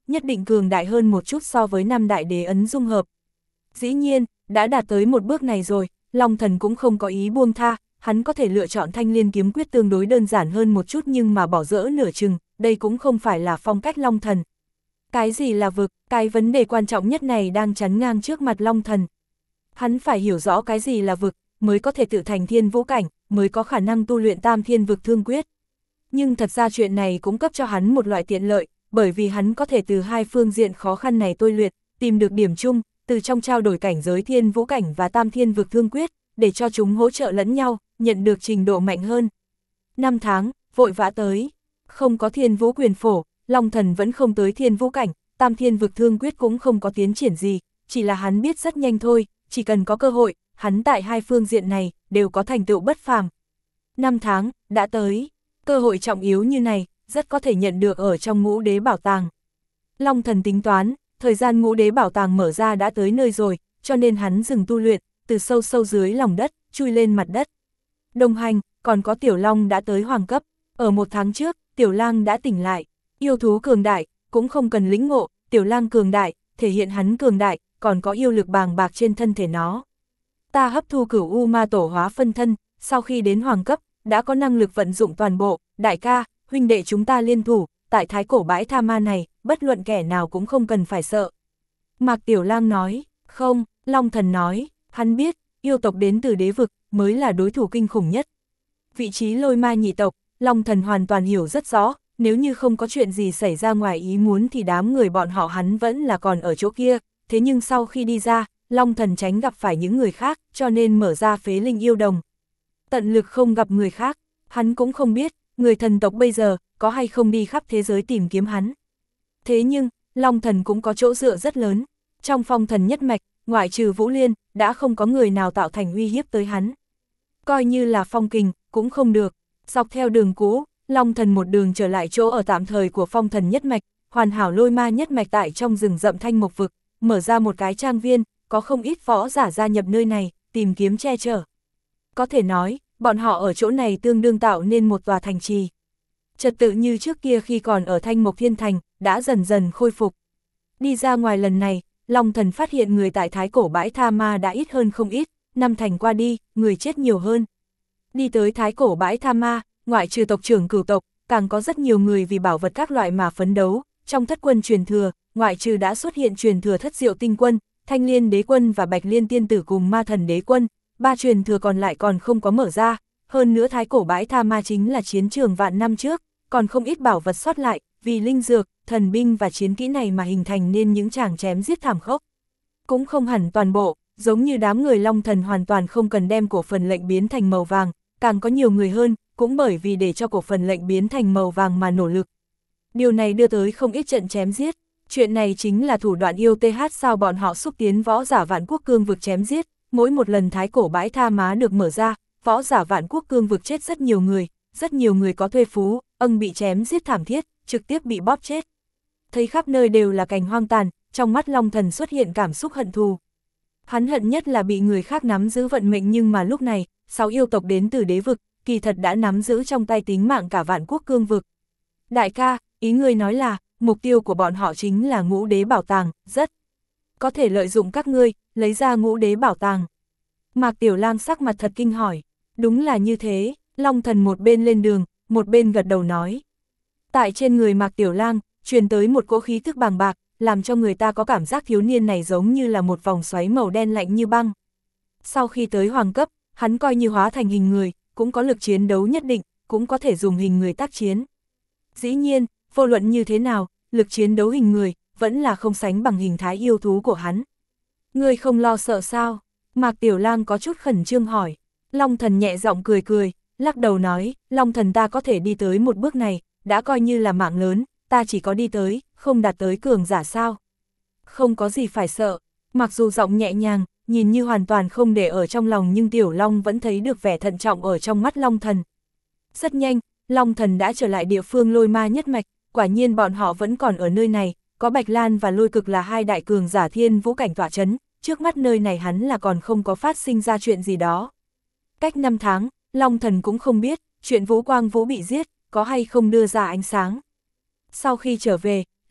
nhất định cường đại hơn một chút so với năm đại đế ấn dung hợp. Dĩ nhiên, đã đạt tới một bước này rồi, Long Thần cũng không có ý buông tha, hắn có thể lựa chọn Thanh Liên kiếm quyết tương đối đơn giản hơn một chút nhưng mà bỏ dỡ nửa chừng, đây cũng không phải là phong cách Long Thần. Cái gì là vực, cái vấn đề quan trọng nhất này đang chắn ngang trước mặt Long Thần. Hắn phải hiểu rõ cái gì là vực, mới có thể tự thành thiên vũ cảnh, mới có khả năng tu luyện tam thiên vực thương quyết. Nhưng thật ra chuyện này cũng cấp cho hắn một loại tiện lợi, bởi vì hắn có thể từ hai phương diện khó khăn này tôi luyện, tìm được điểm chung, từ trong trao đổi cảnh giới thiên vũ cảnh và tam thiên vực thương quyết, để cho chúng hỗ trợ lẫn nhau, nhận được trình độ mạnh hơn. Năm tháng, vội vã tới, không có thiên vũ quyền phổ, Long Thần vẫn không tới thiên vũ cảnh, tam thiên vực thương quyết cũng không có tiến triển gì, chỉ là hắn biết rất nhanh thôi, chỉ cần có cơ hội, hắn tại hai phương diện này, đều có thành tựu bất phàm. Năm tháng, đã tới, cơ hội trọng yếu như này, rất có thể nhận được ở trong ngũ đế bảo tàng. Long Thần tính toán, thời gian ngũ đế bảo tàng mở ra đã tới nơi rồi, cho nên hắn dừng tu luyện, từ sâu sâu dưới lòng đất, chui lên mặt đất. Đồng hành, còn có Tiểu Long đã tới hoàng cấp, ở một tháng trước, Tiểu Lang đã tỉnh lại, yêu thú cường đại, cũng không cần lĩnh ngộ, Tiểu Lang cường đại, thể hiện hắn cường đại, còn có yêu lực bàng bạc trên thân thể nó. Ta hấp thu cửu u ma tổ hóa phân thân, sau khi đến hoàng cấp, đã có năng lực vận dụng toàn bộ, đại ca, huynh đệ chúng ta liên thủ, tại thái cổ bãi tha ma này, bất luận kẻ nào cũng không cần phải sợ. Mạc Tiểu Lang nói, không, Long Thần nói, hắn biết, yêu tộc đến từ đế vực, mới là đối thủ kinh khủng nhất. Vị trí lôi ma nhị tộc, Long Thần hoàn toàn hiểu rất rõ, nếu như không có chuyện gì xảy ra ngoài ý muốn thì đám người bọn họ hắn vẫn là còn ở chỗ kia, thế nhưng sau khi đi ra, Long Thần tránh gặp phải những người khác, cho nên mở ra phế linh yêu đồng. Tận lực không gặp người khác, hắn cũng không biết, người thần tộc bây giờ, có hay không đi khắp thế giới tìm kiếm hắn. Thế nhưng, Long Thần cũng có chỗ dựa rất lớn, trong phong thần nhất mạch, ngoại trừ Vũ Liên, đã không có người nào tạo thành uy hiếp tới hắn. Coi như là phong kình, cũng không được, dọc theo đường cũ, Long Thần một đường trở lại chỗ ở tạm thời của phong thần nhất mạch, hoàn hảo lôi ma nhất mạch tại trong rừng rậm thanh mộc vực, mở ra một cái trang viên, có không ít võ giả gia nhập nơi này, tìm kiếm che chở. Có thể nói, bọn họ ở chỗ này tương đương tạo nên một tòa thành trì. Trật tự như trước kia khi còn ở Thanh Mộc Thiên Thành, đã dần dần khôi phục. Đi ra ngoài lần này, Long Thần phát hiện người tại thái cổ bãi tha ma đã ít hơn không ít, năm thành qua đi, người chết nhiều hơn. Đi tới thái cổ bãi tha ma, ngoại trừ tộc trưởng cửu tộc, càng có rất nhiều người vì bảo vật các loại mà phấn đấu. Trong thất quân truyền thừa, ngoại trừ đã xuất hiện truyền thừa thất diệu tinh quân, Thanh Liên đế quân và Bạch Liên tiên tử cùng ma thần đế quân, ba truyền thừa còn lại còn không có mở ra. Hơn nữa thái cổ bãi tha ma chính là chiến trường vạn năm trước, còn không ít bảo vật sót lại, vì linh dược, thần binh và chiến kỹ này mà hình thành nên những tràng chém giết thảm khốc. Cũng không hẳn toàn bộ, giống như đám người Long Thần hoàn toàn không cần đem cổ phần lệnh biến thành màu vàng, càng có nhiều người hơn, cũng bởi vì để cho cổ phần lệnh biến thành màu vàng mà nỗ lực. Điều này đưa tới không ít trận chém giết, chuyện này chính là thủ đoạn yêu th sao bọn họ xúc tiến võ giả vạn quốc cương vực chém giết, mỗi một lần thái cổ bãi tha má được mở ra, võ giả vạn quốc cương vực chết rất nhiều người, rất nhiều người có thuê phú, âng bị chém giết thảm thiết, trực tiếp bị bóp chết. Thấy khắp nơi đều là cành hoang tàn, trong mắt Long Thần xuất hiện cảm xúc hận thù. Hắn hận nhất là bị người khác nắm giữ vận mệnh, nhưng mà lúc này, sáu yêu tộc đến từ đế vực, kỳ thật đã nắm giữ trong tay tính mạng cả vạn quốc cương vực. Đại ca, ý người nói là, mục tiêu của bọn họ chính là ngũ đế bảo tàng, rất có thể lợi dụng các ngươi, lấy ra ngũ đế bảo tàng. Mạc Tiểu Lang sắc mặt thật kinh hỏi, đúng là như thế, Long Thần một bên lên đường, một bên gật đầu nói. Tại trên người Mạc Tiểu Lang, truyền tới một cỗ khí thức bàng bạc, làm cho người ta có cảm giác thiếu niên này giống như là một vòng xoáy màu đen lạnh như băng. Sau khi tới hoàng cấp, hắn coi như hóa thành hình người, cũng có lực chiến đấu nhất định, cũng có thể dùng hình người tác chiến. Dĩ nhiên, vô luận như thế nào, lực chiến đấu hình người, vẫn là không sánh bằng hình thái yêu thú của hắn. Ngươi không lo sợ sao? Mạc Tiểu Lang có chút khẩn trương hỏi. Long Thần nhẹ giọng cười cười, lắc đầu nói, Long Thần ta có thể đi tới một bước này, đã coi như là mạng lớn, ta chỉ có đi tới, không đạt tới cường giả sao. Không có gì phải sợ, mặc dù giọng nhẹ nhàng, nhìn như hoàn toàn không để ở trong lòng, nhưng Tiểu Long vẫn thấy được vẻ thận trọng ở trong mắt Long Thần. Rất nhanh, Long Thần đã trở lại địa phương lôi ma nhất mạch, quả nhiên bọn họ vẫn còn ở nơi này, có Bạch Lan và Lôi Cực là hai đại cường giả thiên vũ cảnh tọa chấn, trước mắt nơi này hắn là còn không có phát sinh ra chuyện gì đó. Cách năm tháng, Long Thần cũng không biết, chuyện Vũ Quang Vũ bị giết, có hay không đưa ra ánh sáng. Sau khi trở về,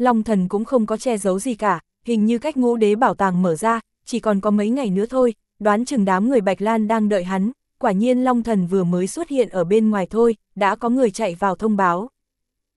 Long Thần cũng không có che giấu gì cả, hình như cách ngũ đế bảo tàng mở ra, chỉ còn có mấy ngày nữa thôi, đoán chừng đám người Bạch Lan đang đợi hắn, quả nhiên Long Thần vừa mới xuất hiện ở bên ngoài thôi, đã có người chạy vào thông báo.